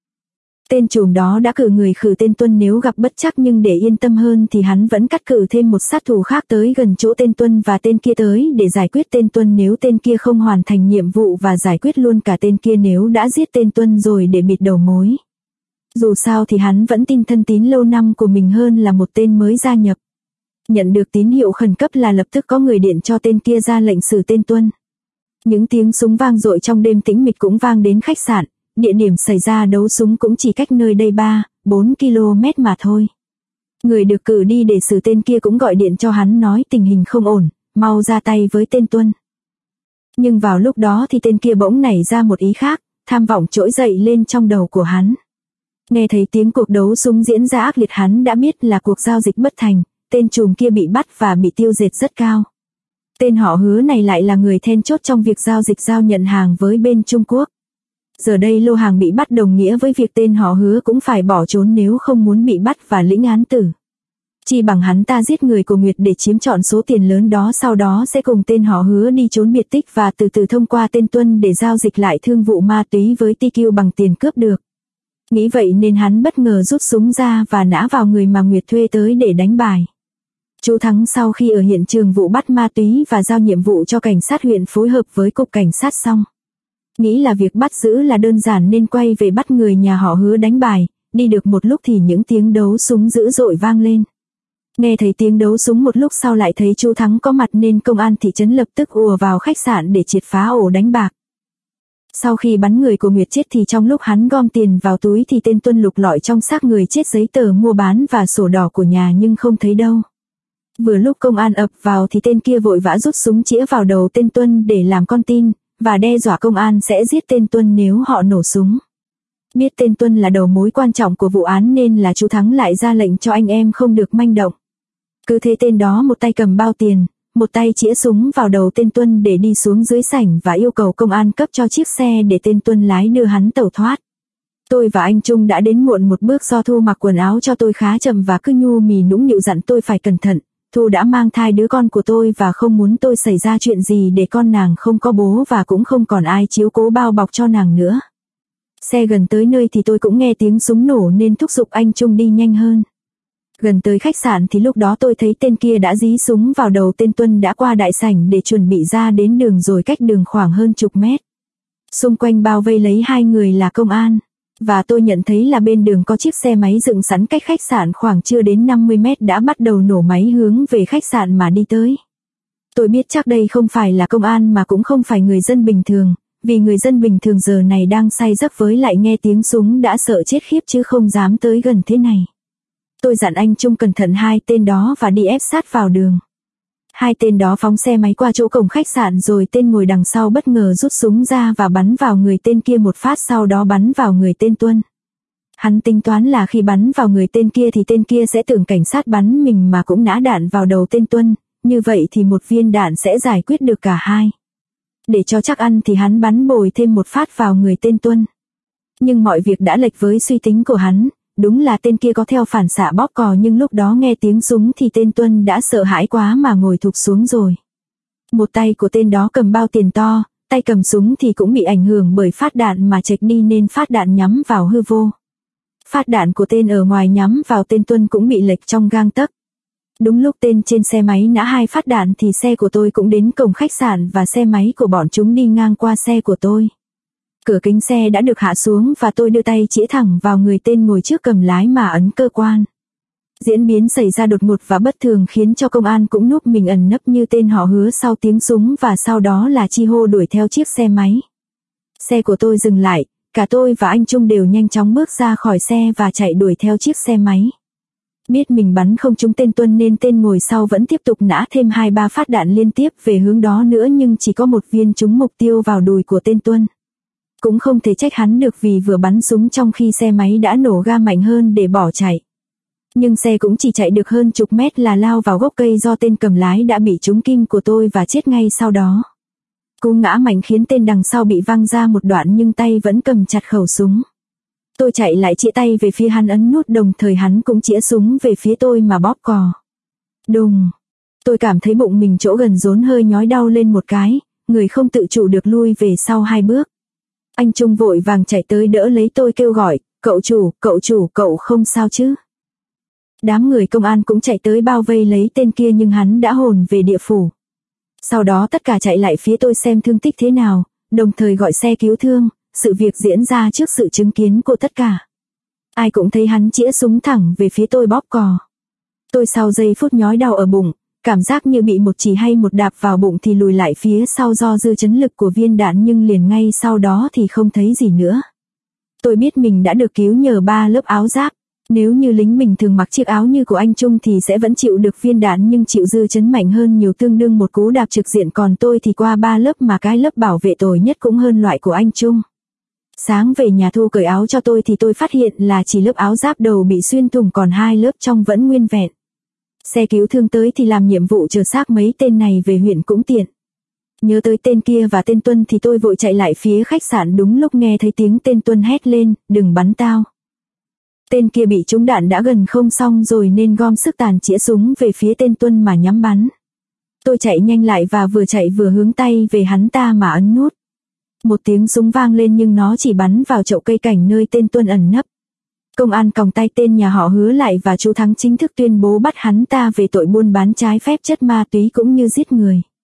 Tên trùm đó đã cử người khử tên Tuân nếu gặp bất trắc nhưng để yên tâm hơn thì hắn vẫn cắt cử thêm một sát thủ khác tới gần chỗ tên Tuân và tên kia tới để giải quyết tên Tuân nếu tên kia không hoàn thành nhiệm vụ và giải quyết luôn cả tên kia nếu đã giết tên Tuân rồi để bịt đầu mối. Dù sao thì hắn vẫn tin thân tín lâu năm của mình hơn là một tên mới gia nhập. Nhận được tín hiệu khẩn cấp là lập tức có người điện cho tên kia ra lệnh xử tên Tuân. Những tiếng súng vang dội trong đêm tĩnh mịch cũng vang đến khách sạn, địa điểm xảy ra đấu súng cũng chỉ cách nơi đây 3-4 km mà thôi. Người được cử đi để xử tên kia cũng gọi điện cho hắn nói tình hình không ổn, mau ra tay với tên Tuân. Nhưng vào lúc đó thì tên kia bỗng nảy ra một ý khác, tham vọng trỗi dậy lên trong đầu của hắn. Nghe thấy tiếng cuộc đấu súng diễn ra ác liệt hắn đã biết là cuộc giao dịch bất thành, tên trùm kia bị bắt và bị tiêu diệt rất cao. Tên họ Hứa này lại là người then chốt trong việc giao dịch giao nhận hàng với bên Trung Quốc. Giờ đây lô hàng bị bắt đồng nghĩa với việc tên họ Hứa cũng phải bỏ trốn nếu không muốn bị bắt và lĩnh án tử. Chỉ bằng hắn ta giết người của Nguyệt để chiếm trọn số tiền lớn đó sau đó sẽ cùng tên họ Hứa đi trốn biệt tích và từ từ thông qua tên Tuân để giao dịch lại thương vụ ma túy với TQ bằng tiền cướp được. Nghĩ vậy nên hắn bất ngờ rút súng ra và nã vào người mà Nguyệt thuê tới để đánh bài. Chú Thắng sau khi ở hiện trường vụ bắt ma túy và giao nhiệm vụ cho cảnh sát huyện phối hợp với cục cảnh sát xong. Nghĩ là việc bắt giữ là đơn giản nên quay về bắt người nhà họ Hứa đánh bài, đi được một lúc thì những tiếng đấu súng dữ dội vang lên. Nghe thấy tiếng đấu súng một lúc sau lại thấy chú Thắng có mặt nên công an thị trấn lập tức ùa vào khách sạn để triệt phá ổ đánh bạc. Sau khi bắn người của Nguyệt chết thì trong lúc hắn gom tiền vào túi thì tên Tuân lục lọi trong xác người chết giấy tờ mua bán và sổ đỏ của nhà nhưng không thấy đâu. Vừa lúc công an ập vào thì tên kia vội vã rút súng chĩa vào đầu tên Tuân để làm con tin, và đe dọa công an sẽ giết tên Tuân nếu họ nổ súng. Biết tên Tuân là đầu mối quan trọng của vụ án nên là chú Thắng lại ra lệnh cho anh em không được manh động. Cứ thế tên đó một tay cầm bao tiền, một tay chĩa súng vào đầu tên Tuân để đi xuống dưới sảnh và yêu cầu công an cấp cho chiếc xe để tên Tuân lái đưa hắn tẩu thoát. Tôi và anh Trung đã đến muộn một bước do Thu mặc quần áo cho tôi khá chậm và cứ nhu mì nũng nịu dặn tôi phải cẩn thận. Thu đã mang thai đứa con của tôi và không muốn tôi xảy ra chuyện gì để con nàng không có bố và cũng không còn ai chiếu cố bao bọc cho nàng nữa. Xe gần tới nơi thì tôi cũng nghe tiếng súng nổ nên thúc giục anh Trung đi nhanh hơn. Gần tới khách sạn thì lúc đó tôi thấy tên kia đã dí súng vào đầu tên Tuân đã qua đại sảnh để chuẩn bị ra đến đường rồi cách đường khoảng hơn chục mét. Xung quanh bao vây lấy hai người là công an. Và tôi nhận thấy là bên đường có chiếc xe máy dựng sẵn cách khách sạn khoảng chưa đến 50 mét đã bắt đầu nổ máy hướng về khách sạn mà đi tới. Tôi biết chắc đây không phải là công an mà cũng không phải người dân bình thường, vì người dân bình thường giờ này đang say giấc với lại nghe tiếng súng đã sợ chết khiếp chứ không dám tới gần thế này. Tôi dặn anh Trung cẩn thận hai tên đó và đi ép sát vào đường. Hai tên đó phóng xe máy qua chỗ cổng khách sạn rồi tên ngồi đằng sau bất ngờ rút súng ra và bắn vào người tên kia một phát sau đó bắn vào người tên Tuân. Hắn tính toán là khi bắn vào người tên kia thì tên kia sẽ tưởng cảnh sát bắn mình mà cũng nã đạn vào đầu tên Tuân, như vậy thì một viên đạn sẽ giải quyết được cả hai. Để cho chắc ăn thì hắn bắn bồi thêm một phát vào người tên Tuân. Nhưng mọi việc đã lệch với suy tính của hắn. Đúng là tên kia có theo phản xạ bóp cò nhưng lúc đó nghe tiếng súng thì tên Tuân đã sợ hãi quá mà ngồi thụp xuống rồi. Một tay của tên đó cầm bao tiền to, tay cầm súng thì cũng bị ảnh hưởng bởi phát đạn mà chệch đi nên phát đạn nhắm vào hư vô. Phát đạn của tên ở ngoài nhắm vào tên Tuân cũng bị lệch trong gang tấc. Đúng lúc tên trên xe máy nã hai phát đạn thì xe của tôi cũng đến cổng khách sạn và xe máy của bọn chúng đi ngang qua xe của tôi. Cửa kính xe đã được hạ xuống và tôi đưa tay chĩa thẳng vào người tên ngồi trước cầm lái mà ấn cơ quan. Diễn biến xảy ra đột ngột và bất thường khiến cho công an cũng núp mình ẩn nấp như tên họ Hứa sau tiếng súng và sau đó là chi hô đuổi theo chiếc xe máy. Xe của tôi dừng lại, cả tôi và anh Trung đều nhanh chóng bước ra khỏi xe và chạy đuổi theo chiếc xe máy. Biết mình bắn không trúng tên Tuân nên tên ngồi sau vẫn tiếp tục nã thêm 2-3 phát đạn liên tiếp về hướng đó nữa nhưng chỉ có một viên trúng mục tiêu vào đùi của tên Tuân. Cũng không thể trách hắn được vì vừa bắn súng trong khi xe máy đã nổ ga mạnh hơn để bỏ chạy. Nhưng xe cũng chỉ chạy được hơn chục mét là lao vào gốc cây do tên cầm lái đã bị trúng kim của tôi và chết ngay sau đó. Cú ngã mạnh khiến tên đằng sau bị văng ra một đoạn nhưng tay vẫn cầm chặt khẩu súng. Tôi chạy lại chĩa tay về phía hắn ấn nút đồng thời hắn cũng chĩa súng về phía tôi mà bóp cò. Đùng! Tôi cảm thấy bụng mình chỗ gần rốn hơi nhói đau lên một cái, người không tự chủ được lui về sau 2 bước. Anh Trung vội vàng chạy tới đỡ lấy tôi kêu gọi, cậu chủ, cậu không sao chứ? Đám người công an cũng chạy tới bao vây lấy tên kia nhưng hắn đã hồn về địa phủ. Sau đó tất cả chạy lại phía tôi xem thương tích thế nào, đồng thời gọi xe cứu thương, sự việc diễn ra trước sự chứng kiến của tất cả. Ai cũng thấy hắn chĩa súng thẳng về phía tôi bóp cò. Tôi sau giây phút nhói đau ở bụng, cảm giác như bị một chỉ hay một đạp vào bụng thì lùi lại phía sau do dư chấn lực của viên đạn nhưng liền ngay sau đó thì không thấy gì nữa. Tôi biết mình đã được cứu nhờ 3 lớp áo giáp. Nếu như lính bình thường mặc chiếc áo như của anh Trung thì sẽ vẫn chịu được viên đạn nhưng chịu dư chấn mạnh hơn nhiều tương đương một cú đạp trực diện còn tôi thì qua 3 lớp mà cái lớp bảo vệ tồi nhất cũng hơn loại của anh Trung. Sáng về nhà Thu cởi áo cho tôi thì tôi phát hiện là chỉ lớp áo giáp đầu bị xuyên thủng còn 2 lớp trong vẫn nguyên vẹn. Xe cứu thương tới thì làm nhiệm vụ chở xác mấy tên này về huyện cũng tiện. Nhớ tới tên kia và tên Tuân thì tôi vội chạy lại phía khách sạn đúng lúc nghe thấy tiếng tên Tuân hét lên, đừng bắn tao. Tên kia bị trúng đạn đã gần không xong rồi nên gom sức tàn chĩa súng về phía tên Tuân mà nhắm bắn. Tôi chạy nhanh lại và vừa chạy vừa hướng tay về hắn ta mà ấn nút. Một tiếng súng vang lên nhưng nó chỉ bắn vào chậu cây cảnh nơi tên Tuân ẩn nấp. Công an còng tay tên nhà họ Hứa lại và chú Thắng chính thức tuyên bố bắt hắn ta về tội buôn bán trái phép chất ma túy cũng như giết người.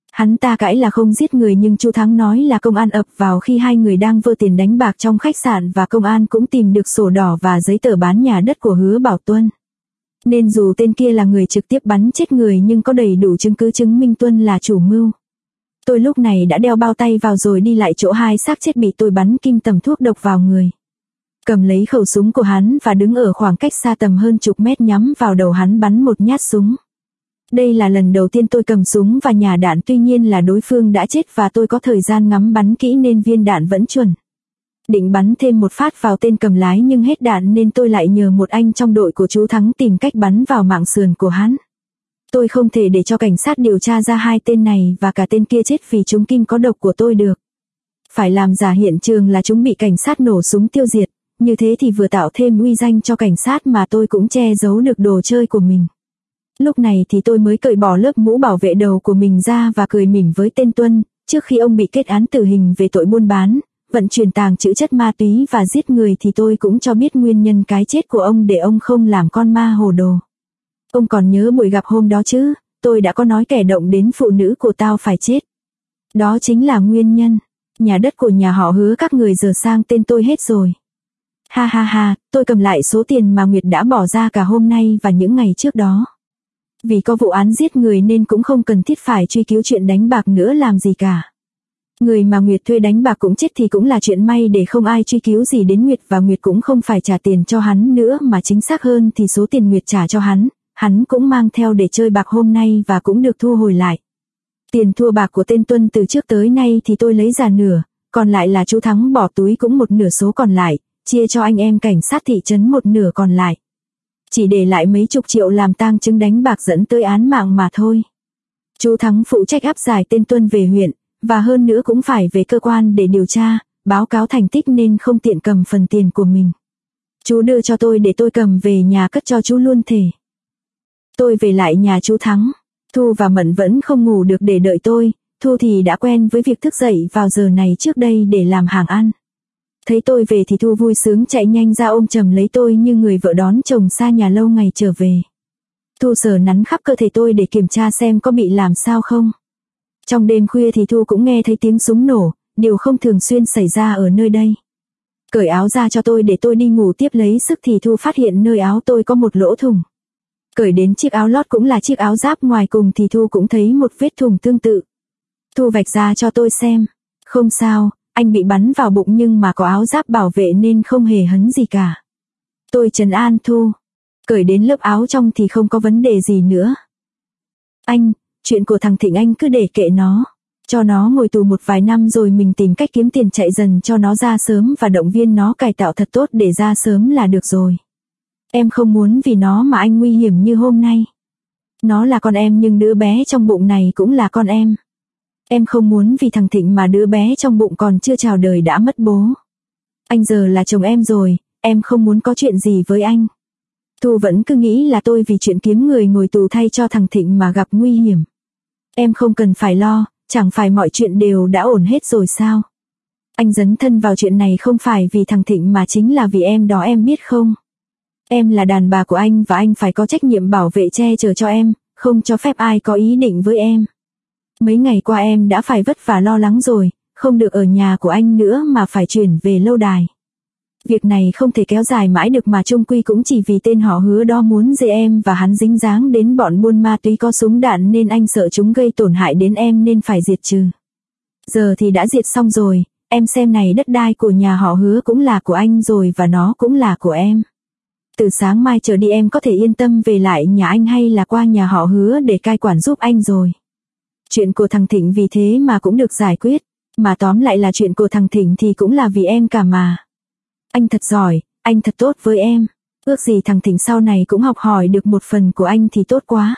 Hắn ta cãi là không giết người nhưng Chu Thắng nói là công an ập vào khi hai người đang vơ tiền đánh bạc trong khách sạn và công an cũng tìm được sổ đỏ và giấy tờ bán nhà đất của Hứa Bảo Tuân. Nên dù tên kia là người trực tiếp bắn chết người nhưng có đầy đủ chứng cứ chứng minh Tuân là chủ mưu. Tôi lúc này đã đeo bao tay vào rồi đi lại chỗ hai xác chết bị tôi bắn kim tầm thuốc độc vào người. Cầm lấy khẩu súng của hắn và đứng ở khoảng cách xa tầm hơn chục mét nhắm vào đầu hắn bắn một nhát súng. Đây là lần đầu tiên tôi cầm súng và nhả đạn, tuy nhiên là đối phương đã chết và tôi có thời gian ngắm bắn kỹ nên viên đạn vẫn chuẩn. Định bắn thêm một phát vào tên cầm lái nhưng hết đạn nên tôi lại nhờ một anh trong đội của chú Thắng tìm cách bắn vào mạng sườn của hắn. Tôi không thể để cho cảnh sát điều tra ra hai tên này và cả tên kia chết vì trúng kim có độc của tôi được. Phải làm giả hiện trường là chúng bị cảnh sát nổ súng tiêu diệt, như thế thì vừa tạo thêm uy danh cho cảnh sát mà tôi cũng che giấu được đồ chơi của mình. Lúc này thì tôi mới cởi bỏ lớp mũ bảo vệ đầu của mình ra và cười mỉm với tên Tuân, trước khi ông bị kết án tử hình về tội buôn bán, vận chuyển tàng trữ chất ma túy và giết người thì tôi cũng cho biết nguyên nhân cái chết của ông để ông không làm con ma hồ đồ. Ông còn nhớ buổi gặp hôm đó chứ, tôi đã có nói kẻ động đến phụ nữ của tao phải chết. Đó chính là nguyên nhân. Nhà đất của nhà họ Hứa các người giờ sang tên tôi hết rồi. Ha ha ha, tôi cầm lại số tiền mà Nguyệt đã bỏ ra cả hôm nay và những ngày trước đó. Vì có vụ án giết người nên cũng không cần thiết phải truy cứu chuyện đánh bạc nữa làm gì cả. Người mà Nguyệt thuê đánh bạc cũng chết thì cũng là chuyện may để không ai truy cứu gì đến Nguyệt và Nguyệt cũng không phải trả tiền cho hắn nữa mà chính xác hơn thì số tiền Nguyệt trả cho hắn cũng mang theo để chơi bạc hôm nay và cũng được thu hồi lại. Tiền thua bạc của tên Tuân từ trước tới nay thì tôi lấy ra nửa, còn lại là chú Thắng bỏ túi cũng một nửa số còn lại, chia cho anh em cảnh sát thị trấn một nửa còn lại. Chỉ để lại mấy chục triệu làm tang chứng đánh bạc dẫn tới án mạng mà thôi. Chú Thắng phụ trách áp giải tên Tuân về huyện, và hơn nữa cũng phải về cơ quan để điều tra, báo cáo thành tích nên không tiện cầm phần tiền của mình. Chú đưa cho tôi để tôi cầm về nhà cất cho chú luôn thể. Tôi về lại nhà chú Thắng. Thu và Mận vẫn không ngủ được để đợi tôi. Thu thì đã quen với việc thức dậy vào giờ này trước đây để làm hàng ăn. Thấy tôi về thì Thu vui sướng chạy nhanh ra ôm chầm lấy tôi như người vợ đón chồng xa nhà lâu ngày trở về. Thu sờ nắn khắp cơ thể tôi để kiểm tra xem có bị làm sao không. Trong đêm khuya thì Thu cũng nghe thấy tiếng súng nổ, điều không thường xuyên xảy ra ở nơi đây. Cởi áo ra cho tôi để tôi đi ngủ tiếp lấy sức thì Thu phát hiện nơi áo tôi có một lỗ thủng. Cởi đến chiếc áo lót cũng là chiếc áo giáp ngoài cùng thì Thu cũng thấy một vết thủng tương tự. Thu vạch ra cho tôi xem. Không sao, anh bị bắn vào bụng nhưng mà có áo giáp bảo vệ nên không hề hấn gì cả. Tôi trấn an Thu. Cởi đến lớp áo trong thì không có vấn đề gì nữa. Anh, chuyện của thằng Thịnh anh cứ để kệ nó. Cho nó ngồi tù một vài năm rồi mình tìm cách kiếm tiền chạy dần cho nó ra sớm và động viên nó cải tạo thật tốt để ra sớm là được rồi. Em không muốn vì nó mà anh nguy hiểm như hôm nay. Nó là con em nhưng đứa bé trong bụng này cũng là con em. Em không muốn vì thằng Thịnh mà đứa bé trong bụng còn chưa chào đời đã mất bố. Anh giờ là chồng em rồi, em không muốn có chuyện gì với anh. Thu vẫn cứ nghĩ là tôi vì chuyện kiếm người ngồi tù thay cho thằng Thịnh mà gặp nguy hiểm. Em không cần phải lo, chẳng phải mọi chuyện đều đã ổn hết rồi sao? Anh dấn thân vào chuyện này không phải vì thằng Thịnh mà chính là vì em đó, em biết không? Em là đàn bà của anh và anh phải có trách nhiệm bảo vệ che chở cho em, không cho phép ai có ý định với em. Mấy ngày qua em đã phải vất vả lo lắng rồi, không được ở nhà của anh nữa mà phải chuyển về lâu đài. Việc này không thể kéo dài mãi được mà chung quy cũng chỉ vì tên họ Hứa đó muốn dê em và hắn dính dáng đến bọn buôn ma túy có súng đạn nên anh sợ chúng gây tổn hại đến em nên phải diệt trừ. Giờ thì đã diệt xong rồi, em xem này, đất đai của nhà họ Hứa cũng là của anh rồi và nó cũng là của em. Từ sáng mai trở đi em có thể yên tâm về lại nhà anh hay là qua nhà họ Hứa để cai quản giúp anh rồi. Chuyện của thằng Thịnh vì thế mà cũng được giải quyết, mà tóm lại là chuyện của thằng Thịnh thì cũng là vì em cả mà. Anh thật giỏi, anh thật tốt với em. Ước gì thằng Thịnh sau này cũng học hỏi được một phần của anh thì tốt quá.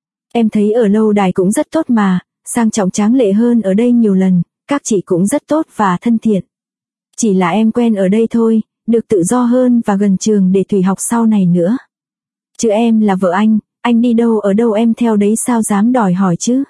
Em thấy ở lâu đài cũng rất tốt mà, sang trọng tráng lệ hơn ở đây nhiều lần, các chị cũng rất tốt và thân thiện. Chỉ là em quen ở đây thôi, được tự do hơn và gần trường để Thủy học sau này nữa. Chứ em là vợ anh đi đâu ở đâu em theo đấy sao dám đòi hỏi chứ.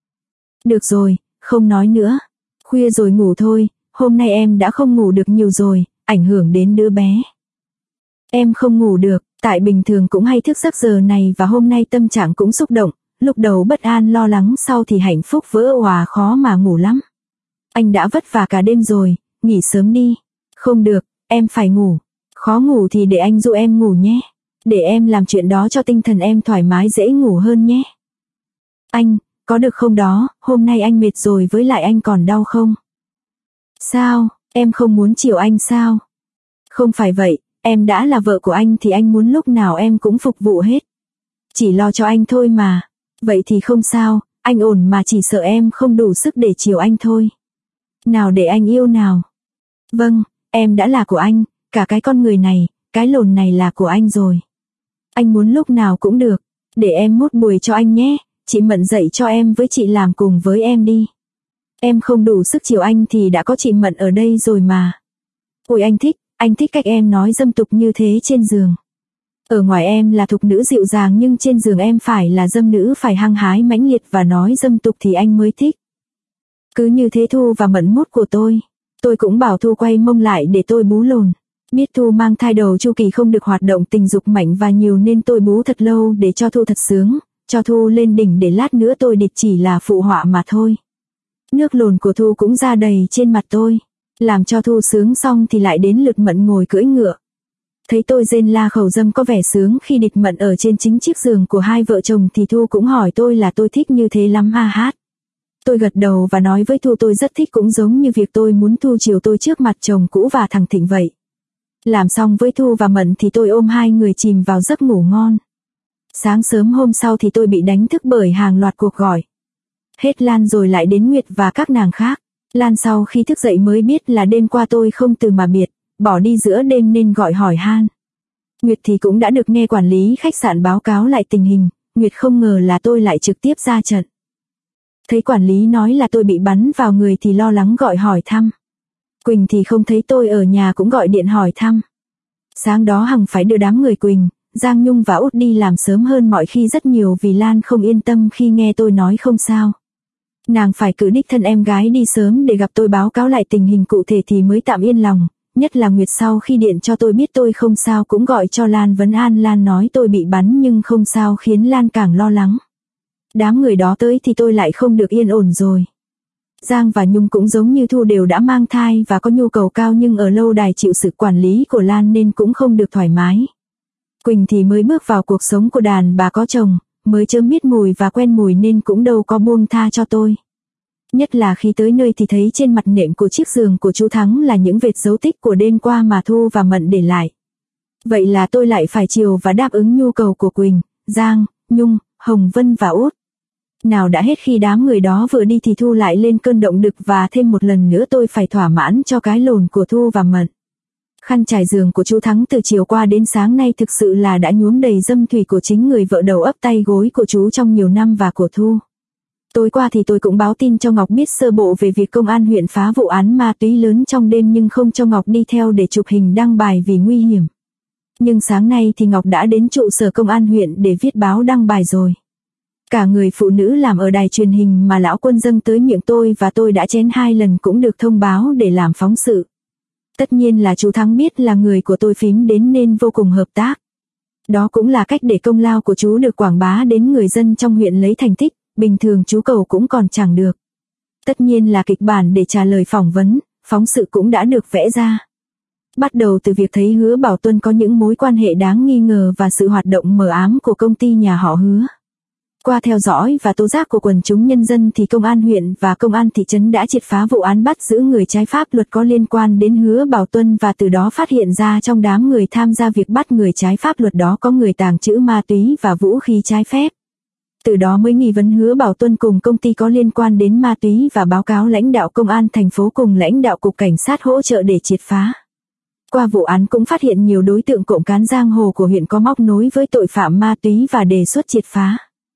Được rồi, không nói nữa. Khuya rồi ngủ thôi, hôm nay em đã không ngủ được nhiều rồi, ảnh hưởng đến đứa bé. Em không ngủ được, tại bình thường cũng hay thức giấc giờ này và hôm nay tâm trạng cũng xúc động, lúc đầu bất an lo lắng, sau thì hạnh phúc vỡ òa, khó mà ngủ lắm. Anh đã vất vả cả đêm rồi, nghỉ sớm đi. Không được, em phải ngủ. Khó ngủ thì để anh dụ em ngủ nhé. Để em làm chuyện đó cho tinh thần em thoải mái dễ ngủ hơn nhé. Anh, có được không đó, hôm nay anh mệt rồi, với lại anh còn đau không? Sao, em không muốn chiều anh sao? Không phải vậy, em đã là vợ của anh thì anh muốn lúc nào em cũng phục vụ hết. Chỉ lo cho anh thôi mà. Vậy thì không sao, anh ổn mà, chỉ sợ em không đủ sức để chiều anh thôi. Nào để anh yêu nào. Vâng, em đã là của anh, cả cái con người này, cái lồn này là của anh rồi. Anh muốn lúc nào cũng được, để em mút bùi cho anh nhé, chị Mận dạy cho em với chị làm cùng với em đi. Em không đủ sức chiều anh thì đã có chị Mận ở đây rồi mà. Ôi anh thích cách em nói dâm tục như thế trên giường. Ở ngoài em là thục nữ dịu dàng nhưng trên giường em phải là dâm nữ, phải hăng hái mãnh liệt và nói dâm tục thì anh mới thích. Cứ như thế Thu và Mận mút của tôi cũng bảo Thu quay mông lại để tôi bú lồn. Biết Thu mang thai đầu chu kỳ không được hoạt động tình dục mạnh và nhiều nên tôi bú thật lâu để cho Thu thật sướng, cho Thu lên đỉnh để lát nữa tôi địt chỉ là phụ họa mà thôi. Nước lồn của Thu cũng ra đầy trên mặt tôi. Làm cho Thu sướng xong thì lại đến lượt Mận ngồi cưỡi ngựa. Thấy tôi rên la khẩu dâm có vẻ sướng khi địt Mận ở trên chính chiếc giường của hai vợ chồng thì Thu cũng hỏi tôi là tôi thích như thế lắm ha hát. Tôi gật đầu và nói với Thu tôi rất thích, cũng giống như việc tôi muốn Thu chiều tôi trước mặt chồng cũ và thằng Thịnh vậy. Làm xong với Thu và Mận thì tôi ôm hai người chìm vào giấc ngủ ngon. Sáng sớm hôm sau thì tôi bị đánh thức bởi hàng loạt cuộc gọi. Hết Lan rồi lại đến Nguyệt và các nàng khác. Lan sau khi thức dậy mới biết là đêm qua tôi không từ mà biệt, bỏ đi giữa đêm nên gọi hỏi han. Nguyệt thì cũng đã được nghe quản lý khách sạn báo cáo lại tình hình, Nguyệt không ngờ là tôi lại trực tiếp ra trận. Thấy quản lý nói là tôi bị bắn vào người thì lo lắng gọi hỏi thăm. Quỳnh thì không thấy tôi ở nhà cũng gọi điện hỏi thăm. Sáng đó Hằng phải đưa đám người Quỳnh, Giang Nhung và Út đi làm sớm hơn mọi khi rất nhiều vì Lan không yên tâm khi nghe tôi nói không sao. Nàng phải cử đích thân em gái đi sớm để gặp tôi báo cáo lại tình hình cụ thể thì mới tạm yên lòng, nhất là Nguyệt sau khi điện cho tôi biết tôi không sao cũng gọi cho Lan vấn an. Lan nói tôi bị bắn nhưng không sao khiến Lan càng lo lắng. Đám người đó tới thì tôi lại không được yên ổn rồi. Giang và Nhung cũng giống như Thu đều đã mang thai và có nhu cầu cao nhưng ở lâu đài chịu sự quản lý của Lan nên cũng không được thoải mái. Quỳnh thì mới bước vào cuộc sống của đàn bà có chồng, mới chớm biết mùi và quen mùi nên cũng đâu có buông tha cho tôi. Nhất là khi tới nơi thì thấy trên mặt nệm của chiếc giường của chú Thắng là những vệt dấu tích của đêm qua mà Thu và Mận để lại. Vậy là tôi lại phải chiều và đáp ứng nhu cầu của Quỳnh, Giang, Nhung, Hồng Vân và Út. Nào đã hết khi đám người đó vừa đi thì Thu lại lên cơn động đực và thêm một lần nữa tôi phải thỏa mãn cho cái lồn của Thu và Mận. Khăn trải giường của chú Thắng từ chiều qua đến sáng nay thực sự là đã nhuốm đầy dâm thủy của chính người vợ đầu ấp tay gối của chú trong nhiều năm và của Thu. Tối qua thì tôi cũng báo tin cho Ngọc biết sơ bộ về việc công an huyện phá vụ án ma túy lớn trong đêm nhưng không cho Ngọc đi theo để chụp hình đăng bài vì nguy hiểm. Nhưng sáng nay thì Ngọc đã đến trụ sở công an huyện để viết báo đăng bài rồi. Cả người phụ nữ làm ở đài truyền hình mà lão Quân dâng tới miệng tôi và tôi đã chén 2 lần cũng được thông báo để làm phóng sự. Tất nhiên là chú Thắng biết là người của tôi phím đến nên vô cùng hợp tác. Đó cũng là cách để công lao của chú được quảng bá đến người dân trong huyện lấy thành tích, bình thường chú cầu cũng còn chẳng được. Tất nhiên là kịch bản để trả lời phỏng vấn, phóng sự cũng đã được vẽ ra. Bắt đầu từ việc thấy Hứa Bảo Tuân có những mối quan hệ đáng nghi ngờ và sự hoạt động mờ ám của công ty nhà họ Hứa. Qua theo dõi và tố giác của quần chúng nhân dân thì công an huyện và công an thị trấn đã triệt phá vụ án bắt giữ người trái pháp luật có liên quan đến Hứa Bảo Tuân và từ đó phát hiện ra trong đám người tham gia việc bắt người trái pháp luật đó có người tàng trữ ma túy và vũ khí trái phép. Từ đó mới nghi vấn Hứa Bảo Tuân cùng công ty có liên quan đến ma túy và báo cáo lãnh đạo công an thành phố cùng lãnh đạo cục cảnh sát hỗ trợ để triệt phá. Qua vụ án cũng phát hiện nhiều đối tượng cộng cán giang hồ của huyện có móc nối với tội phạm ma túy và đề xuất triệt phá.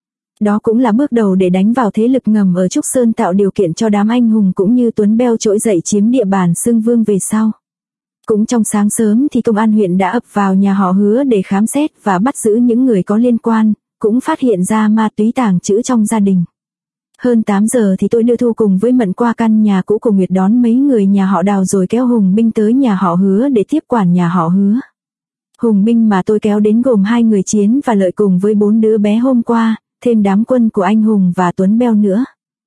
Đó cũng là bước đầu để đánh vào thế lực ngầm ở Trúc Sơn, tạo điều kiện cho đám anh hùng cũng như Tuấn Beo trỗi dậy chiếm địa bàn xưng vương về sau. Cũng trong sáng sớm thì công an huyện đã ập vào nhà họ Hứa để khám xét và bắt giữ những người có liên quan, cũng phát hiện ra ma túy tàng trữ trong gia đình. Hơn 8 giờ thì tôi đưa Thu cùng với Mận qua căn nhà cũ của Nguyệt đón mấy người nhà họ Đào rồi kéo Hùng Binh tới nhà họ Hứa để tiếp quản nhà họ Hứa. Hùng Binh mà tôi kéo đến gồm 2 người Chiến và Lợi cùng với 4 đứa bé hôm qua, thêm đám quân của anh Hùng và Tuấn Beo nữa.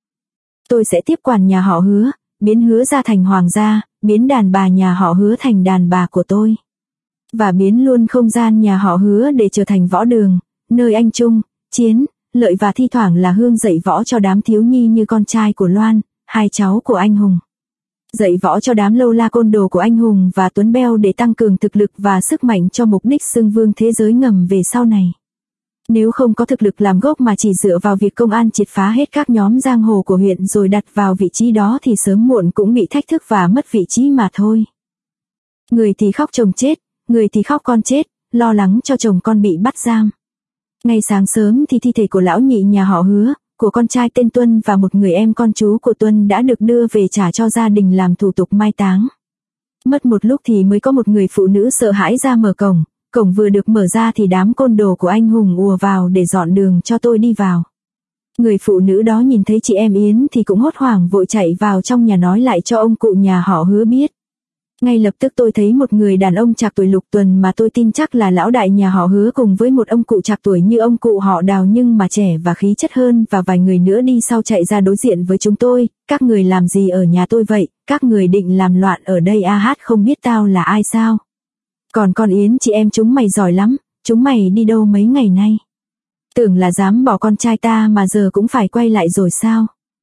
Tôi sẽ tiếp quản nhà họ Hứa, biến Hứa gia thành hoàng gia, biến đàn bà nhà họ Hứa thành đàn bà của tôi. Và biến luôn không gian nhà họ Hứa để trở thành võ đường, nơi anh Trung, Chiến, Lợi và thi thoảng là Hương dạy võ cho đám thiếu nhi như con trai của Loan, hai cháu của anh Hùng. Dạy võ cho đám lâu la côn đồ của anh Hùng và Tuấn Beo để tăng cường thực lực và sức mạnh cho mục đích xưng vương thế giới ngầm về sau này. Nếu không có thực lực làm gốc mà chỉ dựa vào việc công an triệt phá hết các nhóm giang hồ của huyện rồi đặt vào vị trí đó thì sớm muộn cũng bị thách thức và mất vị trí mà thôi. Người thì khóc chồng chết, người thì khóc con chết, lo lắng cho chồng con bị bắt giam. Ngay sáng sớm thì thi thể của lão nhị nhà họ Hứa, của con trai tên Tuân và một người em con chú của Tuân đã được đưa về trả cho gia đình làm thủ tục mai táng. Mất một lúc thì mới có một người phụ nữ sợ hãi ra mở cổng, cổng vừa được mở ra thì đám côn đồ của anh Hùng ùa vào để dọn đường cho tôi đi vào. Người phụ nữ đó nhìn thấy chị em Yến thì cũng hốt hoảng vội chạy vào trong nhà nói lại cho ông cụ nhà họ Hứa biết. Ngay lập tức tôi thấy một người đàn ông trạc tuổi Lục Tuần mà tôi tin chắc là lão đại nhà họ Hứa cùng với một ông cụ trạc tuổi như ông cụ họ Đào nhưng mà trẻ và khí chất hơn và vài người nữa đi sau chạy ra đối diện với chúng tôi. Các người làm gì ở nhà tôi vậy? Các người định làm loạn ở đây à? Hát không biết tao là ai sao? Còn con Yến chị em chúng mày giỏi lắm, chúng mày đi đâu mấy ngày nay? Tưởng là dám bỏ con trai ta mà giờ cũng phải quay lại rồi sao?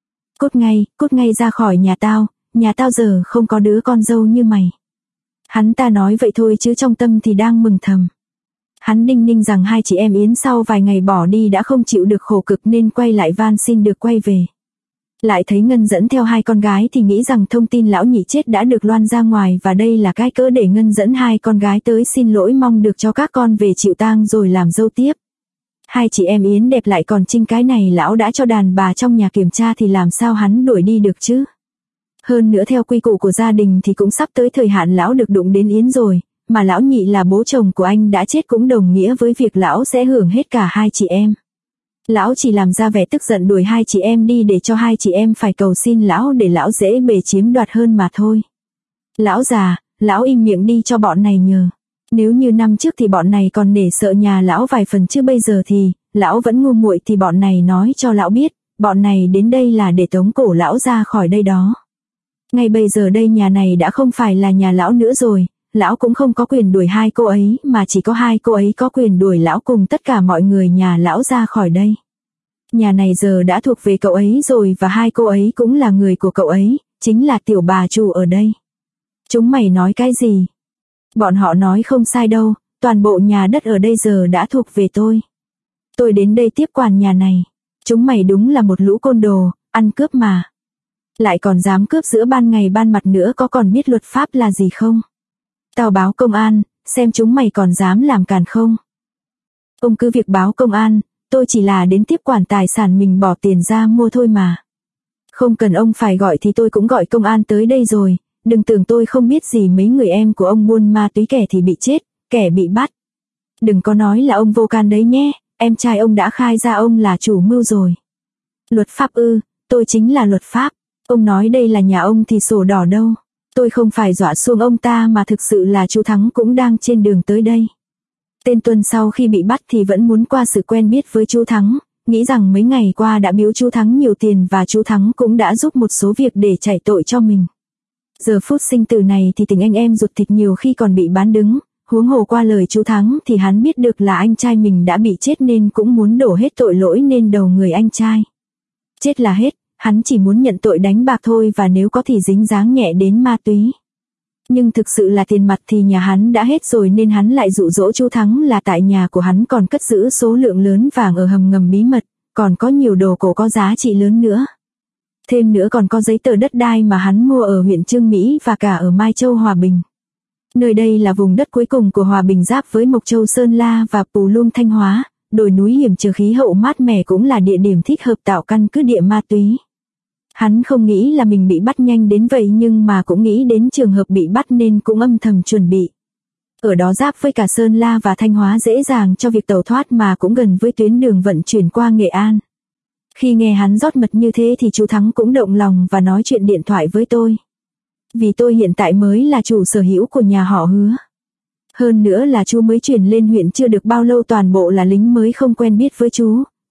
Cút ngay ra khỏi nhà tao giờ không có đứa con dâu như mày. Hắn ta nói vậy thôi chứ trong tâm thì đang mừng thầm. Hắn đinh ninh rằng hai chị em Yến sau vài ngày bỏ đi đã không chịu được khổ cực nên quay lại van xin được quay về. Lại thấy Ngân dẫn theo hai con gái thì nghĩ rằng thông tin lão nhị chết đã được loan ra ngoài và đây là cái cớ để Ngân dẫn hai con gái tới xin lỗi mong được cho các con về chịu tang rồi làm dâu tiếp. Hai chị em Yến đẹp lại còn trinh cái này lão đã cho đàn bà trong nhà kiểm tra thì làm sao hắn đuổi đi được chứ. Hơn nữa theo quy củ của gia đình thì cũng sắp tới thời hạn lão được đụng đến Yến rồi, mà lão nhị là bố chồng của anh đã chết cũng đồng nghĩa với việc lão sẽ hưởng hết cả hai chị em. Lão chỉ làm ra vẻ tức giận đuổi hai chị em đi để cho hai chị em phải cầu xin lão để lão dễ bề chiếm đoạt hơn mà thôi. Lão già, lão im miệng đi cho bọn này nhờ. Nếu như năm trước thì bọn này còn nể sợ nhà lão vài phần chứ bây giờ thì, lão vẫn ngu muội thì bọn này nói cho lão biết, bọn này đến đây là để tống cổ lão ra khỏi đây đó. Ngay bây giờ đây nhà này đã không phải là nhà lão nữa rồi, lão cũng không có quyền đuổi hai cô ấy mà chỉ có hai cô ấy có quyền đuổi lão cùng tất cả mọi người nhà lão ra khỏi đây. Nhà này giờ đã thuộc về cậu ấy rồi và hai cô ấy cũng là người của cậu ấy, chính là tiểu bà chủ ở đây. Chúng mày nói cái gì? Bọn họ nói không sai đâu, toàn bộ nhà đất ở đây giờ đã thuộc về tôi. Tôi đến đây tiếp quản nhà này. Chúng mày đúng là một lũ côn đồ, ăn cướp mà. Lại còn dám cướp giữa ban ngày ban mặt nữa, có còn biết luật pháp là gì không? Tao báo công an, xem chúng mày còn dám làm càn không? Ông cứ việc báo công an, tôi chỉ là đến tiếp quản tài sản mình bỏ tiền ra mua thôi mà. Không cần ông phải gọi thì tôi cũng gọi công an tới đây rồi, đừng tưởng tôi không biết gì mấy người em của ông buôn ma túy kẻ thì bị chết, kẻ bị bắt. Đừng có nói là ông vô can đấy nhé, em trai ông đã khai ra ông là chủ mưu rồi. Luật pháp ư, tôi chính là luật pháp. Ông nói đây là nhà ông thì sổ đỏ đâu. Tôi không phải dọa xuông ông ta mà thực sự là chú Thắng cũng đang trên đường tới đây. Tên Tuân sau khi bị bắt thì vẫn muốn qua sự quen biết với chú Thắng, nghĩ rằng mấy ngày qua đã biếu chú Thắng nhiều tiền và chú Thắng cũng đã giúp một số việc để chạy tội cho mình. Giờ phút sinh tử này thì tình anh em ruột thịt nhiều khi còn bị bán đứng, huống hồ qua lời chú Thắng thì hắn biết được là anh trai mình đã bị chết nên cũng muốn đổ hết tội lỗi lên đầu người anh trai. Chết là hết. Hắn chỉ muốn nhận tội đánh bạc thôi và nếu có thì dính dáng nhẹ đến ma túy. Nhưng thực sự là tiền mặt thì nhà hắn đã hết rồi nên hắn lại dụ dỗ chú Thắng là tại nhà của hắn còn cất giữ số lượng lớn vàng ở hầm ngầm bí mật, còn có nhiều đồ cổ có giá trị lớn nữa. Thêm nữa còn có giấy tờ đất đai mà hắn mua ở huyện Chương Mỹ và cả ở Mai Châu Hòa Bình. Nơi đây là vùng đất cuối cùng của Hòa Bình giáp với Mộc Châu Sơn La và Pù Luông Thanh Hóa, đồi núi hiểm trở khí hậu mát mẻ cũng là địa điểm thích hợp tạo căn cứ địa ma túy. Hắn không nghĩ là mình bị bắt nhanh đến vậy nhưng mà cũng nghĩ đến trường hợp bị bắt nên cũng âm thầm chuẩn bị. Ở đó giáp với cả Sơn La và Thanh Hóa dễ dàng cho việc tẩu thoát mà cũng gần với tuyến đường vận chuyển qua Nghệ An. Khi nghe hắn rót mật như thế thì chú Thắng cũng động lòng và nói chuyện điện thoại với tôi. Vì tôi hiện tại mới là chủ sở hữu của nhà họ Hứa. Hơn nữa là chú mới chuyển lên huyện chưa được bao lâu toàn bộ là lính mới không quen biết với chú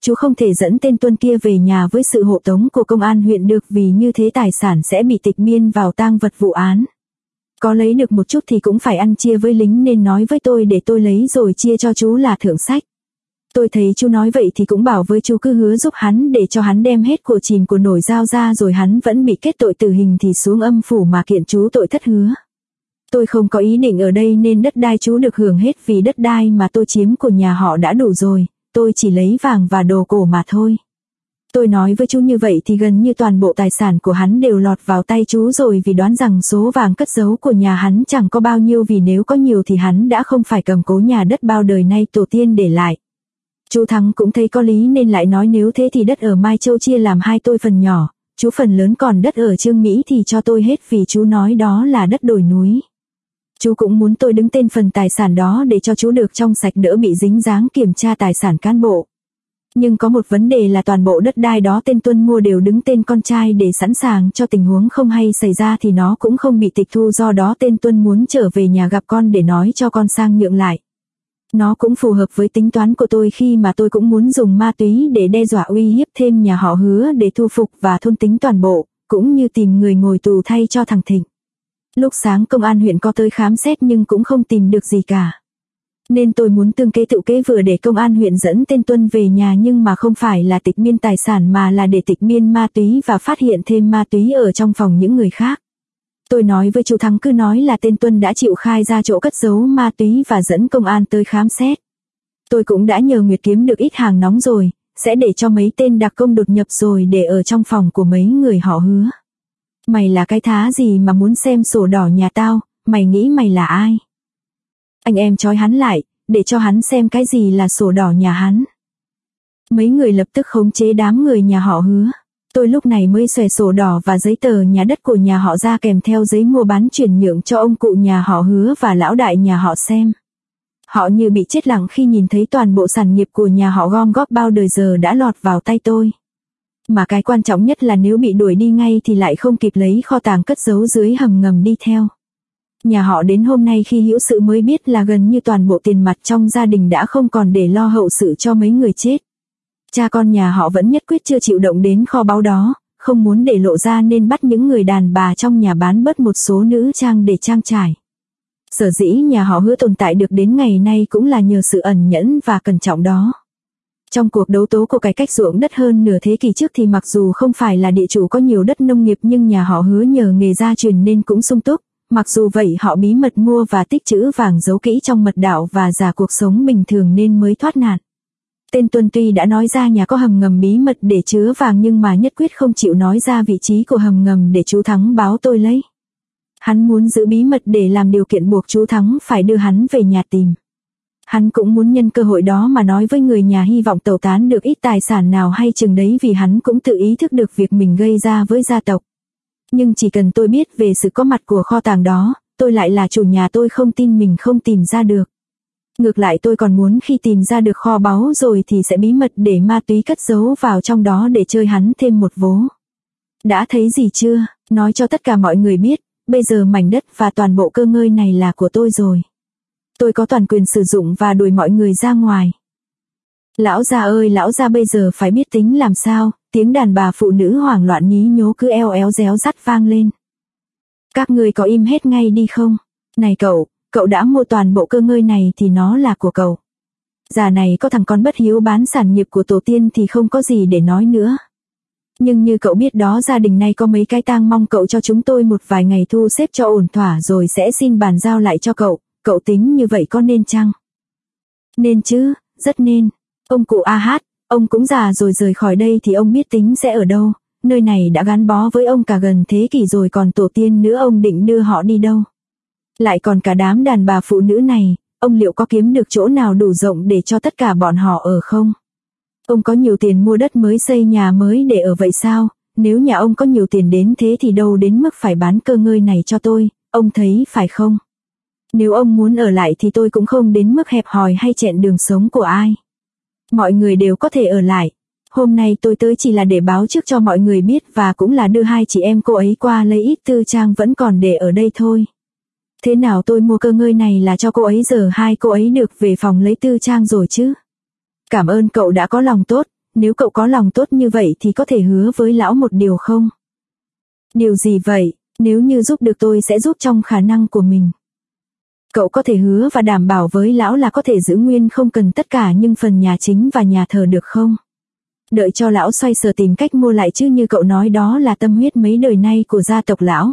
chú không thể dẫn tên Tuân kia về nhà với sự hộ tống của công an huyện được, vì như thế tài sản sẽ bị tịch biên vào tang vật vụ án. Có lấy được một chút thì cũng phải ăn chia với lính, nên nói với tôi để tôi lấy rồi chia cho chú là thượng sách. Tôi thấy chú nói vậy thì cũng bảo với chú cứ hứa giúp hắn để cho hắn đem hết của chìm của nổi giao ra, rồi hắn vẫn bị kết tội tử hình thì xuống âm phủ mà kiện chú tội thất hứa. Tôi không có ý định ở đây nên đất đai chú được hưởng hết, vì đất đai mà tôi chiếm của nhà họ đã đủ rồi, tôi chỉ lấy vàng và đồ cổ mà thôi. Tôi nói với chú như vậy thì gần như toàn bộ tài sản của hắn đều lọt vào tay chú rồi, vì đoán rằng số vàng cất giấu của nhà hắn chẳng có bao nhiêu, vì nếu có nhiều thì hắn đã không phải cầm cố nhà đất bao đời nay tổ tiên để lại. Chú Thắng cũng thấy có lý nên lại nói nếu thế thì đất ở Mai Châu chia làm hai, tôi phần nhỏ, chú phần lớn, còn đất ở Trương Mỹ thì cho tôi hết, vì chú nói đó là đất đồi núi. Chú cũng muốn tôi đứng tên phần tài sản đó để cho chú được trong sạch, đỡ bị dính dáng kiểm tra tài sản cán bộ. Nhưng có một vấn đề là toàn bộ đất đai đó tên Tuân mua đều đứng tên con trai, để sẵn sàng cho tình huống không hay xảy ra thì nó cũng không bị tịch thu, do đó tên Tuân muốn trở về nhà gặp con để nói cho con sang nhượng lại. Nó cũng phù hợp với tính toán của tôi, khi mà tôi cũng muốn dùng ma túy để đe dọa uy hiếp thêm nhà họ Hứa để thu phục và thôn tính toàn bộ, cũng như tìm người ngồi tù thay cho thằng Thịnh. Lúc sáng công an huyện có tới khám xét nhưng cũng không tìm được gì cả. Nên tôi muốn tương kế tự kế, vừa để công an huyện dẫn tên Tuân về nhà, nhưng mà không phải là tịch biên tài sản mà là để tịch biên ma túy và phát hiện thêm ma túy ở trong phòng những người khác. Tôi nói với chú Thắng cứ nói là tên Tuân đã chịu khai ra chỗ cất giấu ma túy và dẫn công an tới khám xét. Tôi cũng đã nhờ Nguyệt kiếm được ít hàng nóng rồi, sẽ để cho mấy tên đặc công đột nhập rồi để ở trong phòng của mấy người họ Hứa. Mày là cái thá gì mà muốn xem sổ đỏ nhà tao, mày nghĩ mày là ai? Anh em trói hắn lại, để cho hắn xem cái gì là sổ đỏ nhà hắn. Mấy người lập tức khống chế đám người nhà họ Hứa. Tôi lúc này mới xòe sổ đỏ và giấy tờ nhà đất của nhà họ ra, kèm theo giấy mua bán chuyển nhượng cho ông cụ nhà họ Hứa và lão đại nhà họ xem. Họ như bị chết lặng khi nhìn thấy toàn bộ sản nghiệp của nhà họ gom góp bao đời giờ đã lọt vào tay tôi. Mà cái quan trọng nhất là nếu bị đuổi đi ngay thì lại không kịp lấy kho tàng cất giấu dưới hầm ngầm đi theo. Nhà họ đến hôm nay khi hữu sự mới biết là gần như toàn bộ tiền mặt trong gia đình đã không còn để lo hậu sự cho mấy người chết. Cha con nhà họ vẫn nhất quyết chưa chịu động đến kho báu đó, không muốn để lộ ra nên bắt những người đàn bà trong nhà bán bớt một số nữ trang để trang trải. Sở dĩ nhà họ Hứa tồn tại được đến ngày nay cũng là nhờ sự ẩn nhẫn và cẩn trọng đó. Trong cuộc đấu tố của cải cách ruộng đất hơn nửa thế kỷ trước thì mặc dù không phải là địa chủ có nhiều đất nông nghiệp, nhưng nhà họ Hứa nhờ nghề gia truyền nên cũng sung túc. Mặc dù vậy họ bí mật mua và tích trữ vàng giấu kỹ trong mật đạo và giả cuộc sống bình thường nên mới thoát nạn. Tên Tuân tuy đã nói ra nhà có hầm ngầm bí mật để chứa vàng, nhưng mà nhất quyết không chịu nói ra vị trí của hầm ngầm để chú Thắng báo tôi lấy. Hắn muốn giữ bí mật để làm điều kiện buộc chú Thắng phải đưa hắn về nhà tìm. Hắn cũng muốn nhân cơ hội đó mà nói với người nhà, hy vọng tẩu tán được ít tài sản nào hay chừng đấy, vì hắn cũng tự ý thức được việc mình gây ra với gia tộc. Nhưng chỉ cần tôi biết về sự có mặt của kho tàng đó, tôi lại là chủ nhà, tôi không tin mình không tìm ra được. Ngược lại tôi còn muốn khi tìm ra được kho báu rồi thì sẽ bí mật để ma túy cất giấu vào trong đó để chơi hắn thêm một vố. Đã thấy gì chưa? Nói cho tất cả mọi người biết, bây giờ mảnh đất và toàn bộ cơ ngơi này là của tôi rồi. Tôi có toàn quyền sử dụng và đuổi mọi người ra ngoài. Lão gia ơi lão gia, bây giờ phải biết tính làm sao? Tiếng đàn bà phụ nữ hoảng loạn nhí nhố cứ eo éo réo rắt vang lên. Các ngươi có im hết ngay đi không? Này cậu đã mua toàn bộ cơ ngơi này thì nó là của cậu. Già này có thằng con bất hiếu bán sản nghiệp của tổ tiên thì không có gì để nói nữa. Nhưng như cậu biết đó, gia đình này có mấy cái tang, mong cậu cho chúng tôi một vài ngày thu xếp cho ổn thỏa rồi sẽ xin bàn giao lại cho cậu. Cậu tính như vậy có nên chăng? Nên chứ, rất nên. Ông cụ A.H, ông cũng già rồi, rời khỏi đây thì ông biết tính sẽ ở đâu. Nơi này đã gắn bó với ông cả gần thế kỷ rồi, còn tổ tiên nữa ông định đưa họ đi đâu? Lại còn cả đám đàn bà phụ nữ này, ông liệu có kiếm được chỗ nào đủ rộng để cho tất cả bọn họ ở không? Ông có nhiều tiền mua đất mới xây nhà mới để ở vậy sao? Nếu nhà ông có nhiều tiền đến thế thì đâu đến mức phải bán cơ ngơi này cho tôi, ông thấy phải không? Nếu ông muốn ở lại thì tôi cũng không đến mức hẹp hòi hay chẹn đường sống của ai. Mọi người đều có thể ở lại. Hôm nay tôi tới chỉ là để báo trước cho mọi người biết, và cũng là đưa hai chị em cô ấy qua lấy ít tư trang vẫn còn để ở đây thôi. Thế nào tôi mua cơ ngơi này là cho cô ấy, giờ hai cô ấy được về phòng lấy tư trang rồi chứ. Cảm ơn cậu đã có lòng tốt, nếu cậu có lòng tốt như vậy thì có thể hứa với lão một điều không? Điều gì vậy? Nếu như giúp được tôi sẽ giúp trong khả năng của mình. Cậu có thể hứa và đảm bảo với lão là có thể giữ nguyên không cần tất cả nhưng phần nhà chính và nhà thờ được không? Đợi cho lão xoay sở tìm cách mua lại chứ như cậu nói đó là tâm huyết mấy đời nay của gia tộc lão.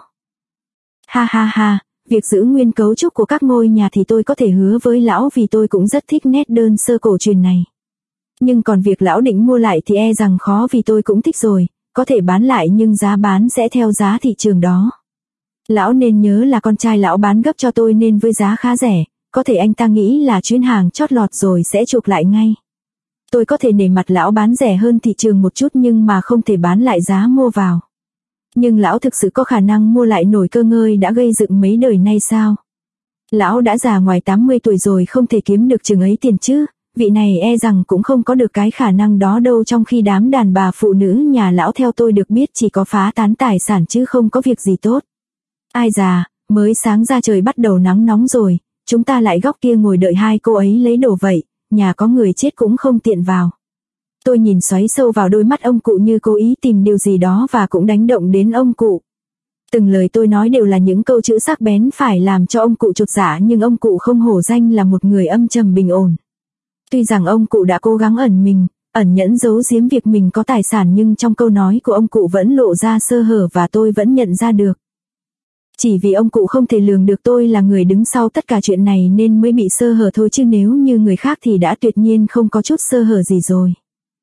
Ha ha ha, việc giữ nguyên cấu trúc của các ngôi nhà thì tôi có thể hứa với lão vì tôi cũng rất thích nét đơn sơ cổ truyền này. Nhưng còn việc lão định mua lại thì e rằng khó vì tôi cũng thích rồi, có thể bán lại nhưng giá bán sẽ theo giá thị trường đó. Lão nên nhớ là con trai lão bán gấp cho tôi nên với giá khá rẻ, có thể anh ta nghĩ là chuyến hàng chót lọt rồi sẽ chuộc lại ngay. Tôi có thể nể mặt lão bán rẻ hơn thị trường một chút nhưng mà không thể bán lại giá mua vào. Nhưng lão thực sự có khả năng mua lại nổi cơ ngơi đã gây dựng mấy đời nay sao? Lão đã già ngoài 80 tuổi rồi không thể kiếm được chừng ấy tiền chứ, vị này e rằng cũng không có được cái khả năng đó đâu trong khi đám đàn bà phụ nữ nhà lão theo tôi được biết chỉ có phá tán tài sản chứ không có việc gì tốt. Ai già, mới sáng ra trời bắt đầu nắng nóng rồi, chúng ta lại góc kia ngồi đợi hai cô ấy lấy đồ vậy, nhà có người chết cũng không tiện vào. Tôi nhìn xoáy sâu vào đôi mắt ông cụ như cố ý tìm điều gì đó và cũng đánh động đến ông cụ. Từng lời tôi nói đều là những câu chữ sắc bén phải làm cho ông cụ chột dạ nhưng ông cụ không hổ danh là một người âm trầm bình ổn. Tuy rằng ông cụ đã cố gắng ẩn nhẫn giấu giếm việc mình có tài sản nhưng trong câu nói của ông cụ vẫn lộ ra sơ hở và tôi vẫn nhận ra được. Chỉ vì ông cụ không thể lường được tôi là người đứng sau tất cả chuyện này nên mới bị sơ hở thôi chứ nếu như người khác thì đã tuyệt nhiên không có chút sơ hở gì rồi.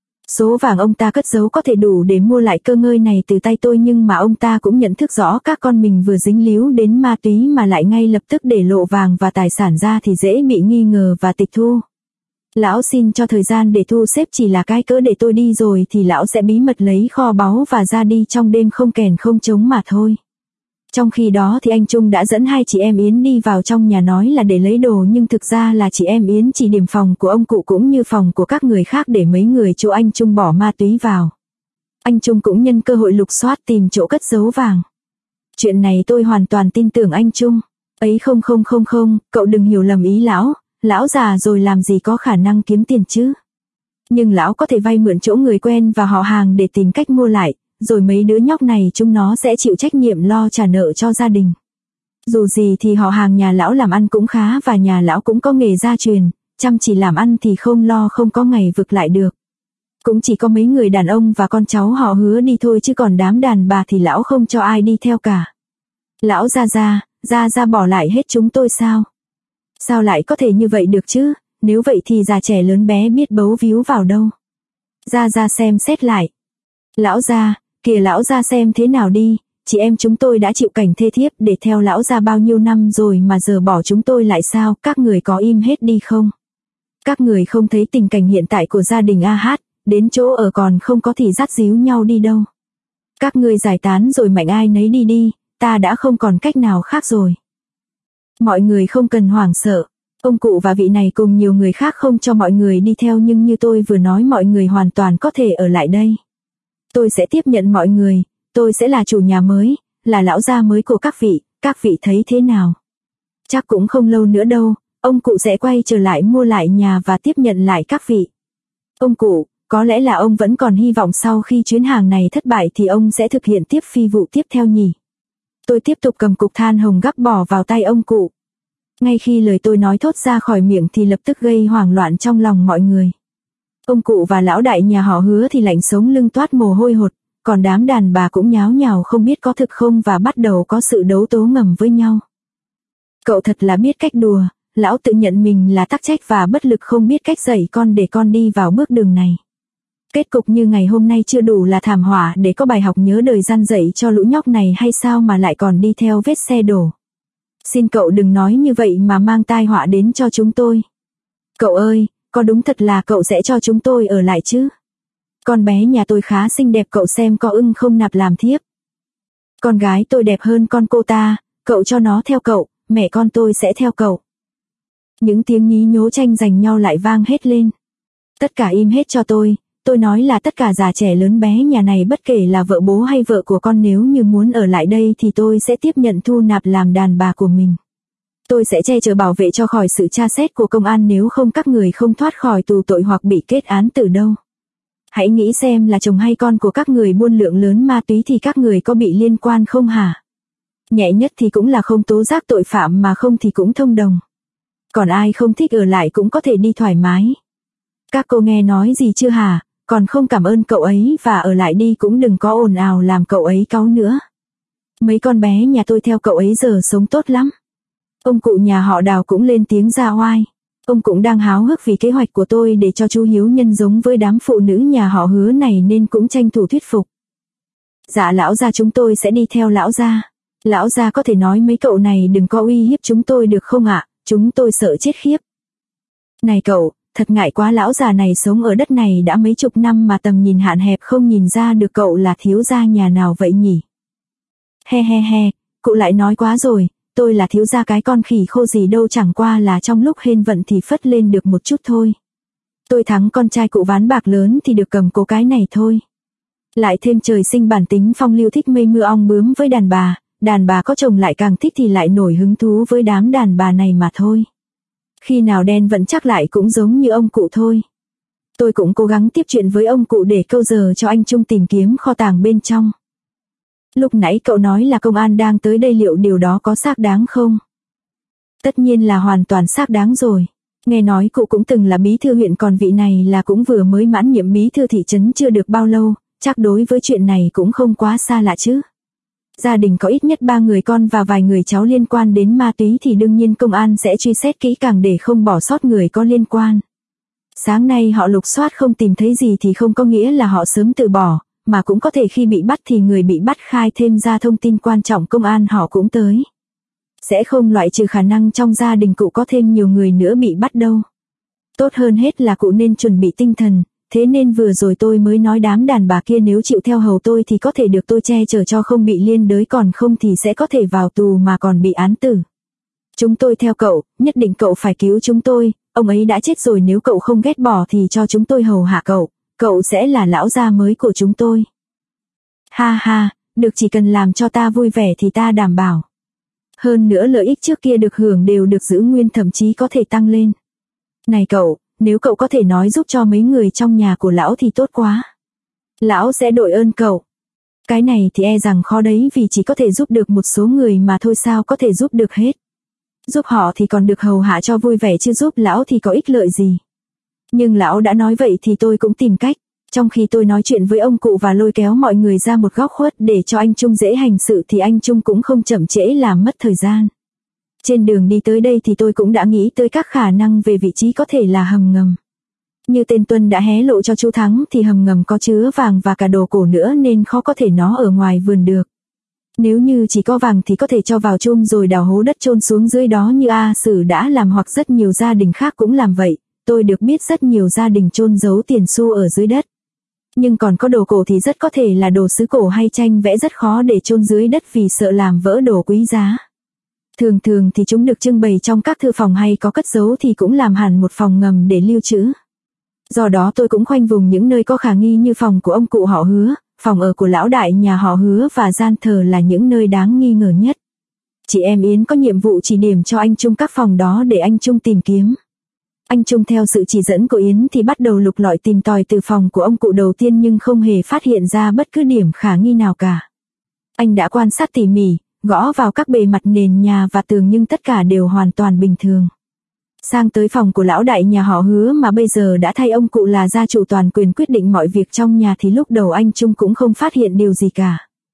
Số vàng ông ta cất giấu có thể đủ để mua lại cơ ngơi này từ tay tôi nhưng mà ông ta cũng nhận thức rõ các con mình vừa dính líu đến ma túy mà lại ngay lập tức để lộ vàng và tài sản ra thì dễ bị nghi ngờ và tịch thu. Lão xin cho thời gian để thu xếp chỉ là cái cỡ để tôi đi rồi thì lão sẽ bí mật lấy kho báu và ra đi trong đêm không kèn không trống mà thôi. Trong khi đó thì anh Trung đã dẫn hai chị em Yến đi vào trong nhà nói là để lấy đồ nhưng thực ra là chị em Yến chỉ điểm phòng của ông cụ cũng như phòng của các người khác để mấy người chỗ anh Trung bỏ ma túy vào. Anh Trung cũng nhân cơ hội lục soát tìm chỗ cất giấu vàng. Chuyện này tôi hoàn toàn tin tưởng anh Trung. Ấy không, cậu đừng hiểu lầm ý lão già rồi làm gì có khả năng kiếm tiền chứ. Nhưng lão có thể vay mượn chỗ người quen và họ hàng để tìm cách mua lại. Rồi mấy đứa nhóc này chúng nó sẽ chịu trách nhiệm lo trả nợ cho gia đình. Dù gì thì họ hàng nhà lão làm ăn cũng khá và nhà lão cũng có nghề gia truyền, chăm chỉ làm ăn thì không lo không có ngày vực lại được. Cũng chỉ có mấy người đàn ông và con cháu họ hứa đi thôi chứ còn đám đàn bà thì lão không cho ai đi theo cả. Lão ra bỏ lại hết chúng tôi sao? Sao lại có thể như vậy được chứ, nếu vậy thì già trẻ lớn bé biết bấu víu vào đâu. Ra xem xét lại. Lão gia, kìa lão gia xem thế nào đi, chị em chúng tôi đã chịu cảnh thê thiếp để theo lão gia bao nhiêu năm rồi mà giờ bỏ chúng tôi lại sao, các người có im hết đi không? Các người không thấy tình cảnh hiện tại của gia đình AH, đến chỗ ở còn không có thì dắt díu nhau đi đâu. Các người giải tán rồi mạnh ai nấy đi, ta đã không còn cách nào khác rồi. Mọi người không cần hoảng sợ, ông cụ và vị này cùng nhiều người khác không cho mọi người đi theo nhưng như tôi vừa nói mọi người hoàn toàn có thể ở lại đây. Tôi sẽ tiếp nhận mọi người, tôi sẽ là chủ nhà mới, là lão gia mới của các vị thấy thế nào? Chắc cũng không lâu nữa đâu, ông cụ sẽ quay trở lại mua lại nhà và tiếp nhận lại các vị. Ông cụ, có lẽ là ông vẫn còn hy vọng sau khi chuyến hàng này thất bại thì ông sẽ thực hiện tiếp phi vụ tiếp theo nhỉ? Tôi tiếp tục cầm cục than hồng gắp bỏ vào tay ông cụ. Ngay khi lời tôi nói thốt ra khỏi miệng thì lập tức gây hoảng loạn trong lòng mọi người. Ông cụ và lão đại nhà họ Hứa thì lạnh sống lưng toát mồ hôi hột, còn đám đàn bà cũng nháo nhào không biết có thực không và bắt đầu có sự đấu tố ngầm với nhau. Cậu thật là biết cách đùa, lão tự nhận mình là tắc trách và bất lực không biết cách dạy con để con đi vào bước đường này. Kết cục như ngày hôm nay chưa đủ là thảm họa để có bài học nhớ đời gian dạy cho lũ nhóc này hay sao mà lại còn đi theo vết xe đổ. Xin cậu đừng nói như vậy mà mang tai họa đến cho chúng tôi. Cậu ơi, có đúng thật là cậu sẽ cho chúng tôi ở lại chứ? Con bé nhà tôi khá xinh đẹp, cậu xem có ưng không nạp làm thiếp. Con gái tôi đẹp hơn con cô ta, cậu cho nó theo cậu, mẹ con tôi sẽ theo cậu. Những tiếng nhí nhố tranh giành nhau lại vang hết lên. Tất cả im hết cho tôi nói là tất cả già trẻ lớn bé nhà này bất kể là vợ bố hay vợ của con nếu như muốn ở lại đây thì tôi sẽ tiếp nhận thu nạp làm đàn bà của mình. Tôi sẽ che chở bảo vệ cho khỏi sự tra xét của công an nếu không các người không thoát khỏi tù tội hoặc bị kết án tử đâu. Hãy nghĩ xem là chồng hay con của các người buôn lượng lớn ma túy thì các người có bị liên quan không hả? Nhẹ nhất thì cũng là không tố giác tội phạm, mà không thì cũng thông đồng. Còn ai không thích ở lại cũng có thể đi thoải mái. Các cô nghe nói gì chưa hả? Còn không cảm ơn cậu ấy và ở lại đi, cũng đừng có ồn ào làm cậu ấy cáu nữa. Mấy con bé nhà tôi theo cậu ấy giờ sống tốt lắm. Ông cụ nhà họ Đào cũng lên tiếng ra oai. Ông cũng đang háo hức vì kế hoạch của tôi để cho chú Hiếu Nhân giống với đám phụ nữ nhà họ Hứa này, nên cũng tranh thủ thuyết phục. Dạ lão gia, chúng tôi sẽ đi theo lão gia. Lão gia có thể nói mấy cậu này đừng có uy hiếp chúng tôi được không ạ? Chúng tôi sợ chết khiếp. Này cậu, thật ngại quá, lão già này sống ở đất này đã mấy chục năm mà tầm nhìn hạn hẹp không nhìn ra được cậu là thiếu gia nhà nào vậy nhỉ? He he he, cụ lại nói quá rồi, tôi là thiếu gia cái con khỉ khô gì đâu, chẳng qua là trong lúc hên vận thì phất lên được một chút thôi. Tôi thắng con trai cụ ván bạc lớn thì được cầm cố cái này thôi. Lại thêm trời sinh bản tính phong lưu thích mây mưa ong bướm với đàn bà có chồng lại càng thích thì lại nổi hứng thú với đám đàn bà này mà thôi. Khi nào đen vẫn chắc lại cũng giống như ông cụ thôi. Tôi cũng cố gắng tiếp chuyện với ông cụ để câu giờ cho anh Trung tìm kiếm kho tàng bên trong. Lúc nãy cậu nói là công an đang tới đây, liệu điều đó có xác đáng không? Tất nhiên là hoàn toàn xác đáng rồi. Nghe nói cụ cũng từng là bí thư huyện, còn vị này là cũng vừa mới mãn nhiệm bí thư thị trấn chưa được bao lâu, chắc đối với chuyện này cũng không quá xa lạ chứ. Gia đình có ít nhất 3 người con và vài người cháu liên quan đến ma túy thì đương nhiên công an sẽ truy xét kỹ càng để không bỏ sót người có liên quan. Sáng nay họ lục soát không tìm thấy gì thì không có nghĩa là họ sớm từ bỏ, mà cũng có thể khi bị bắt thì người bị bắt khai thêm ra thông tin quan trọng, công an họ cũng tới. Sẽ không loại trừ khả năng trong gia đình cụ có thêm nhiều người nữa bị bắt đâu. Tốt hơn hết là cụ nên chuẩn bị tinh thần, thế nên vừa rồi tôi mới nói đám đàn bà kia nếu chịu theo hầu tôi thì có thể được tôi che chở cho không bị liên đới, còn không thì sẽ có thể vào tù mà còn bị án tử. Chúng tôi theo cậu, nhất định cậu phải cứu chúng tôi, ông ấy đã chết rồi, nếu cậu không ghét bỏ thì cho chúng tôi hầu hạ cậu sẽ là lão gia mới của chúng tôi. Ha ha, được, chỉ cần làm cho ta vui vẻ thì ta đảm bảo. Hơn nữa lợi ích trước kia được hưởng đều được giữ nguyên, thậm chí có thể tăng lên. Này cậu, nếu cậu có thể nói giúp cho mấy người trong nhà của lão thì tốt quá. Lão sẽ đội ơn cậu. Cái này thì e rằng khó đấy, vì chỉ có thể giúp được một số người mà thôi, sao có thể giúp được hết. Giúp họ thì còn được hầu hạ cho vui vẻ, chứ giúp lão thì có ích lợi gì. Nhưng lão đã nói vậy thì tôi cũng tìm cách. Trong khi tôi nói chuyện với ông cụ và lôi kéo mọi người ra một góc khuất để cho anh Trung dễ hành sự thì anh Trung cũng không chậm trễ làm mất thời gian. Trên đường đi tới đây thì tôi cũng đã nghĩ tới các khả năng về vị trí có thể là hầm ngầm. Như tên Tuân đã hé lộ cho chú Thắng thì hầm ngầm có chứa vàng và cả đồ cổ nữa, nên khó có thể nó ở ngoài vườn được. Nếu như chỉ có vàng thì có thể cho vào chum rồi đào hố đất chôn xuống dưới đó như A Sử đã làm, hoặc rất nhiều gia đình khác cũng làm vậy. Tôi được biết rất nhiều gia đình chôn giấu tiền xu ở dưới đất. Nhưng còn có đồ cổ thì rất có thể là đồ sứ cổ hay tranh vẽ, rất khó để chôn dưới đất vì sợ làm vỡ đồ quý giá. Thường thường thì chúng được trưng bày trong các thư phòng hay có cất giấu thì cũng làm hẳn một phòng ngầm để lưu trữ. Do đó tôi cũng khoanh vùng những nơi có khả nghi như phòng của ông cụ họ Hứa, phòng ở của lão đại nhà họ Hứa và gian thờ là những nơi đáng nghi ngờ nhất. Chị em Yến có nhiệm vụ chỉ điểm cho anh Trung các phòng đó để anh Trung tìm kiếm. Anh Trung theo sự chỉ dẫn của Yến thì bắt đầu lục lọi tìm tòi từ phòng của ông cụ đầu tiên, nhưng không hề phát hiện ra bất cứ điểm khả nghi nào cả. Anh đã quan sát tỉ mỉ, gõ vào các bề mặt nền nhà và tường nhưng tất cả đều hoàn toàn bình thường. Sang tới phòng của lão đại nhà họ Hứa mà bây giờ đã thay ông cụ là gia chủ toàn quyền quyết định mọi việc trong nhà thì lúc đầu anh Trung cũng không phát hiện điều gì cả.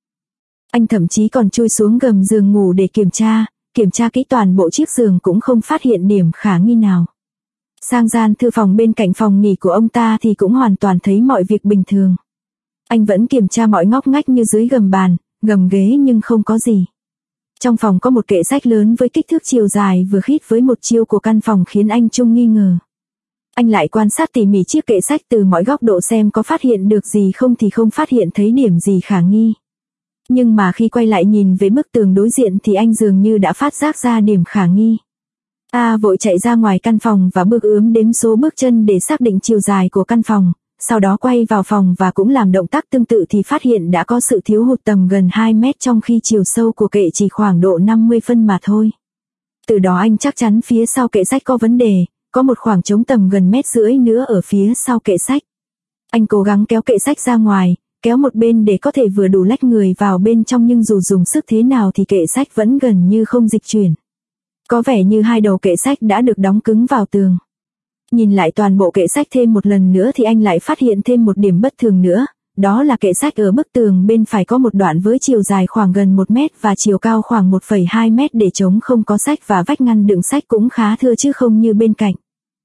Anh thậm chí còn chui xuống gầm giường ngủ để kiểm tra kỹ toàn bộ chiếc giường cũng không phát hiện điểm khả nghi nào. Sang gian thư phòng bên cạnh phòng nghỉ của ông ta thì cũng hoàn toàn thấy mọi việc bình thường. Anh vẫn kiểm tra mọi ngóc ngách như dưới gầm bàn, gầm ghế nhưng không có gì. Trong phòng có một kệ sách lớn với kích thước chiều dài vừa khít với một chiều của căn phòng khiến anh Trung nghi ngờ. Anh lại quan sát tỉ mỉ chiếc kệ sách từ mọi góc độ xem có phát hiện được gì không thì không phát hiện thấy điểm gì khả nghi. Nhưng mà khi quay lại nhìn về bức tường đối diện thì anh dường như đã phát giác ra điểm khả nghi. Vội chạy ra ngoài căn phòng và bước ướm đếm số bước chân để xác định chiều dài của căn phòng, sau đó quay vào phòng và cũng làm động tác tương tự thì phát hiện đã có sự thiếu hụt tầm gần 2 mét, trong khi chiều sâu của kệ chỉ khoảng độ 50 phân mà thôi. Từ đó anh chắc chắn phía sau kệ sách có vấn đề, có một khoảng trống tầm gần 1,5 mét nữa ở phía sau kệ sách. Anh cố gắng kéo kệ sách ra ngoài, kéo một bên để có thể vừa đủ lách người vào bên trong, nhưng dù dùng sức thế nào thì kệ sách vẫn gần như không dịch chuyển. Có vẻ như hai đầu kệ sách đã được đóng cứng vào tường. Nhìn lại toàn bộ kệ sách thêm một lần nữa thì anh lại phát hiện thêm một điểm bất thường nữa, đó là kệ sách ở bức tường bên phải có một đoạn với chiều dài khoảng gần 1 mét và chiều cao khoảng 1,2 mét để trống không có sách, và vách ngăn đựng sách cũng khá thưa chứ không như bên cạnh.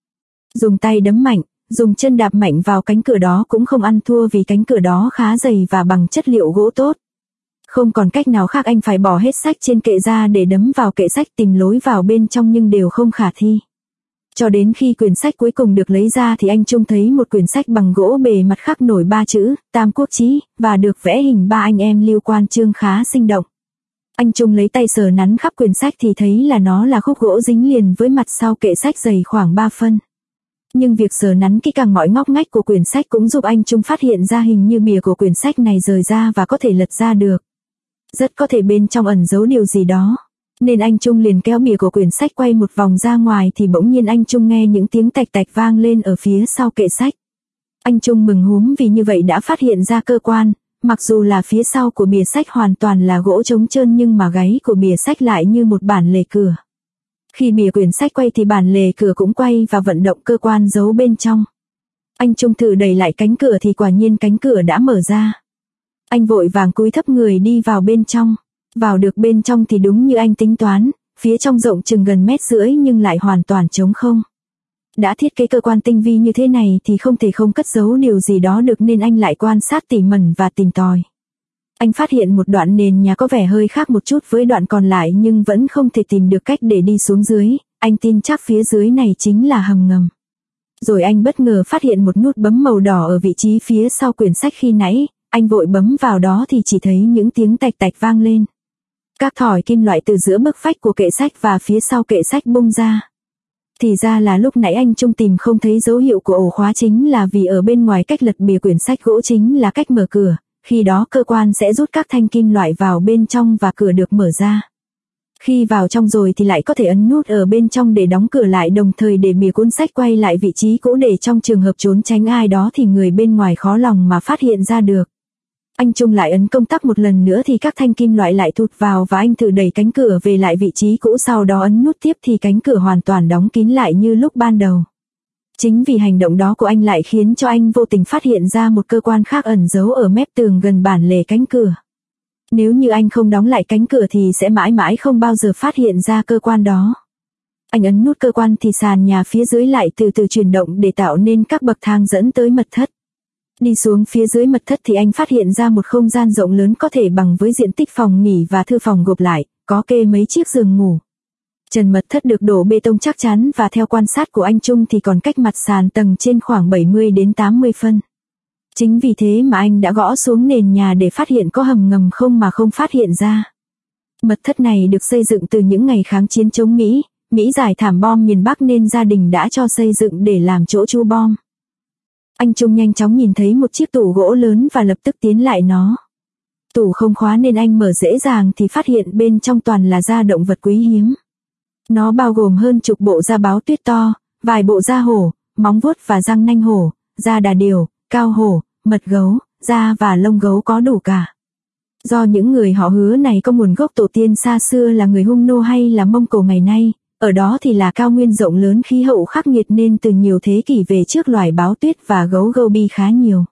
Dùng tay đấm mạnh, dùng chân đạp mạnh vào cánh cửa đó cũng không ăn thua, vì cánh cửa đó khá dày và bằng chất liệu gỗ tốt. Không còn cách nào khác, anh phải bỏ hết sách trên kệ ra để đấm vào kệ sách tìm lối vào bên trong, nhưng đều không khả thi. Cho đến khi quyển sách cuối cùng được lấy ra thì anh trông thấy một quyển sách bằng gỗ, bề mặt khắc nổi 3 chữ Tam Quốc Chí và được vẽ hình 3 anh em Lưu Quan Chương khá sinh động. Anh Trung lấy tay sờ nắn khắp quyển sách thì thấy là nó là khúc gỗ dính liền với mặt sau kệ sách dày khoảng 3 phân. Nhưng việc sờ nắn kỹ càng mọi ngóc ngách của quyển sách cũng giúp anh Trung phát hiện ra hình như bìa của quyển sách này rời ra và có thể lật ra được. Rất có thể bên trong ẩn giấu điều gì đó. Nên anh Trung liền kéo bìa của quyển sách quay một vòng ra ngoài thì bỗng nhiên anh Trung nghe những tiếng tạch tạch vang lên ở phía sau kệ sách. Anh Trung mừng húm vì như vậy đã phát hiện ra cơ quan, mặc dù là phía sau của bìa sách hoàn toàn là gỗ trống trơn nhưng mà gáy của bìa sách lại như một bản lề cửa. Khi bìa quyển sách quay thì bản lề cửa cũng quay và vận động cơ quan giấu bên trong. Anh Trung thử đẩy lại cánh cửa thì quả nhiên cánh cửa đã mở ra. Anh vội vàng cúi thấp người đi vào bên trong. Vào được bên trong thì đúng như anh tính toán, phía trong rộng chừng gần 1,5 mét nhưng lại hoàn toàn trống không. Đã thiết kế cơ quan tinh vi như thế này thì không thể không cất giấu điều gì đó được, nên anh lại quan sát tỉ mẩn và tìm tòi. Anh phát hiện một đoạn nền nhà có vẻ hơi khác một chút với đoạn còn lại nhưng vẫn không thể tìm được cách để đi xuống dưới, anh tin chắc phía dưới này chính là hầm ngầm. Rồi anh bất ngờ phát hiện một nút bấm màu đỏ ở vị trí phía sau quyển sách khi nãy, anh vội bấm vào đó thì chỉ thấy những tiếng tạch tạch vang lên. Các thỏi kim loại từ giữa bức vách của kệ sách và phía sau kệ sách bung ra. Thì ra là lúc nãy anh Trung tìm không thấy dấu hiệu của ổ khóa chính là vì ở bên ngoài cách lật bìa quyển sách gỗ chính là cách mở cửa, khi đó cơ quan sẽ rút các thanh kim loại vào bên trong và cửa được mở ra. Khi vào trong rồi thì lại có thể ấn nút ở bên trong để đóng cửa lại, đồng thời để bìa cuốn sách quay lại vị trí cũ để trong trường hợp trốn tránh ai đó thì người bên ngoài khó lòng mà phát hiện ra được. Anh Trung lại ấn công tắc một lần nữa thì các thanh kim loại lại thụt vào và anh thử đẩy cánh cửa về lại vị trí cũ, sau đó ấn nút tiếp thì cánh cửa hoàn toàn đóng kín lại như lúc ban đầu. Chính vì hành động đó của anh lại khiến cho anh vô tình phát hiện ra một cơ quan khác ẩn giấu ở mép tường gần bản lề cánh cửa. Nếu như anh không đóng lại cánh cửa thì sẽ mãi mãi không bao giờ phát hiện ra cơ quan đó. Anh ấn nút cơ quan thì sàn nhà phía dưới lại từ từ chuyển động để tạo nên các bậc thang dẫn tới mật thất. Đi xuống phía dưới mật thất thì anh phát hiện ra một không gian rộng lớn có thể bằng với diện tích phòng nghỉ và thư phòng gộp lại, có kê mấy chiếc giường ngủ. Trần mật thất được đổ bê tông chắc chắn và theo quan sát của anh Trung thì còn cách mặt sàn tầng trên khoảng 70 đến 80 phân. Chính vì thế mà anh đã gõ xuống nền nhà để phát hiện có hầm ngầm không mà không phát hiện ra. Mật thất này được xây dựng từ những ngày kháng chiến chống Mỹ, Mỹ giải thảm bom miền Bắc nên gia đình đã cho xây dựng để làm chỗ trú bom. Anh Trung nhanh chóng nhìn thấy một chiếc tủ gỗ lớn và lập tức tiến lại nó. Tủ không khóa nên anh mở dễ dàng thì phát hiện bên trong toàn là da động vật quý hiếm. Nó bao gồm hơn chục bộ da báo tuyết to, vài bộ da hổ, móng vuốt và răng nanh hổ, da đà điểu, cao hổ, mật gấu, da và lông gấu có đủ cả. Do những người họ Hứa này có nguồn gốc tổ tiên xa xưa là người Hung Nô hay là Mông Cổ ngày nay, ở đó thì là cao nguyên rộng lớn, khí hậu khắc nghiệt nên từ nhiều thế kỷ về trước loài báo tuyết và gấu gobi khá nhiều.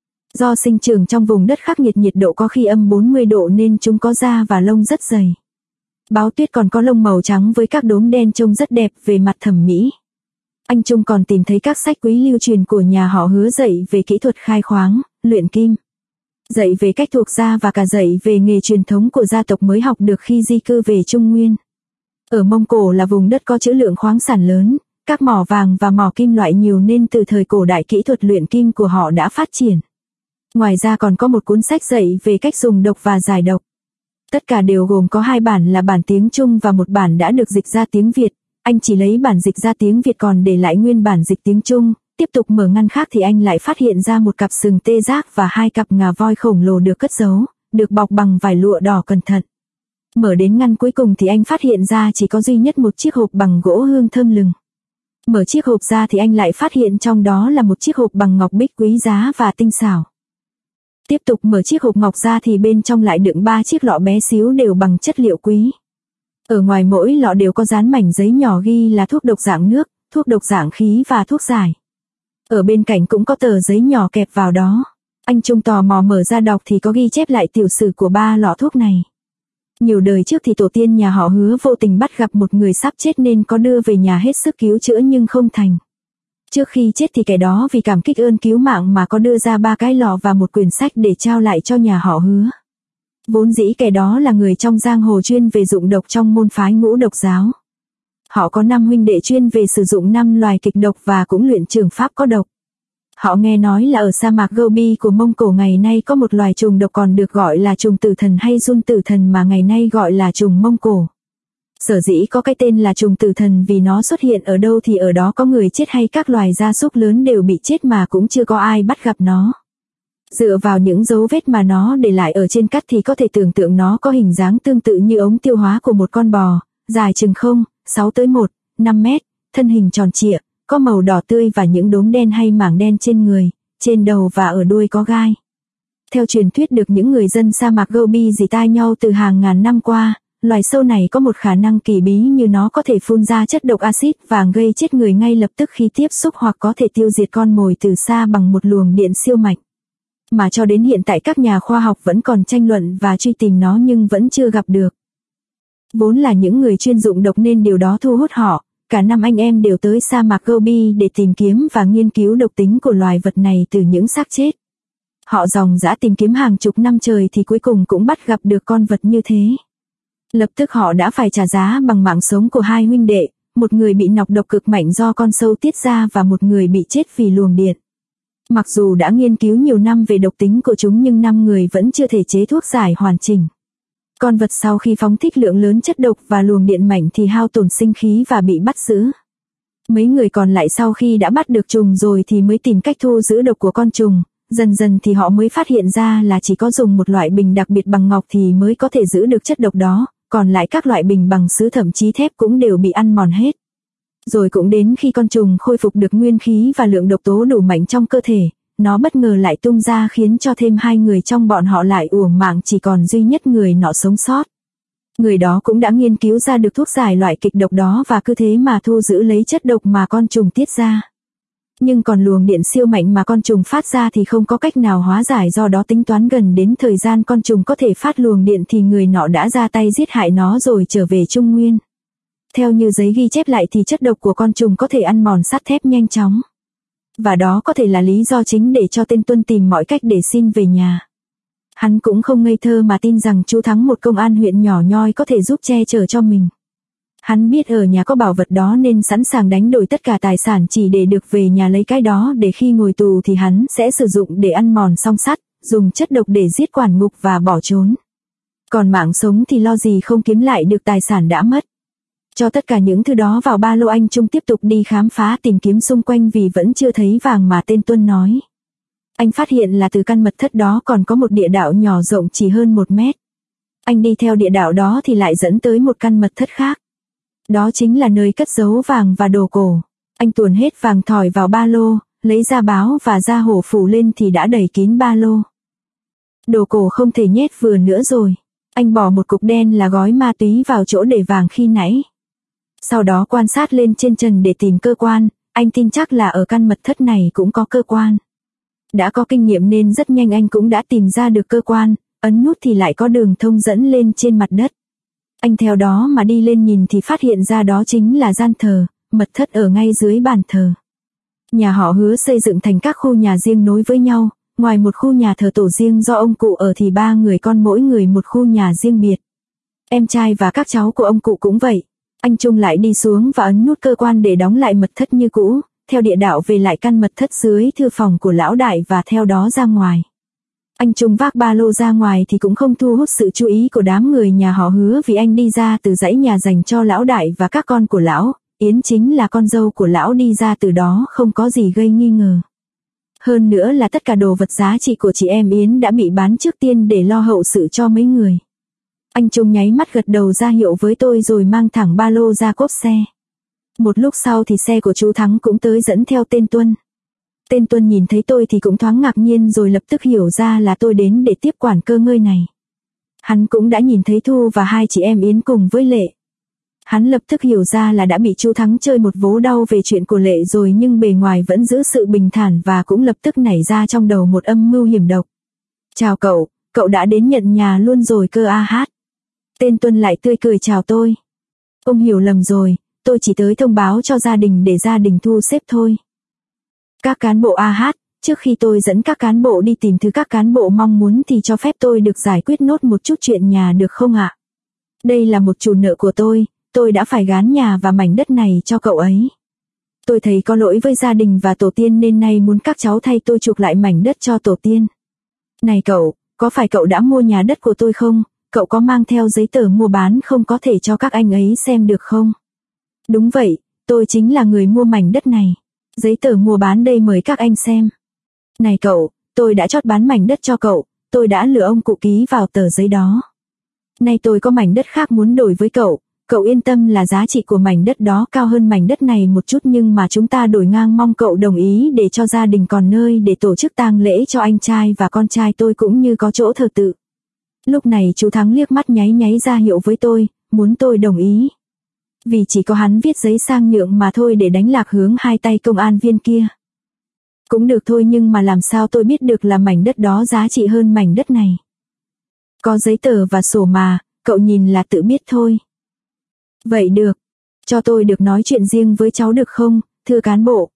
Do sinh trưởng trong vùng đất khắc nghiệt, nhiệt độ có khi âm 40 độ nên chúng có da và lông rất dày. Báo tuyết còn có lông màu trắng với các đốm đen trông rất đẹp về mặt thẩm mỹ. Anh Trung còn tìm thấy các sách quý lưu truyền của nhà họ Hứa dạy về kỹ thuật khai khoáng, luyện kim. Dạy về cách thuộc da và cả dạy về nghề truyền thống của gia tộc mới học được khi di cư về Trung Nguyên. Ở Mông Cổ là vùng đất có trữ lượng khoáng sản lớn, các mỏ vàng và mỏ kim loại nhiều nên từ thời cổ đại kỹ thuật luyện kim của họ đã phát triển. Ngoài ra còn có một cuốn sách dạy về cách dùng độc và giải độc. Tất cả đều gồm có 2 bản là bản tiếng Trung và một bản đã được dịch ra tiếng Việt. Anh chỉ lấy bản dịch ra tiếng Việt còn để lại nguyên bản dịch tiếng Trung. Tiếp tục mở ngăn khác thì anh lại phát hiện ra một cặp sừng tê giác và 2 cặp ngà voi khổng lồ được cất giấu, được bọc bằng vải lụa đỏ cẩn thận. Mở đến ngăn cuối cùng thì anh phát hiện ra chỉ có duy nhất một chiếc hộp bằng gỗ hương thơm lừng. Mở chiếc hộp ra thì anh lại phát hiện trong đó là một chiếc hộp bằng ngọc bích quý giá và tinh xảo. Tiếp tục mở chiếc hộp ngọc ra thì bên trong lại đựng 3 chiếc lọ bé xíu đều bằng chất liệu quý. Ở ngoài mỗi lọ đều có dán mảnh giấy nhỏ ghi là thuốc độc dạng nước, thuốc độc dạng khí và thuốc giải. Ở bên cạnh cũng có tờ giấy nhỏ kẹp vào đó. Anh Trung tò mò mở ra đọc thì có ghi chép lại tiểu sử của 3 lọ thuốc này. Nhiều đời trước thì tổ tiên nhà họ Hứa vô tình bắt gặp một người sắp chết nên có đưa về nhà hết sức cứu chữa nhưng không thành. Trước khi chết thì kẻ đó vì cảm kích ơn cứu mạng mà có đưa ra 3 cái lọ và một quyển sách để trao lại cho nhà họ Hứa. Vốn dĩ kẻ đó là người trong giang hồ chuyên về dụng độc trong môn phái Ngũ Độc giáo. Họ có 5 huynh đệ chuyên về sử dụng 5 loài kịch độc và cũng luyện trường pháp có độc. Họ nghe nói là ở sa mạc Gobi của Mông Cổ ngày nay có một loài trùng độc còn được gọi là trùng tử thần hay giun tử thần mà ngày nay gọi là trùng Mông Cổ. Sở dĩ có cái tên là trùng tử thần vì nó xuất hiện ở đâu thì ở đó có người chết hay các loài gia súc lớn đều bị chết mà cũng chưa có ai bắt gặp nó. Dựa vào những dấu vết mà nó để lại ở trên cát thì có thể tưởng tượng nó có hình dáng tương tự như ống tiêu hóa của một con bò, dài chừng 0,6 tới 1,5 mét, thân hình tròn trịa, có màu đỏ tươi và những đốm đen hay mảng đen trên người, trên đầu và ở đuôi có gai. Theo truyền thuyết được những người dân sa mạc Gobi dỉ tai nhau từ hàng ngàn năm qua, loài sâu này có một khả năng kỳ bí như nó có thể phun ra chất độc axit vàng gây chết người ngay lập tức khi tiếp xúc hoặc có thể tiêu diệt con mồi từ xa bằng một luồng điện siêu mạnh. Mà cho đến hiện tại các nhà khoa học vẫn còn tranh luận và truy tìm nó nhưng vẫn chưa gặp được. Vốn là những người chuyên dụng độc nên điều đó thu hút họ, cả 5 anh em đều tới sa mạc Gobi để tìm kiếm và nghiên cứu độc tính của loài vật này từ những xác chết. Họ ròng rã tìm kiếm hàng chục năm trời thì cuối cùng cũng bắt gặp được con vật như thế. Lập tức họ đã phải trả giá bằng mạng sống của 2 huynh đệ, một người bị nọc độc cực mạnh do con sâu tiết ra và một người bị chết vì luồng điện. Mặc dù đã nghiên cứu nhiều năm về độc tính của chúng nhưng 5 người vẫn chưa thể chế thuốc giải hoàn chỉnh. Con vật sau khi phóng thích lượng lớn chất độc và luồng điện mạnh thì hao tổn sinh khí và bị bắt giữ. Mấy người còn lại sau khi đã bắt được trùng rồi thì mới tìm cách thu giữ độc của con trùng, dần dần thì họ mới phát hiện ra là chỉ có dùng một loại bình đặc biệt bằng ngọc thì mới có thể giữ được chất độc đó, còn lại các loại bình bằng sứ thậm chí thép cũng đều bị ăn mòn hết. Rồi cũng đến khi con trùng khôi phục được nguyên khí và lượng độc tố đủ mạnh trong cơ thể, nó bất ngờ lại tung ra khiến cho thêm 2 người trong bọn họ lại uổng mạng, chỉ còn duy nhất người nọ sống sót. Người đó cũng đã nghiên cứu ra được thuốc giải loại kịch độc đó và cứ thế mà thu giữ lấy chất độc mà con trùng tiết ra. Nhưng còn luồng điện siêu mạnh mà con trùng phát ra thì không có cách nào hóa giải, do đó tính toán gần đến thời gian con trùng có thể phát luồng điện thì người nọ đã ra tay giết hại nó rồi trở về Trung Nguyên. Theo như giấy ghi chép lại thì chất độc của con trùng có thể ăn mòn sắt thép nhanh chóng. Và đó có thể là lý do chính để cho tên Tuân tìm mọi cách để xin về nhà. Hắn cũng không ngây thơ mà tin rằng chú Thắng, một công an huyện nhỏ nhoi, có thể giúp che chở cho mình. Hắn biết ở nhà có bảo vật đó nên sẵn sàng đánh đổi tất cả tài sản chỉ để được về nhà lấy cái đó, để khi ngồi tù thì hắn sẽ sử dụng để ăn mòn song sắt, dùng chất độc để giết quản ngục và bỏ trốn. Còn mạng sống thì lo gì không kiếm lại được tài sản đã mất. Cho tất cả những thứ đó vào ba lô, anh Trung tiếp tục đi khám phá tìm kiếm xung quanh vì vẫn chưa thấy vàng mà tên Tuân nói. Anh phát hiện là từ căn mật thất đó còn có một địa đạo nhỏ rộng chỉ hơn 1 mét. Anh đi theo địa đạo đó thì lại dẫn tới một căn mật thất khác. Đó chính là nơi cất giấu vàng và đồ cổ. Anh tuồn hết vàng thỏi vào ba lô, lấy ra báo và ra hổ phủ lên thì đã đầy kín ba lô. Đồ cổ không thể nhét vừa nữa rồi. Anh bỏ một cục đen là gói ma túy vào chỗ để vàng khi nãy. Sau đó quan sát lên trên trần để tìm cơ quan, anh tin chắc là ở căn mật thất này cũng có cơ quan. Đã có kinh nghiệm nên rất nhanh anh cũng đã tìm ra được cơ quan, ấn nút thì lại có đường thông dẫn lên trên mặt đất. Anh theo đó mà đi lên nhìn thì phát hiện ra đó chính là gian thờ, mật thất ở ngay dưới bàn thờ. Nhà họ Hứa xây dựng thành các khu nhà riêng nối với nhau, ngoài một khu nhà thờ tổ riêng do ông cụ ở thì 3 người con mỗi người một khu nhà riêng biệt. Em trai và các cháu của ông cụ cũng vậy. Anh Trung lại đi xuống và ấn nút cơ quan để đóng lại mật thất như cũ, theo địa đạo về lại căn mật thất dưới thư phòng của lão đại và theo đó ra ngoài. Anh Trung vác ba lô ra ngoài thì cũng không thu hút sự chú ý của đám người nhà họ Hứa vì anh đi ra từ dãy nhà dành cho lão đại và các con của lão, Yến chính là con dâu của lão, đi ra từ đó không có gì gây nghi ngờ. Hơn nữa là tất cả đồ vật giá trị của chị em Yến đã bị bán trước tiên để lo hậu sự cho mấy người. Anh Trung nháy mắt gật đầu ra hiệu với tôi rồi mang thẳng ba lô ra cốp xe. Một lúc sau thì xe của chú Thắng cũng tới dẫn theo tên Tuân. Tên Tuân nhìn thấy tôi thì cũng thoáng ngạc nhiên rồi lập tức hiểu ra là tôi đến để tiếp quản cơ ngơi này. Hắn cũng đã nhìn thấy Thu và hai chị em Yến cùng với Lệ. Hắn lập tức hiểu ra là đã bị chú Thắng chơi một vố đau về chuyện của Lệ rồi, nhưng bề ngoài vẫn giữ sự bình thản và cũng lập tức nảy ra trong đầu một âm mưu hiểm độc. Chào cậu đã đến nhận nhà luôn rồi cơ a hát. Tên Tuân lại tươi cười chào tôi. Ông hiểu lầm rồi, tôi chỉ tới thông báo cho gia đình để gia đình thu xếp thôi. Các cán bộ a hát, trước khi tôi dẫn các cán bộ đi tìm thứ các cán bộ mong muốn thì cho phép tôi được giải quyết nốt một chút chuyện nhà được không ạ? Đây là một chủ nợ của tôi đã phải gán nhà và mảnh đất này cho cậu ấy. Tôi thấy có lỗi với gia đình và tổ tiên nên nay muốn các cháu thay tôi chuộc lại mảnh đất cho tổ tiên. Này cậu, có phải cậu đã mua nhà đất của tôi không? Cậu có mang theo giấy tờ mua bán không, có thể cho các anh ấy xem được không? Đúng vậy, tôi chính là người mua mảnh đất này. Giấy tờ mua bán đây, mời các anh xem. Này cậu, tôi đã chót bán mảnh đất cho cậu, tôi đã lừa ông cụ ký vào tờ giấy đó. Nay tôi có mảnh đất khác muốn đổi với cậu yên tâm là giá trị của mảnh đất đó cao hơn mảnh đất này một chút, nhưng mà chúng ta đổi ngang, mong cậu đồng ý để cho gia đình còn nơi để tổ chức tang lễ cho anh trai và con trai tôi cũng như có chỗ thờ tự. Lúc này chú Thắng liếc mắt nháy ra hiệu với tôi, muốn tôi đồng ý. Vì chỉ có hắn viết giấy sang nhượng mà thôi để đánh lạc hướng hai tay công an viên kia. Cũng được thôi, nhưng mà làm sao tôi biết được là mảnh đất đó giá trị hơn mảnh đất này? Có giấy tờ và sổ mà, cậu nhìn là tự biết thôi. Vậy được, cho tôi được nói chuyện riêng với cháu được không, thưa cán bộ?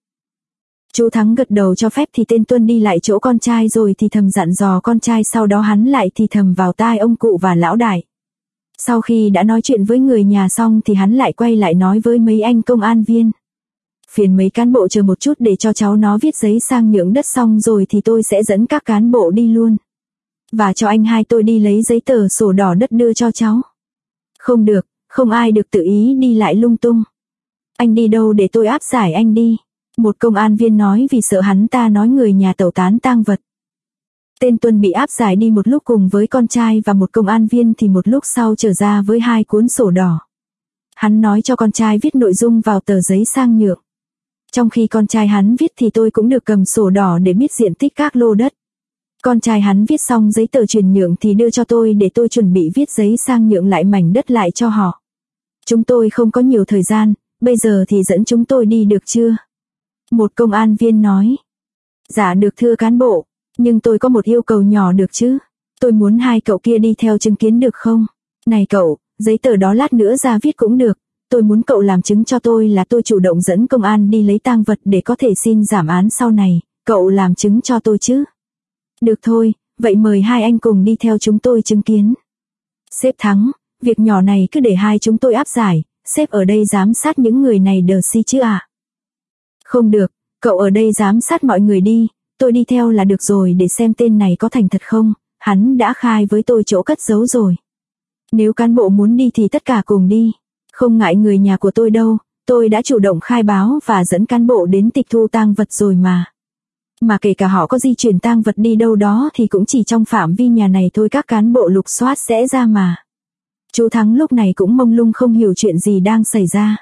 Chú Thắng gật đầu cho phép thì tên Tuân đi lại chỗ con trai rồi thì thầm dặn dò con trai, sau đó hắn lại thì thầm vào tai ông cụ và lão đại. Sau khi đã nói chuyện với người nhà xong thì hắn lại quay lại nói với mấy anh công an viên. Phiền mấy cán bộ chờ một chút để cho cháu nó viết giấy sang nhượng đất xong rồi thì tôi sẽ dẫn các cán bộ đi luôn. Và cho anh hai tôi đi lấy giấy tờ sổ đỏ đất đưa cho cháu. Không được, không ai được tự ý đi lại lung tung. Anh đi đâu để tôi áp giải anh đi? Một công an viên nói, vì sợ hắn ta nói người nhà tẩu tán tang vật. Tên Tuân bị áp giải đi một lúc cùng với con trai và một công an viên thì một lúc sau trở ra với hai cuốn sổ đỏ. Hắn nói cho con trai viết nội dung vào tờ giấy sang nhượng. Trong khi con trai hắn viết thì tôi cũng được cầm sổ đỏ để biết diện tích các lô đất. Con trai hắn viết xong giấy tờ chuyển nhượng thì đưa cho tôi để tôi chuẩn bị viết giấy sang nhượng lại mảnh đất lại cho họ. Chúng tôi không có nhiều thời gian, bây giờ thì dẫn chúng tôi đi được chưa? Một công an viên nói. Dạ được thưa cán bộ, nhưng tôi có một yêu cầu nhỏ được chứ? Tôi muốn hai cậu kia đi theo chứng kiến được không? Này cậu, giấy tờ đó lát nữa ra viết cũng được. Tôi muốn cậu làm chứng cho tôi là tôi chủ động dẫn công an đi lấy tang vật để có thể xin giảm án sau này. Cậu làm chứng cho tôi chứ? Được thôi, vậy mời hai anh cùng đi theo chúng tôi chứng kiến. Sếp Thắng, việc nhỏ này cứ để hai chúng tôi áp giải, sếp ở đây giám sát những người này đờ si chứ ạ? Không được, cậu ở đây giám sát mọi người đi, tôi đi theo là được rồi để xem tên này có thành thật không, hắn đã khai với tôi chỗ cất giấu rồi. Nếu cán bộ muốn đi thì tất cả cùng đi, không ngại người nhà của tôi đâu, tôi đã chủ động khai báo và dẫn cán bộ đến tịch thu tang vật rồi mà. Mà kể cả họ có di chuyển tang vật đi đâu đó thì cũng chỉ trong phạm vi nhà này thôi, các cán bộ lục soát sẽ ra mà. Chú Thắng lúc này cũng mông lung không hiểu chuyện gì đang xảy ra.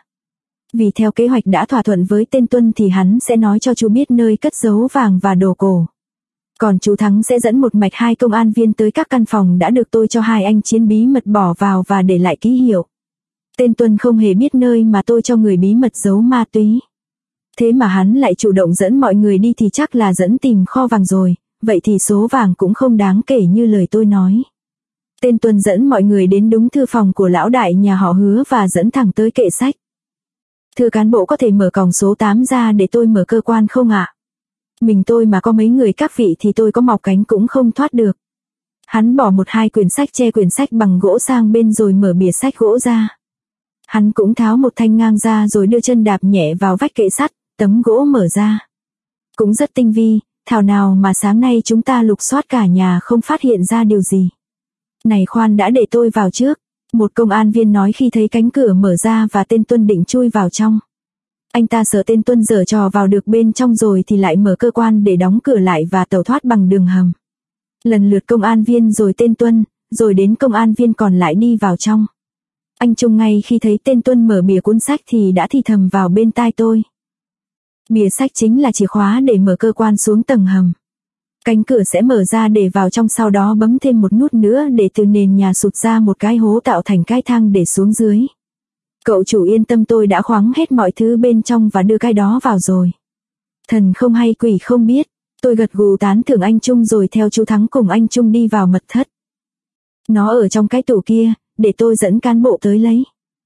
Vì theo kế hoạch đã thỏa thuận với tên Tuân thì hắn sẽ nói cho chú biết nơi cất giấu vàng và đồ cổ. Còn chú Thắng sẽ dẫn một mạch hai công an viên tới các căn phòng đã được tôi cho hai anh chiến bí mật bỏ vào và để lại ký hiệu. Tên Tuân không hề biết nơi mà tôi cho người bí mật giấu ma túy. Thế mà hắn lại chủ động dẫn mọi người đi thì chắc là dẫn tìm kho vàng rồi, vậy thì số vàng cũng không đáng kể như lời tôi nói. Tên Tuân dẫn mọi người đến đúng thư phòng của lão đại nhà họ Hứa và dẫn thẳng tới kệ sách. Thưa cán bộ, có thể mở còng số 8 ra để tôi mở cơ quan không ạ? Mình tôi mà có mấy người các vị thì tôi có mọc cánh cũng không thoát được. Hắn bỏ một hai quyển sách che quyển sách bằng gỗ sang bên rồi mở bìa sách gỗ ra. Hắn cũng tháo một thanh ngang ra rồi đưa chân đạp nhẹ vào vách kệ sắt, tấm gỗ mở ra. Cũng rất tinh vi, thảo nào mà sáng nay chúng ta lục soát cả nhà không phát hiện ra điều gì. Này khoan đã, để tôi vào trước. Một công an viên nói khi thấy cánh cửa mở ra và tên Tuân định chui vào trong. Anh ta sợ tên Tuân giở trò vào được bên trong rồi thì lại mở cơ quan để đóng cửa lại và tẩu thoát bằng đường hầm. Lần lượt công an viên rồi tên Tuân, rồi đến công an viên còn lại đi vào trong. Anh Trung ngay khi thấy tên Tuân mở bìa cuốn sách thì đã thì thầm vào bên tai tôi. Bìa sách chính là chìa khóa để mở cơ quan xuống tầng hầm. Cánh cửa sẽ mở ra để vào trong, sau đó bấm thêm một nút nữa để từ nền nhà sụt ra một cái hố tạo thành cái thang để xuống dưới. Cậu chủ yên tâm, tôi đã khoáng hết mọi thứ bên trong và đưa cái đó vào rồi. Thần không hay quỷ không biết, tôi gật gù tán thưởng anh Trung rồi theo chú Thắng cùng anh Trung đi vào mật thất. Nó ở trong cái tủ kia, để tôi dẫn cán bộ tới lấy.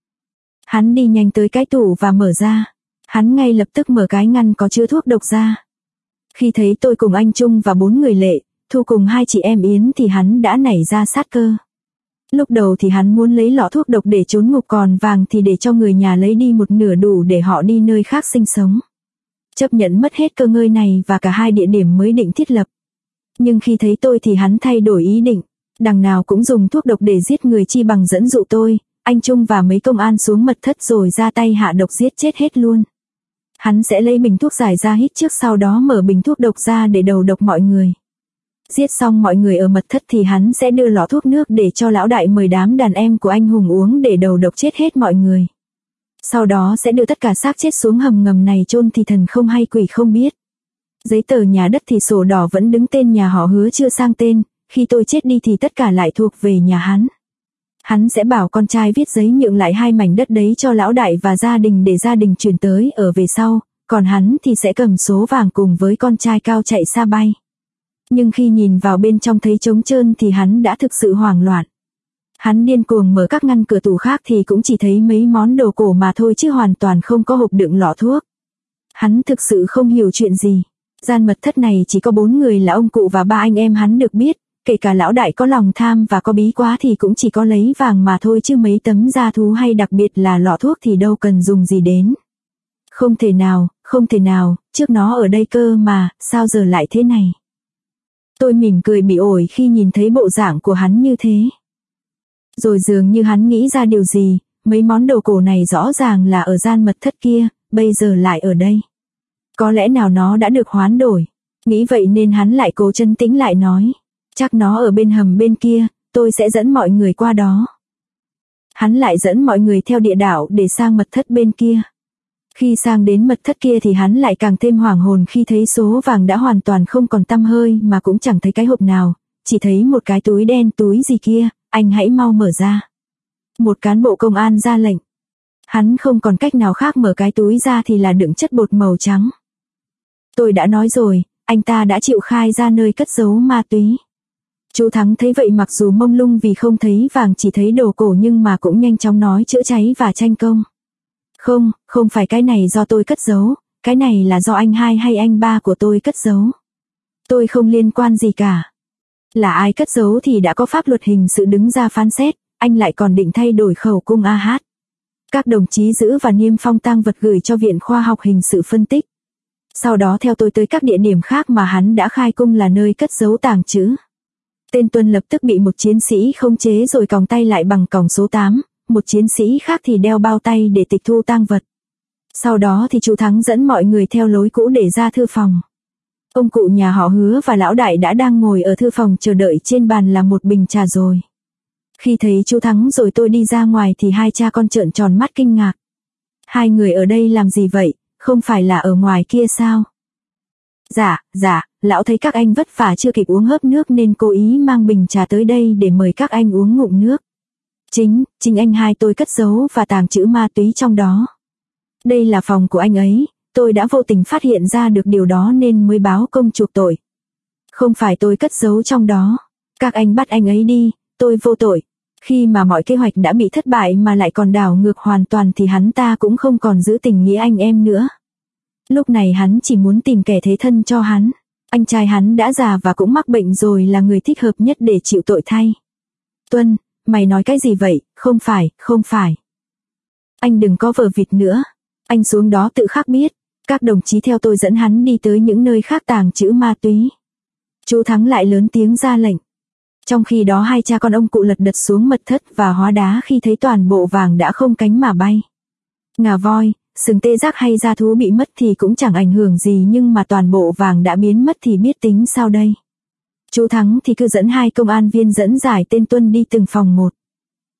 Hắn đi nhanh tới cái tủ và mở ra. Hắn ngay lập tức mở cái ngăn có chứa thuốc độc ra. Khi thấy tôi cùng anh Trung và 4 người Lệ, Thu cùng 2 chị em Yến thì hắn đã nảy ra sát cơ. Lúc đầu thì hắn muốn lấy lọ thuốc độc để trốn ngục, còn vàng thì để cho người nhà lấy đi một nửa đủ để họ đi nơi khác sinh sống. Chấp nhận mất hết cơ ngơi này và cả 2 địa điểm mới định thiết lập. Nhưng khi thấy tôi thì hắn thay đổi ý định. Đằng nào cũng dùng thuốc độc để giết người, chi bằng dẫn dụ tôi, anh Trung và mấy công an xuống mật thất rồi ra tay hạ độc giết chết hết luôn. Hắn sẽ lấy bình thuốc giải ra hít trước, sau đó mở bình thuốc độc ra để đầu độc mọi người. Giết xong mọi người ở mật thất thì hắn sẽ đưa lọ thuốc nước để cho lão đại mời đám đàn em của anh Hùng uống để đầu độc chết hết mọi người. Sau đó sẽ đưa tất cả xác chết xuống hầm ngầm này chôn thì thần không hay quỷ không biết. Giấy tờ nhà đất thì sổ đỏ vẫn đứng tên nhà họ Hứa chưa sang tên, khi tôi chết đi thì tất cả lại thuộc về nhà hắn. Hắn sẽ bảo con trai viết giấy nhượng lại 2 mảnh đất đấy cho lão đại và gia đình để gia đình chuyển tới ở về sau, còn hắn thì sẽ cầm số vàng cùng với con trai cao chạy xa bay. Nhưng khi nhìn vào bên trong thấy trống trơn thì hắn đã thực sự hoảng loạn. Hắn điên cuồng mở các ngăn cửa tủ khác thì cũng chỉ thấy mấy món đồ cổ mà thôi chứ hoàn toàn không có hộp đựng lọ thuốc. Hắn thực sự không hiểu chuyện gì. Gian mật thất này chỉ có 4 người là ông cụ và 3 anh em hắn được biết, kể cả lão đại có lòng tham và có bí quá thì cũng chỉ có lấy vàng mà thôi chứ mấy tấm da thú hay đặc biệt là lọ thuốc thì đâu cần dùng gì đến. Không thể nào, trước nó ở đây cơ mà, sao giờ lại thế này? Tôi mỉm cười bị ổi khi nhìn thấy bộ dạng của hắn như thế. Rồi dường như hắn nghĩ ra điều gì, mấy món đồ cổ này rõ ràng là ở gian mật thất kia, bây giờ lại ở đây. Có lẽ nào nó đã được hoán đổi. Nghĩ vậy nên hắn lại cố trấn tĩnh lại nói. Chắc nó ở bên hầm bên kia, tôi sẽ dẫn mọi người qua đó. Hắn lại dẫn mọi người theo địa đạo để sang mật thất bên kia. Khi sang đến mật thất kia thì hắn lại càng thêm hoảng hồn khi thấy số vàng đã hoàn toàn không còn tăm hơi mà cũng chẳng thấy cái hộp nào, chỉ thấy một cái túi đen. Túi gì kia, anh hãy mau mở ra. Một cán bộ công an ra lệnh. Hắn không còn cách nào khác, mở cái túi ra thì là đựng chất bột màu trắng. Tôi đã nói rồi, anh ta đã chịu khai ra nơi cất giấu ma túy. Chú Thắng thấy vậy mặc dù mông lung vì không thấy vàng chỉ thấy đồ cổ nhưng mà cũng nhanh chóng nói chữa cháy và tranh công. Không phải cái này do tôi cất giấu, cái này là do anh hai hay anh ba của tôi cất giấu. Tôi không liên quan gì cả. Là ai cất giấu thì đã có pháp luật hình sự đứng ra phán xét, anh lại còn định thay đổi khẩu cung AH. Các đồng chí giữ và niêm phong tang vật gửi cho Viện Khoa học Hình sự phân tích. Sau đó theo tôi tới các địa điểm khác mà hắn đã khai cung là nơi cất giấu tàng trữ. Tên Tuân lập tức bị một chiến sĩ khống chế rồi còng tay lại bằng còng số 8, một chiến sĩ khác thì đeo bao tay để tịch thu tang vật. Sau đó thì chú Thắng dẫn mọi người theo lối cũ để ra thư phòng. Ông cụ nhà họ Hứa và lão đại đã đang ngồi ở thư phòng chờ đợi, trên bàn là một bình trà rồi. Khi thấy chú Thắng rồi tôi đi ra ngoài thì 2 cha con trợn tròn mắt kinh ngạc. Hai người ở đây làm gì vậy, không phải là ở ngoài kia sao? Dạ, lão thấy các anh vất vả chưa kịp uống hớp nước nên cố ý mang bình trà tới đây để mời các anh uống ngụm nước. Chính anh hai tôi cất giấu và tàng trữ ma túy trong đó. Đây là phòng của anh ấy, tôi đã vô tình phát hiện ra được điều đó nên mới báo công chuộc tội. Không phải tôi cất giấu trong đó, các anh bắt anh ấy đi, tôi vô tội. Khi mà mọi kế hoạch đã bị thất bại mà lại còn đảo ngược hoàn toàn thì hắn ta cũng không còn giữ tình nghĩa anh em nữa. Lúc này hắn chỉ muốn tìm kẻ thế thân cho hắn. Anh trai hắn đã già và cũng mắc bệnh rồi, là người thích hợp nhất để chịu tội thay. Tuân, mày nói cái gì vậy? Không phải. Anh đừng có vờ vịt nữa. Anh xuống đó tự khắc biết. Các đồng chí theo tôi dẫn hắn đi tới những nơi khác tàng trữ ma túy. Chú Thắng lại lớn tiếng ra lệnh. Trong khi đó 2 cha con ông cụ lật đật xuống mật thất và hóa đá khi thấy toàn bộ vàng đã không cánh mà bay. Ngà voi, sừng tê giác hay da thú bị mất thì cũng chẳng ảnh hưởng gì, nhưng mà toàn bộ vàng đã biến mất thì biết tính sao đây. Chú Thắng thì cứ dẫn 2 công an viên dẫn giải tên Tuân đi từng phòng một.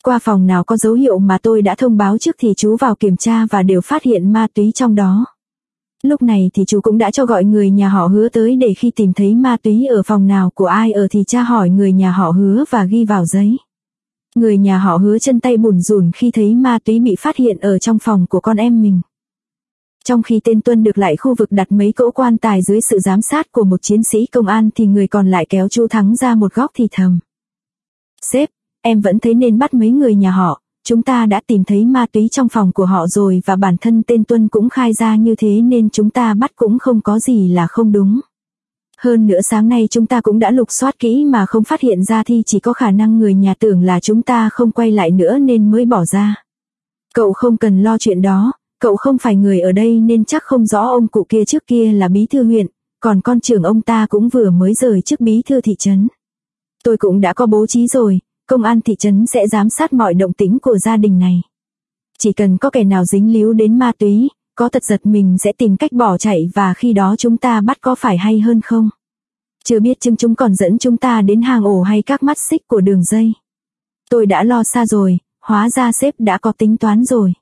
Qua phòng nào có dấu hiệu mà tôi đã thông báo trước thì chú vào kiểm tra và đều phát hiện ma túy trong đó. Lúc này thì chú cũng đã cho gọi người nhà họ Hứa tới để khi tìm thấy ma túy ở phòng nào của ai ở thì tra hỏi người nhà họ Hứa và ghi vào giấy. Người nhà họ Hứa chân tay bủn rủn khi thấy ma túy bị phát hiện ở trong phòng của con em mình. Trong khi tên Tuân được lại khu vực đặt mấy cỗ quan tài dưới sự giám sát của một chiến sĩ công an thì người còn lại kéo chú Thắng ra một góc thì thầm. Sếp, em vẫn thấy nên bắt mấy người nhà họ, chúng ta đã tìm thấy ma túy trong phòng của họ rồi và bản thân tên Tuân cũng khai ra như thế nên chúng ta bắt cũng không có gì là không đúng. Hơn nữa sáng nay chúng ta cũng đã lục soát kỹ mà không phát hiện ra thì chỉ có khả năng người nhà tưởng là chúng ta không quay lại nữa nên mới bỏ ra. Cậu không cần lo chuyện đó, cậu không phải người ở đây nên chắc không rõ ông cụ kia trước kia là bí thư huyện, còn con trưởng ông ta cũng vừa mới rời chức bí thư thị trấn. Tôi cũng đã có bố trí rồi, công an thị trấn sẽ giám sát mọi động tĩnh của gia đình này. Chỉ cần có kẻ nào dính líu đến ma túy, có tật giật mình sẽ tìm cách bỏ chạy và khi đó chúng ta bắt có phải hay hơn không? Chưa biết chừng chúng còn dẫn chúng ta đến hang ổ hay các mắt xích của đường dây. Tôi đã lo xa rồi, hóa ra sếp đã có tính toán rồi.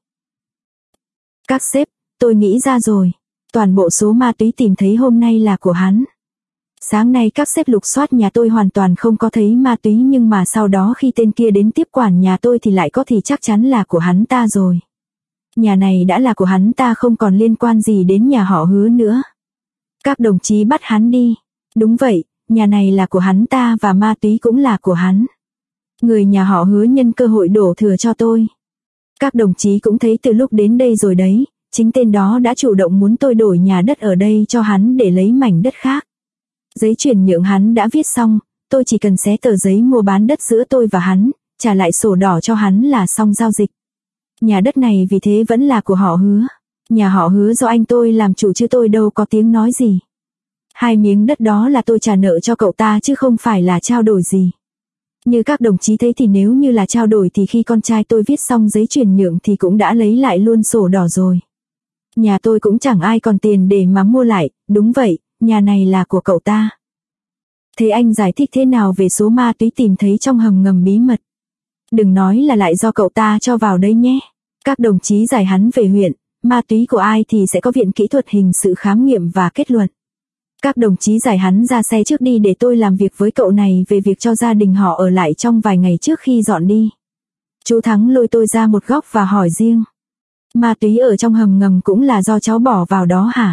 Các sếp, tôi nghĩ ra rồi. Toàn bộ số ma túy tìm thấy hôm nay là của hắn. Sáng nay các sếp lục soát nhà tôi hoàn toàn không có thấy ma túy nhưng mà sau đó khi tên kia đến tiếp quản nhà tôi thì lại có thì chắc chắn là của hắn ta rồi. Nhà này đã là của hắn ta không còn liên quan gì đến nhà họ Hứa nữa. Các đồng chí bắt hắn đi. Đúng vậy, nhà này là của hắn ta và ma túy cũng là của hắn. Người nhà họ Hứa nhân cơ hội đổ thừa cho tôi. Các đồng chí cũng thấy từ lúc đến đây rồi đấy, chính tên đó đã chủ động muốn tôi đổi nhà đất ở đây cho hắn để lấy mảnh đất khác. Giấy chuyển nhượng hắn đã viết xong, tôi chỉ cần xé tờ giấy mua bán đất giữa tôi và hắn, trả lại sổ đỏ cho hắn là xong giao dịch. Nhà đất này vì thế vẫn là của họ Hứa. Nhà họ Hứa do anh tôi làm chủ chứ tôi đâu có tiếng nói gì. 2 miếng đất đó là tôi trả nợ cho cậu ta chứ không phải là trao đổi gì. Như các đồng chí thấy thì nếu như là trao đổi thì khi con trai tôi viết xong giấy chuyển nhượng thì cũng đã lấy lại luôn sổ đỏ rồi. Nhà tôi cũng chẳng ai còn tiền để mà mua lại, đúng vậy, nhà này là của cậu ta. Thế anh giải thích thế nào về số ma túy tìm thấy trong hầm ngầm bí mật? Đừng nói là lại do cậu ta cho vào đây nhé. Các đồng chí giải hắn về huyện, ma túy của ai thì sẽ có viện kỹ thuật hình sự khám nghiệm và kết luận. Các đồng chí giải hắn ra xe trước đi để tôi làm việc với cậu này về việc cho gia đình họ ở lại trong vài ngày trước khi dọn đi. Chú Thắng lôi tôi ra một góc và hỏi riêng. Ma túy ở trong hầm ngầm cũng là do cháu bỏ vào đó hả?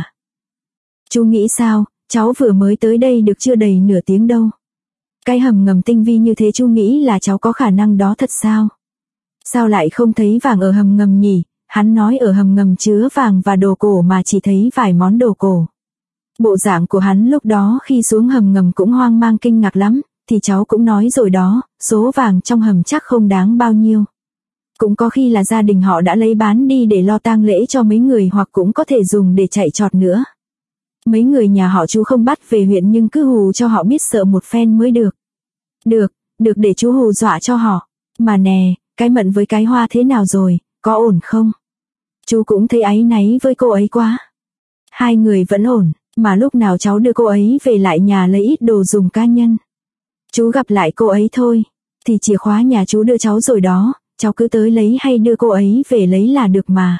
Chú nghĩ sao, cháu vừa mới tới đây được chưa đầy nửa tiếng đâu. Cái hầm ngầm tinh vi như thế chú nghĩ là cháu có khả năng đó thật sao? Sao lại không thấy vàng ở hầm ngầm nhỉ? Hắn nói ở hầm ngầm chứa vàng và đồ cổ mà chỉ thấy vài món đồ cổ. Bộ dạng của hắn lúc đó khi xuống hầm ngầm cũng hoang mang kinh ngạc lắm, thì cháu cũng nói rồi đó, số vàng trong hầm chắc không đáng bao nhiêu. Cũng có khi là gia đình họ đã lấy bán đi để lo tang lễ cho mấy người hoặc cũng có thể dùng để chạy trọt nữa. Mấy người nhà họ chú không bắt về huyện nhưng cứ hù cho họ biết sợ một phen mới được. Được để chú hù dọa cho họ. Mà nè, cái Mận với cái Hoa thế nào rồi, có ổn không? Chú cũng thấy áy náy với cô ấy quá. 2 người vẫn ổn, mà lúc nào cháu đưa cô ấy về lại nhà lấy ít đồ dùng cá nhân. Chú gặp lại cô ấy thôi, thì chìa khóa nhà chú đưa cháu rồi đó, cháu cứ tới lấy hay đưa cô ấy về lấy là được mà.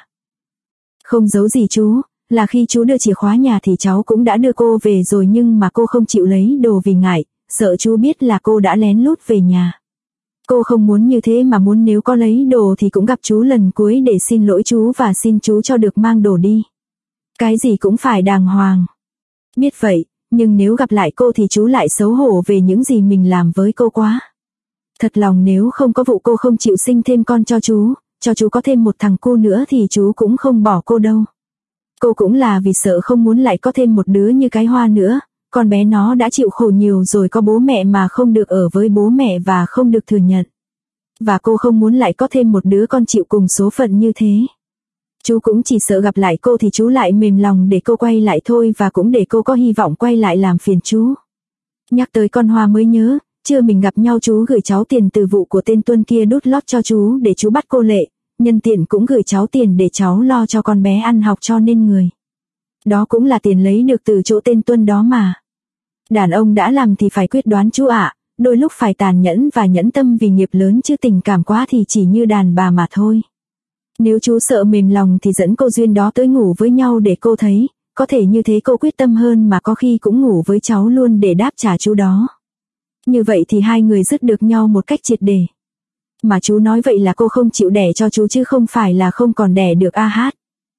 Không giấu gì chú, là khi chú đưa chìa khóa nhà thì cháu cũng đã đưa cô về rồi nhưng mà cô không chịu lấy đồ vì ngại, sợ chú biết là cô đã lén lút về nhà. Cô không muốn như thế mà muốn nếu có lấy đồ thì cũng gặp chú lần cuối để xin lỗi chú và xin chú cho được mang đồ đi. Cái gì cũng phải đàng hoàng. Biết vậy, nhưng nếu gặp lại cô thì chú lại xấu hổ về những gì mình làm với cô quá. Thật lòng nếu không có vụ cô không chịu sinh thêm con cho chú có thêm một thằng cu nữa thì chú cũng không bỏ cô đâu. Cô cũng là vì sợ không muốn lại có thêm một đứa như cái Hoa nữa, con bé nó đã chịu khổ nhiều rồi có bố mẹ mà không được ở với bố mẹ và không được thừa nhận. Và cô không muốn lại có thêm một đứa con chịu cùng số phận như thế. Chú cũng chỉ sợ gặp lại cô thì chú lại mềm lòng để cô quay lại thôi và cũng để cô có hy vọng quay lại làm phiền chú. Nhắc tới con Hoa mới nhớ, trưa mình gặp nhau chú gửi cháu tiền từ vụ của tên Tuân kia đút lót cho chú để chú bắt cô Lệ, nhân tiện cũng gửi cháu tiền để cháu lo cho con bé ăn học cho nên người. Đó cũng là tiền lấy được từ chỗ tên Tuân đó mà. Đàn ông đã làm thì phải quyết đoán chú ạ, đôi lúc phải tàn nhẫn và nhẫn tâm vì nghiệp lớn chứ tình cảm quá thì chỉ như đàn bà mà thôi. Nếu chú sợ mềm lòng thì dẫn cô Duyên đó tới ngủ với nhau để cô thấy, có thể như thế cô quyết tâm hơn mà có khi cũng ngủ với cháu luôn để đáp trả chú đó. Như vậy thì hai người dứt được nhau một cách triệt để. Mà chú nói vậy là cô không chịu đẻ cho chú chứ không phải là không còn đẻ được a hát.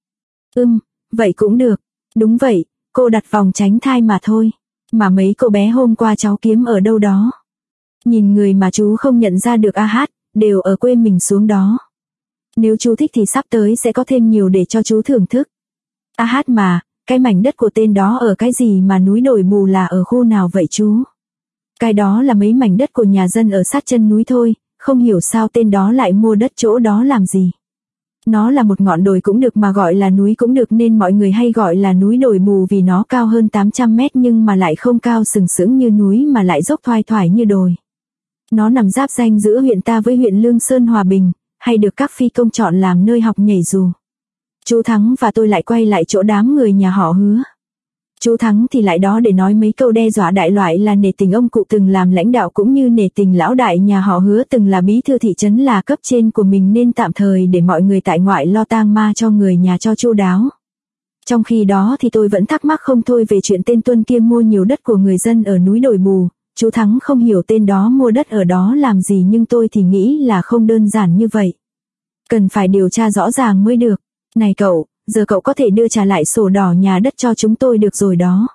Vậy cũng được. Đúng vậy, cô đặt vòng tránh thai mà thôi. Mà mấy cô bé hôm qua cháu kiếm ở đâu đó. Nhìn người mà chú không nhận ra được a hát, đều ở quê mình xuống đó. Nếu chú thích thì sắp tới sẽ có thêm nhiều để cho chú thưởng thức. A hát mà, cái mảnh đất của tên đó ở cái gì mà núi Đồi Bù là ở khu nào vậy chú? Cái đó là mấy mảnh đất của nhà dân ở sát chân núi thôi, không hiểu sao tên đó lại mua đất chỗ đó làm gì. Nó là một ngọn đồi cũng được mà gọi là núi cũng được nên mọi người hay gọi là núi Đồi Bù vì nó cao hơn 800 mét nhưng mà lại không cao sừng sững như núi mà lại dốc thoai thoải như đồi. Nó nằm giáp ranh giữa huyện ta với huyện Lương Sơn Hòa Bình, hay được các phi công chọn làm nơi học nhảy dù. Chú Thắng và tôi lại quay lại chỗ đám người nhà họ Hứa. Chú Thắng thì lại đó để nói mấy câu đe dọa đại loại là nể tình ông cụ từng làm lãnh đạo cũng như nể tình lão đại nhà họ Hứa từng là bí thư thị trấn là cấp trên của mình nên tạm thời để mọi người tại ngoại lo tang ma cho người nhà cho chu đáo. Trong khi đó thì tôi vẫn thắc mắc không thôi về chuyện tên Tuân kia mua nhiều đất của người dân ở núi Đồi Bù. Chú Thắng không hiểu tên đó mua đất ở đó làm gì nhưng tôi thì nghĩ là không đơn giản như vậy. Cần phải điều tra rõ ràng mới được. Này cậu, giờ cậu có thể đưa trả lại sổ đỏ nhà đất cho chúng tôi được rồi đó.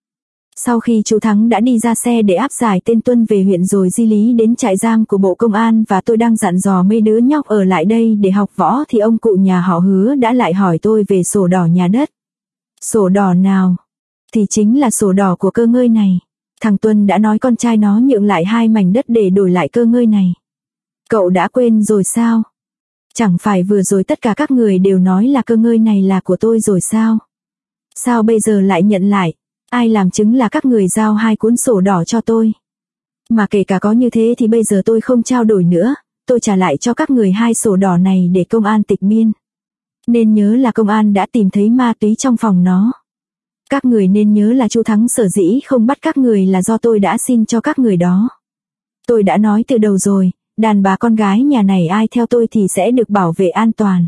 Sau khi chú Thắng đã đi ra xe để áp giải tên Tuân về huyện rồi di lý đến trại giam của Bộ Công an và tôi đang dặn dò mấy đứa nhóc ở lại đây để học võ thì ông cụ nhà họ Hứa đã lại hỏi tôi về sổ đỏ nhà đất. Sổ đỏ nào? Thì chính là sổ đỏ của cơ ngơi này. Thằng Tuân đã nói con trai nó nhượng lại 2 mảnh đất để đổi lại cơ ngơi này. Cậu đã quên rồi sao? Chẳng phải vừa rồi tất cả các người đều nói là cơ ngơi này là của tôi rồi sao? Sao bây giờ lại nhận lại? Ai làm chứng là các người giao 2 cuốn sổ đỏ cho tôi? Mà kể cả có như thế thì bây giờ tôi không trao đổi nữa, tôi trả lại cho các người 2 sổ đỏ này để công an tịch biên. Nên nhớ là công an đã tìm thấy ma túy trong phòng nó. Các người nên nhớ là chú Thắng sở dĩ không bắt các người là do tôi đã xin cho các người đó. Tôi đã nói từ đầu rồi, đàn bà con gái nhà này ai theo tôi thì sẽ được bảo vệ an toàn.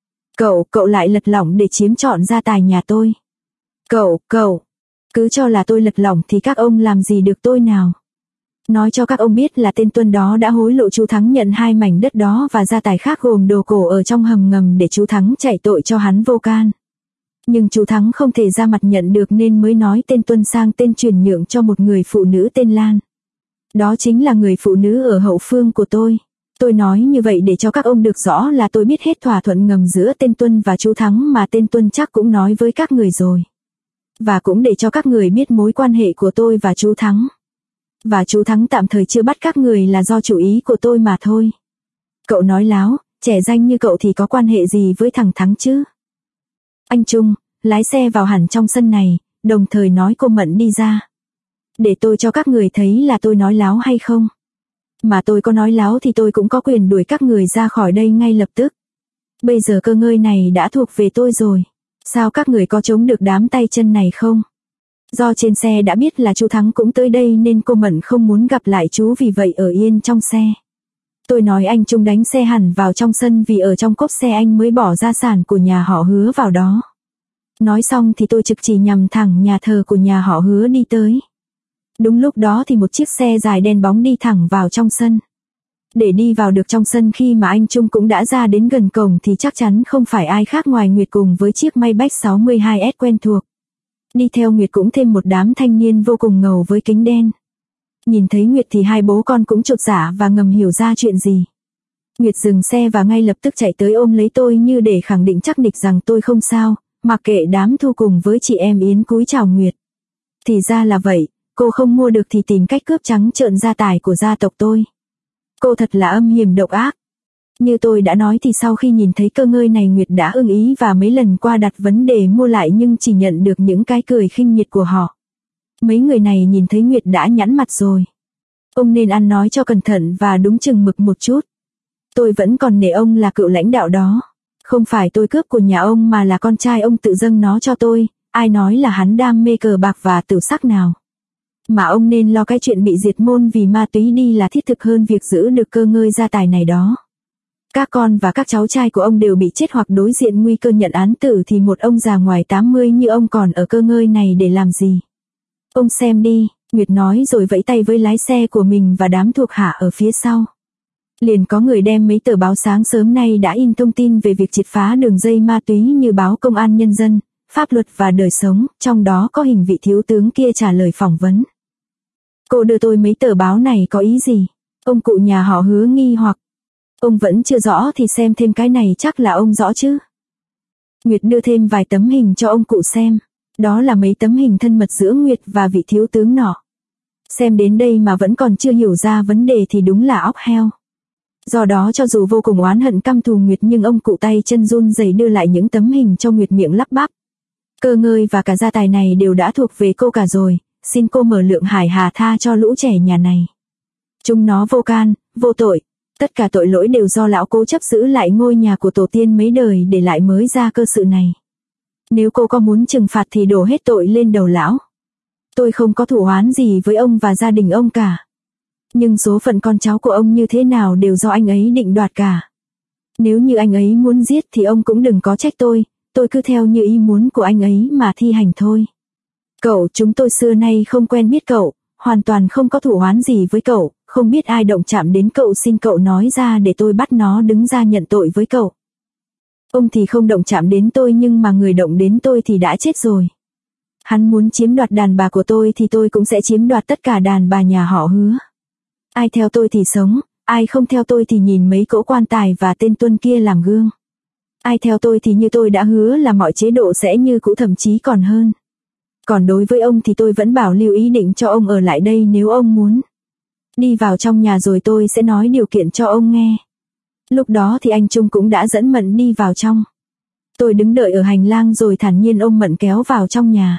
Cậu lại lật lỏng để chiếm trọn gia tài nhà tôi. Cậu, cứ cho là tôi lật lỏng thì các ông làm gì được tôi nào. Nói cho các ông biết là tên Tuân đó đã hối lộ chú Thắng nhận 2 mảnh đất đó và gia tài khác gồm đồ cổ ở trong hầm ngầm để chú Thắng chạy tội cho hắn vô can. Nhưng chú Thắng không thể ra mặt nhận được nên mới nói tên Tuân sang tên chuyển nhượng cho một người phụ nữ tên Lan. Đó chính là người phụ nữ ở hậu phương của tôi. Tôi nói như vậy để cho các ông được rõ là tôi biết hết thỏa thuận ngầm giữa tên Tuân và chú Thắng mà tên Tuân chắc cũng nói với các người rồi. Và cũng để cho các người biết mối quan hệ của tôi và chú Thắng. Và chú Thắng tạm thời chưa bắt các người là do chủ ý của tôi mà thôi. Cậu nói láo, trẻ danh như cậu thì có quan hệ gì với thằng Thắng chứ? Anh Trung, lái xe vào hẳn trong sân này, đồng thời nói cô Mận đi ra. Để tôi cho các người thấy là tôi nói láo hay không. Mà tôi có nói láo thì tôi cũng có quyền đuổi các người ra khỏi đây ngay lập tức. Bây giờ cơ ngơi này đã thuộc về tôi rồi. Sao các người có chống được đám tay chân này không? Do trên xe đã biết là chú Thắng cũng tới đây nên cô Mận không muốn gặp lại chú vì vậy ở yên trong xe. Tôi nói anh Trung đánh xe hẳn vào trong sân vì ở trong cốp xe anh mới bỏ gia sản của nhà họ Hứa vào đó. Nói xong thì tôi trực chỉ nhằm thẳng nhà thờ của nhà họ Hứa đi tới. Đúng lúc đó thì một chiếc xe dài đen bóng đi thẳng vào trong sân. Để đi vào được trong sân khi mà anh Trung cũng đã ra đến gần cổng thì chắc chắn không phải ai khác ngoài Nguyệt cùng với chiếc Maybach 62S quen thuộc. Đi theo Nguyệt cũng thêm một đám thanh niên vô cùng ngầu với kính đen. Nhìn thấy Nguyệt thì hai bố con cũng chột dạ và ngầm hiểu ra chuyện gì. Nguyệt dừng xe và ngay lập tức chạy tới ôm lấy tôi như để khẳng định chắc nịch rằng tôi không sao, mặc kệ đám Thu cùng với chị em Yến cúi chào Nguyệt. Thì ra là vậy, cô không mua được thì tìm cách cướp trắng trợn gia tài của gia tộc tôi. Cô thật là âm hiểm độc ác. Như tôi đã nói thì sau khi nhìn thấy cơ ngơi này Nguyệt đã ưng ý và mấy lần qua đặt vấn đề mua lại nhưng chỉ nhận được những cái cười khinh miệt của họ. Mấy người này nhìn thấy Nguyệt đã nhẵn mặt rồi. Ông nên ăn nói cho cẩn thận và đúng chừng mực một chút. Tôi vẫn còn nể ông là cựu lãnh đạo đó. Không phải tôi cướp của nhà ông mà là con trai ông tự dâng nó cho tôi, ai nói là hắn đam mê cờ bạc và tửu sắc nào. Mà ông nên lo cái chuyện bị diệt môn vì ma túy đi là thiết thực hơn việc giữ được cơ ngơi gia tài này đó. Các con và các cháu trai của ông đều bị chết hoặc đối diện nguy cơ nhận án tử thì một ông già ngoài 80 như ông còn ở cơ ngơi này để làm gì? Ông xem đi, Nguyệt nói rồi vẫy tay với lái xe của mình và đám thuộc hạ ở phía sau. Liền có người đem mấy tờ báo sáng sớm nay đã in thông tin về việc triệt phá đường dây ma túy như báo Công an Nhân dân, Pháp luật và Đời sống, trong đó có hình vị thiếu tướng kia trả lời phỏng vấn. Cô đưa tôi mấy tờ báo này có ý gì? Ông cụ nhà họ Hứa nghi hoặc. Ông vẫn chưa rõ thì xem thêm cái này chắc là ông rõ chứ. Nguyệt đưa thêm vài tấm hình cho ông cụ xem. Đó là mấy tấm hình thân mật giữa Nguyệt và vị thiếu tướng nọ. Xem đến đây mà vẫn còn chưa hiểu ra vấn đề thì đúng là óc heo. Do đó cho dù vô cùng oán hận căm thù Nguyệt nhưng ông cụ tay chân run rẩy đưa lại những tấm hình cho Nguyệt miệng lắp bắp. Cơ ngơi và cả gia tài này đều đã thuộc về cô cả rồi, xin cô mở lượng hải hà tha cho lũ trẻ nhà này. Chúng nó vô can, vô tội, tất cả tội lỗi đều do lão cố chấp giữ lại ngôi nhà của tổ tiên mấy đời để lại mới ra cơ sự này. Nếu cô có muốn trừng phạt thì đổ hết tội lên đầu lão. Tôi không có thù oán gì với ông và gia đình ông cả. Nhưng số phận con cháu của ông như thế nào đều do anh ấy định đoạt cả. Nếu như anh ấy muốn giết thì ông cũng đừng có trách tôi cứ theo như ý muốn của anh ấy mà thi hành thôi. Cậu, chúng tôi xưa nay không quen biết cậu, hoàn toàn không có thù oán gì với cậu, không biết ai động chạm đến cậu, xin cậu nói ra để tôi bắt nó đứng ra nhận tội với cậu. Ông thì không động chạm đến tôi nhưng mà người động đến tôi thì đã chết rồi. Hắn muốn chiếm đoạt đàn bà của tôi thì tôi cũng sẽ chiếm đoạt tất cả đàn bà nhà họ Hứa. Ai theo tôi thì sống, ai không theo tôi thì nhìn mấy cỗ quan tài và tên tuân kia làm gương. Ai theo tôi thì như tôi đã hứa là mọi chế độ sẽ như cũ, thậm chí còn hơn. Còn đối với ông thì tôi vẫn bảo lưu ý định cho ông ở lại đây nếu ông muốn. Đi vào trong nhà rồi tôi sẽ nói điều kiện cho ông nghe. Lúc đó thì anh Trung cũng đã dẫn Mận đi vào trong. Tôi đứng đợi ở hành lang rồi thản nhiên ôm Mận kéo vào trong nhà.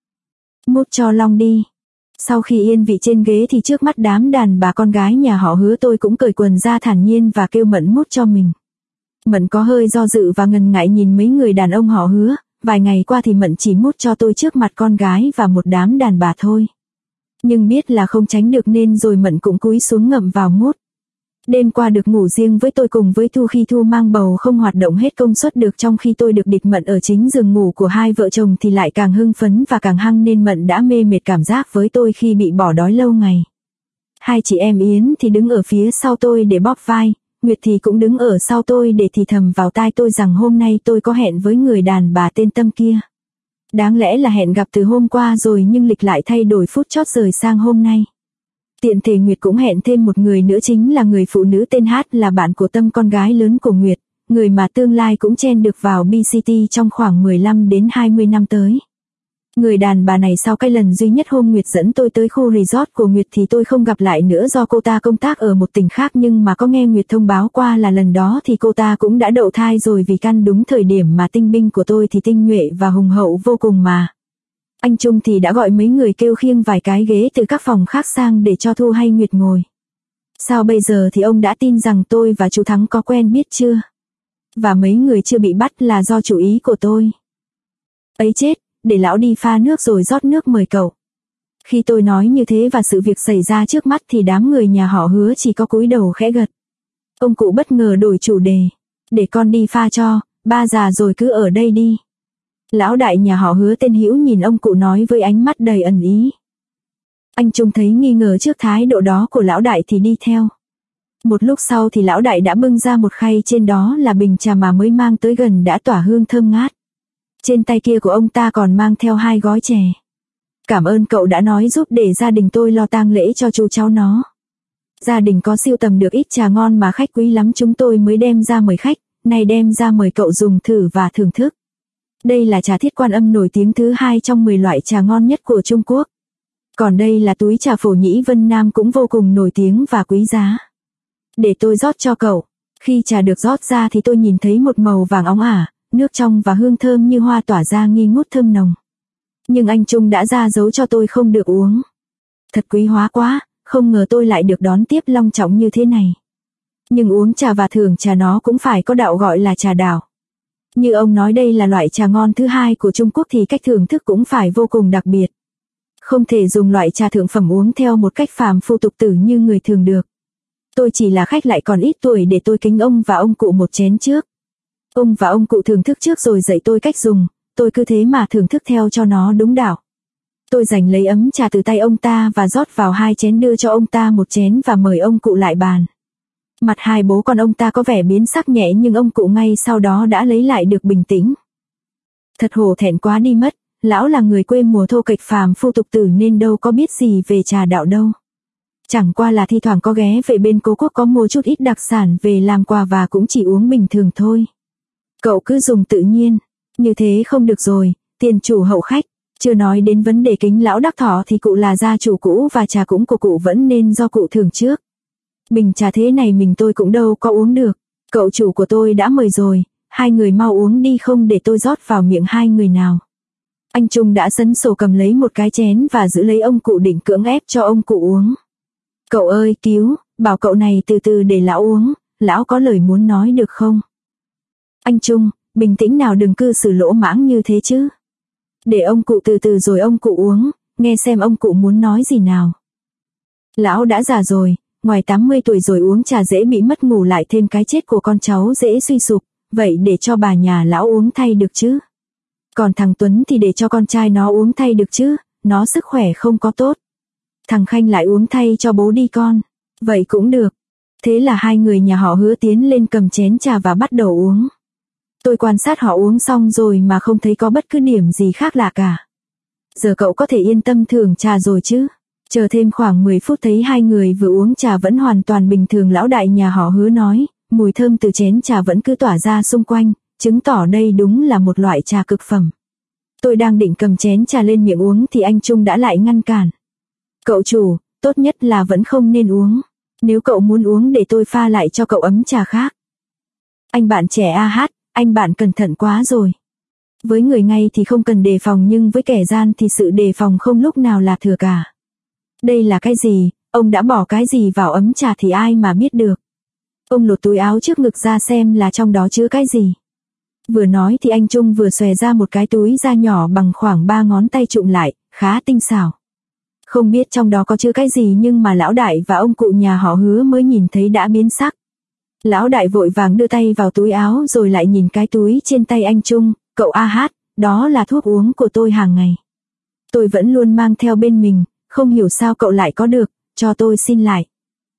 Mút cho Long đi. Sau khi yên vị trên ghế thì trước mắt đám đàn bà con gái nhà họ Hứa tôi cũng cởi quần ra thản nhiên và kêu Mận mút cho mình. Mận có hơi do dự và ngần ngại nhìn mấy người đàn ông họ Hứa, vài ngày qua thì Mận chỉ mút cho tôi trước mặt con gái và một đám đàn bà thôi. Nhưng biết là không tránh được nên rồi Mận cũng cúi xuống ngậm vào mút. Đêm qua được ngủ riêng với tôi cùng với Thu khi Thu mang bầu không hoạt động hết công suất được, trong khi tôi được địt Mận ở chính giường ngủ của hai vợ chồng thì lại càng hưng phấn và càng hăng nên Mận đã mê mệt cảm giác với tôi khi bị bỏ đói lâu ngày. Hai chị em Yến thì đứng ở phía sau tôi để bóp vai, Nguyệt thì cũng đứng ở sau tôi để thì thầm vào tai tôi rằng hôm nay tôi có hẹn với người đàn bà tên Tâm kia. Đáng lẽ là hẹn gặp từ hôm qua rồi nhưng lịch lại thay đổi phút chót rời sang hôm nay. Tiện thể Nguyệt cũng hẹn thêm một người nữa, chính là người phụ nữ tên Hát, là bạn của Tâm, con gái lớn của Nguyệt, người mà tương lai cũng chen được vào BCT trong khoảng 15 đến 20 năm tới. Người đàn bà này sau cái lần duy nhất hôm Nguyệt dẫn tôi tới khu resort của Nguyệt thì tôi không gặp lại nữa do cô ta công tác ở một tỉnh khác, nhưng mà có nghe Nguyệt thông báo qua là lần đó thì cô ta cũng đã đậu thai rồi, vì căn đúng thời điểm mà tinh binh của tôi thì tinh nhuệ và hùng hậu vô cùng mà. Anh Trung thì đã gọi mấy người kêu khiêng vài cái ghế từ các phòng khác sang để cho Thu hay Nguyệt ngồi. Sao bây giờ thì ông đã tin rằng tôi và chú Thắng có quen biết chưa? Và mấy người chưa bị bắt là do chủ ý của tôi. Ấy chết, để lão đi pha nước rồi rót nước mời cậu. Khi tôi nói như thế và sự việc xảy ra trước mắt thì đám người nhà họ Hứa chỉ có cúi đầu khẽ gật. Ông cụ bất ngờ đổi chủ đề. Để con đi pha cho, ba già rồi cứ ở đây đi. Lão đại nhà họ Hứa tên Hữu nhìn ông cụ nói với ánh mắt đầy ẩn ý. Anh Trung thấy nghi ngờ trước thái độ đó của lão đại thì đi theo. Một lúc sau thì lão đại đã bưng ra một khay, trên đó là bình trà mà mới mang tới gần đã tỏa hương thơm ngát. Trên tay kia của ông ta còn mang theo 2 gói chè. Cảm ơn cậu đã nói giúp để gia đình tôi lo tang lễ cho chú cháu nó. Gia đình có sưu tầm được ít trà ngon mà khách quý lắm, chúng tôi mới đem ra mời khách, nay đem ra mời cậu dùng thử và thưởng thức. Đây là trà Thiết Quan Âm nổi tiếng thứ 2 trong 10 loại trà ngon nhất của Trung Quốc. Còn đây là túi trà Phổ Nhĩ Vân Nam cũng vô cùng nổi tiếng và quý giá. Để tôi rót cho cậu. Khi trà được rót ra thì tôi nhìn thấy một màu vàng óng ả, nước trong và hương thơm như hoa tỏa ra nghi ngút thơm nồng. Nhưng anh Trung đã ra dấu cho tôi không được uống. Thật quý hóa quá, không ngờ tôi lại được đón tiếp long trọng như thế này. Nhưng uống trà và thưởng trà nó cũng phải có đạo, gọi là trà đảo. Như ông nói đây là loại trà ngon thứ 2 của Trung Quốc thì cách thưởng thức cũng phải vô cùng đặc biệt. Không thể dùng loại trà thượng phẩm uống theo một cách phàm phu tục tử như người thường được. Tôi chỉ là khách lại còn ít tuổi để tôi kính ông và ông cụ một chén trước. Ông và ông cụ thưởng thức trước rồi dạy tôi cách dùng, tôi cứ thế mà thưởng thức theo cho nó đúng đạo. Tôi giành lấy ấm trà từ tay ông ta và rót vào 2 chén đưa cho ông ta một chén và mời ông cụ lại bàn. Mặt hai bố con ông ta có vẻ biến sắc nhẹ nhưng ông cụ ngay sau đó đã lấy lại được bình tĩnh. Thật hổ thẹn quá đi mất, lão là người quê mùa thô kệch phàm phu tục tử nên đâu có biết gì về trà đạo đâu. Chẳng qua là thi thoảng có ghé về bên cố quốc có mua chút ít đặc sản về làm quà và cũng chỉ uống bình thường thôi. Cậu cứ dùng tự nhiên, như thế không được rồi, tiền chủ hậu khách. Chưa nói đến vấn đề kính lão Đắc Thọ thì cụ là gia chủ cũ và trà cũng của cụ vẫn nên do cụ thưởng trước. Bình trà thế này mình tôi cũng đâu có uống được. Cậu chủ của tôi đã mời rồi, 2 người mau uống đi không để tôi rót vào miệng 2 người nào. Anh Trung đã sấn sổ cầm lấy một cái chén và giữ lấy ông cụ định cưỡng ép cho ông cụ uống. Cậu ơi cứu, bảo cậu này từ từ để lão uống, lão có lời muốn nói được không? Anh Trung, bình tĩnh nào đừng cư xử lỗ mãng như thế chứ. Để ông cụ từ từ rồi ông cụ uống, nghe xem ông cụ muốn nói gì nào. Lão đã già rồi, ngoài 80 tuổi rồi uống trà dễ bị mất ngủ lại thêm cái chết của con cháu dễ suy sụp, vậy để cho bà nhà lão uống thay được chứ. Còn thằng Tuấn thì để cho con trai nó uống thay được chứ, nó sức khỏe không có tốt. Thằng Khanh lại uống thay cho bố đi con, vậy cũng được. Thế là 2 người nhà họ Hứa tiến lên cầm chén trà và bắt đầu uống. Tôi quan sát họ uống xong rồi mà không thấy có bất cứ điểm gì khác lạ cả. Giờ cậu có thể yên tâm thưởng trà rồi chứ. Chờ thêm khoảng 10 phút thấy 2 người vừa uống trà vẫn hoàn toàn bình thường. Lão đại nhà họ Hứa nói, mùi thơm từ chén trà vẫn cứ tỏa ra xung quanh, chứng tỏ đây đúng là một loại trà cực phẩm. Tôi đang định cầm chén trà lên miệng uống thì anh Trung đã lại ngăn cản. Cậu chủ, tốt nhất là vẫn không nên uống. Nếu cậu muốn uống để tôi pha lại cho cậu ấm trà khác. Anh bạn trẻ hát, anh bạn cẩn thận quá rồi. Với người ngay thì không cần đề phòng nhưng với kẻ gian thì sự đề phòng không lúc nào là thừa cả. Đây là cái gì, ông đã bỏ cái gì vào ấm trà thì ai mà biết được. Ông lột túi áo trước ngực ra xem là trong đó chứa cái gì. Vừa nói thì anh Trung vừa xòe ra một cái túi da nhỏ bằng khoảng 3 ngón tay trụm lại, khá tinh xảo. Không biết trong đó có chứa cái gì nhưng mà lão đại và ông cụ nhà họ Hứa mới nhìn thấy đã biến sắc. Lão đại vội vàng đưa tay vào túi áo rồi lại nhìn cái túi trên tay anh Trung, cậu hát, đó là thuốc uống của tôi hàng ngày. Tôi vẫn luôn mang theo bên mình, không hiểu sao cậu lại có được, cho tôi xin lại.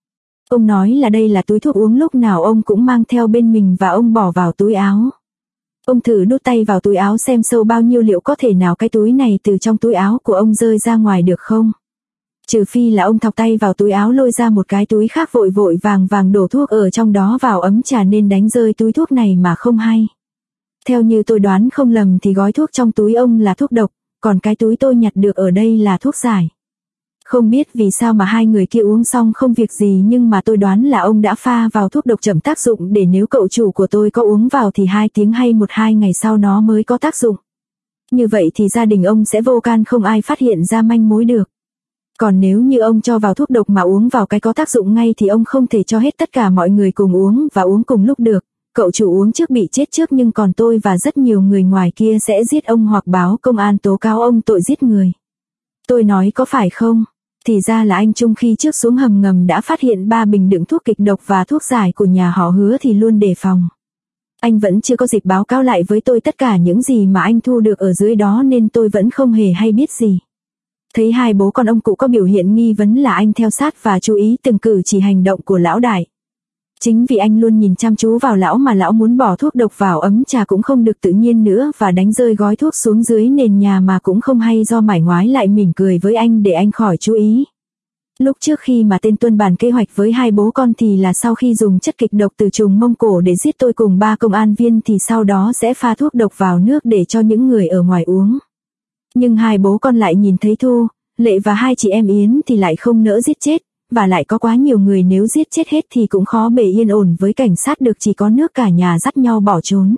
Ông nói là đây là túi thuốc uống lúc nào ông cũng mang theo bên mình và ông bỏ vào túi áo. Ông thử đút tay vào túi áo xem sâu bao nhiêu liệu có thể nào cái túi này từ trong túi áo của ông rơi ra ngoài được không? Trừ phi là ông thọc tay vào túi áo lôi ra một cái túi khác vội vội vàng đổ thuốc ở trong đó vào ấm trà nên đánh rơi túi thuốc này mà không hay. Theo như tôi đoán không lầm thì gói thuốc trong túi ông là thuốc độc, còn cái túi tôi nhặt được ở đây là thuốc giải. Không biết vì sao mà 2 người kia uống xong không việc gì nhưng mà tôi đoán là ông đã pha vào thuốc độc chậm tác dụng để nếu cậu chủ của tôi có uống vào thì 2 tiếng hay 1-2 ngày sau nó mới có tác dụng. Như vậy thì gia đình ông sẽ vô can không ai phát hiện ra manh mối được. Còn nếu như ông cho vào thuốc độc mà uống vào cái có tác dụng ngay thì ông không thể cho hết tất cả mọi người cùng uống và uống cùng lúc được. Cậu chủ uống trước bị chết trước nhưng còn tôi và rất nhiều người ngoài kia sẽ giết ông hoặc báo công an tố cáo ông tội giết người. Tôi nói có phải không? Thì ra là anh Trung khi trước xuống hầm ngầm đã phát hiện 3 bình đựng thuốc kịch độc và thuốc giải của nhà họ Hứa thì luôn đề phòng. Anh vẫn chưa có dịp báo cáo lại với tôi tất cả những gì mà anh thu được ở dưới đó nên tôi vẫn không hề hay biết gì. Thấy 2 bố con ông cụ có biểu hiện nghi vấn là anh theo sát và chú ý từng cử chỉ hành động của lão đại. Chính vì anh luôn nhìn chăm chú vào lão mà lão muốn bỏ thuốc độc vào ấm trà cũng không được tự nhiên nữa và đánh rơi gói thuốc xuống dưới nền nhà mà cũng không hay do mải ngoái lại mỉm cười với anh để anh khỏi chú ý. Lúc trước khi mà tên Tuân bàn kế hoạch với 2 bố con thì là sau khi dùng chất kịch độc từ trùng Mông Cổ để giết tôi cùng 3 công an viên thì sau đó sẽ pha thuốc độc vào nước để cho những người ở ngoài uống. Nhưng 2 bố con lại nhìn thấy Thu, Lệ và 2 chị em Yến thì lại không nỡ giết chết, và lại có quá nhiều người nếu giết chết hết thì cũng khó bề yên ổn với cảnh sát được chỉ có nước cả nhà dắt nhau bỏ trốn.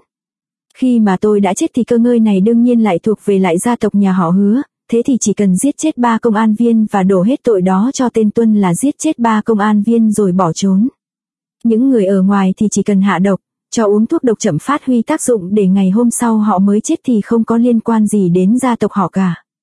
Khi mà tôi đã chết thì cơ ngơi này đương nhiên lại thuộc về lại gia tộc nhà họ Hứa, thế thì chỉ cần giết chết 3 công an viên và đổ hết tội đó cho tên Tuân là giết chết 3 công an viên rồi bỏ trốn. Những người ở ngoài thì chỉ cần hạ độc, cho uống thuốc độc chậm phát huy tác dụng để ngày hôm sau họ mới chết thì không có liên quan gì đến gia tộc họ cả.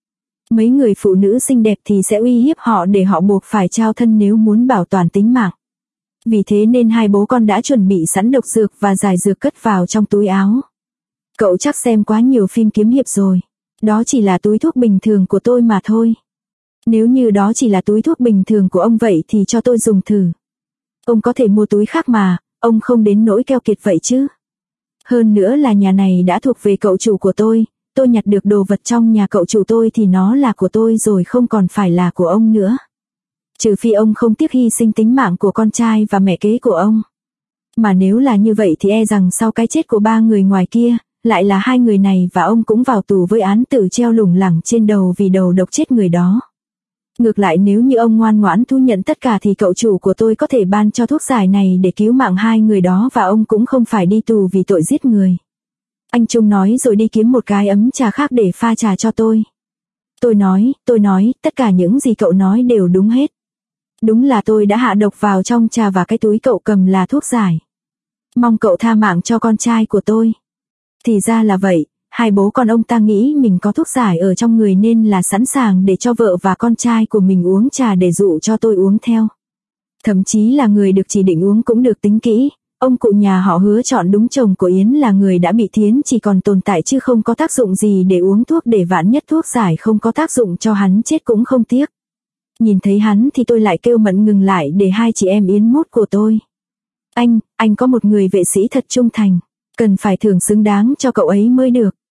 Mấy người phụ nữ xinh đẹp thì sẽ uy hiếp họ để họ buộc phải trao thân nếu muốn bảo toàn tính mạng. Vì thế nên hai bố con đã chuẩn bị sẵn độc dược và giải dược cất vào trong túi áo. Cậu chắc xem quá nhiều phim kiếm hiệp rồi. Đó chỉ là túi thuốc bình thường của tôi mà thôi. Nếu như đó chỉ là túi thuốc bình thường của ông vậy thì cho tôi dùng thử. Ông có thể mua túi khác mà, ông không đến nỗi keo kiệt vậy chứ. Hơn nữa là nhà này đã thuộc về cậu chủ của tôi nhặt được đồ vật trong nhà cậu chủ tôi thì nó là của tôi rồi, không còn phải là của ông nữa. Trừ phi ông không tiếc hy sinh tính mạng của con trai và mẹ kế của ông. Mà nếu là như vậy thì e rằng sau cái chết của 3 người ngoài kia, lại là 2 người này và ông cũng vào tù với án tử treo lủng lẳng trên đầu vì đầu độc chết người đó. Ngược lại nếu như ông ngoan ngoãn thu nhận tất cả thì cậu chủ của tôi có thể ban cho thuốc giải này để cứu mạng 2 người đó và ông cũng không phải đi tù vì tội giết người. Anh Trung nói rồi đi kiếm một cái ấm trà khác để pha trà cho tôi. Tôi nói, tất cả những gì cậu nói đều đúng hết. Đúng là tôi đã hạ độc vào trong trà và cái túi cậu cầm là thuốc giải. Mong cậu tha mạng cho con trai của tôi. Thì ra là vậy, hai bố con ông ta nghĩ mình có thuốc giải ở trong người nên là sẵn sàng để cho vợ và con trai của mình uống trà để dụ cho tôi uống theo. Thậm chí là người được chỉ định uống cũng được tính kỹ. Ông cụ nhà họ Hứa chọn đúng chồng của Yến là người đã bị thiến chỉ còn tồn tại chứ không có tác dụng gì để uống thuốc, để vạn nhất thuốc giải không có tác dụng cho hắn chết cũng không tiếc. Nhìn thấy hắn thì tôi lại kêu Mận ngừng lại để hai chị em Yến mút của tôi. Anh có một người vệ sĩ thật trung thành, cần phải thưởng xứng đáng cho cậu ấy mới được.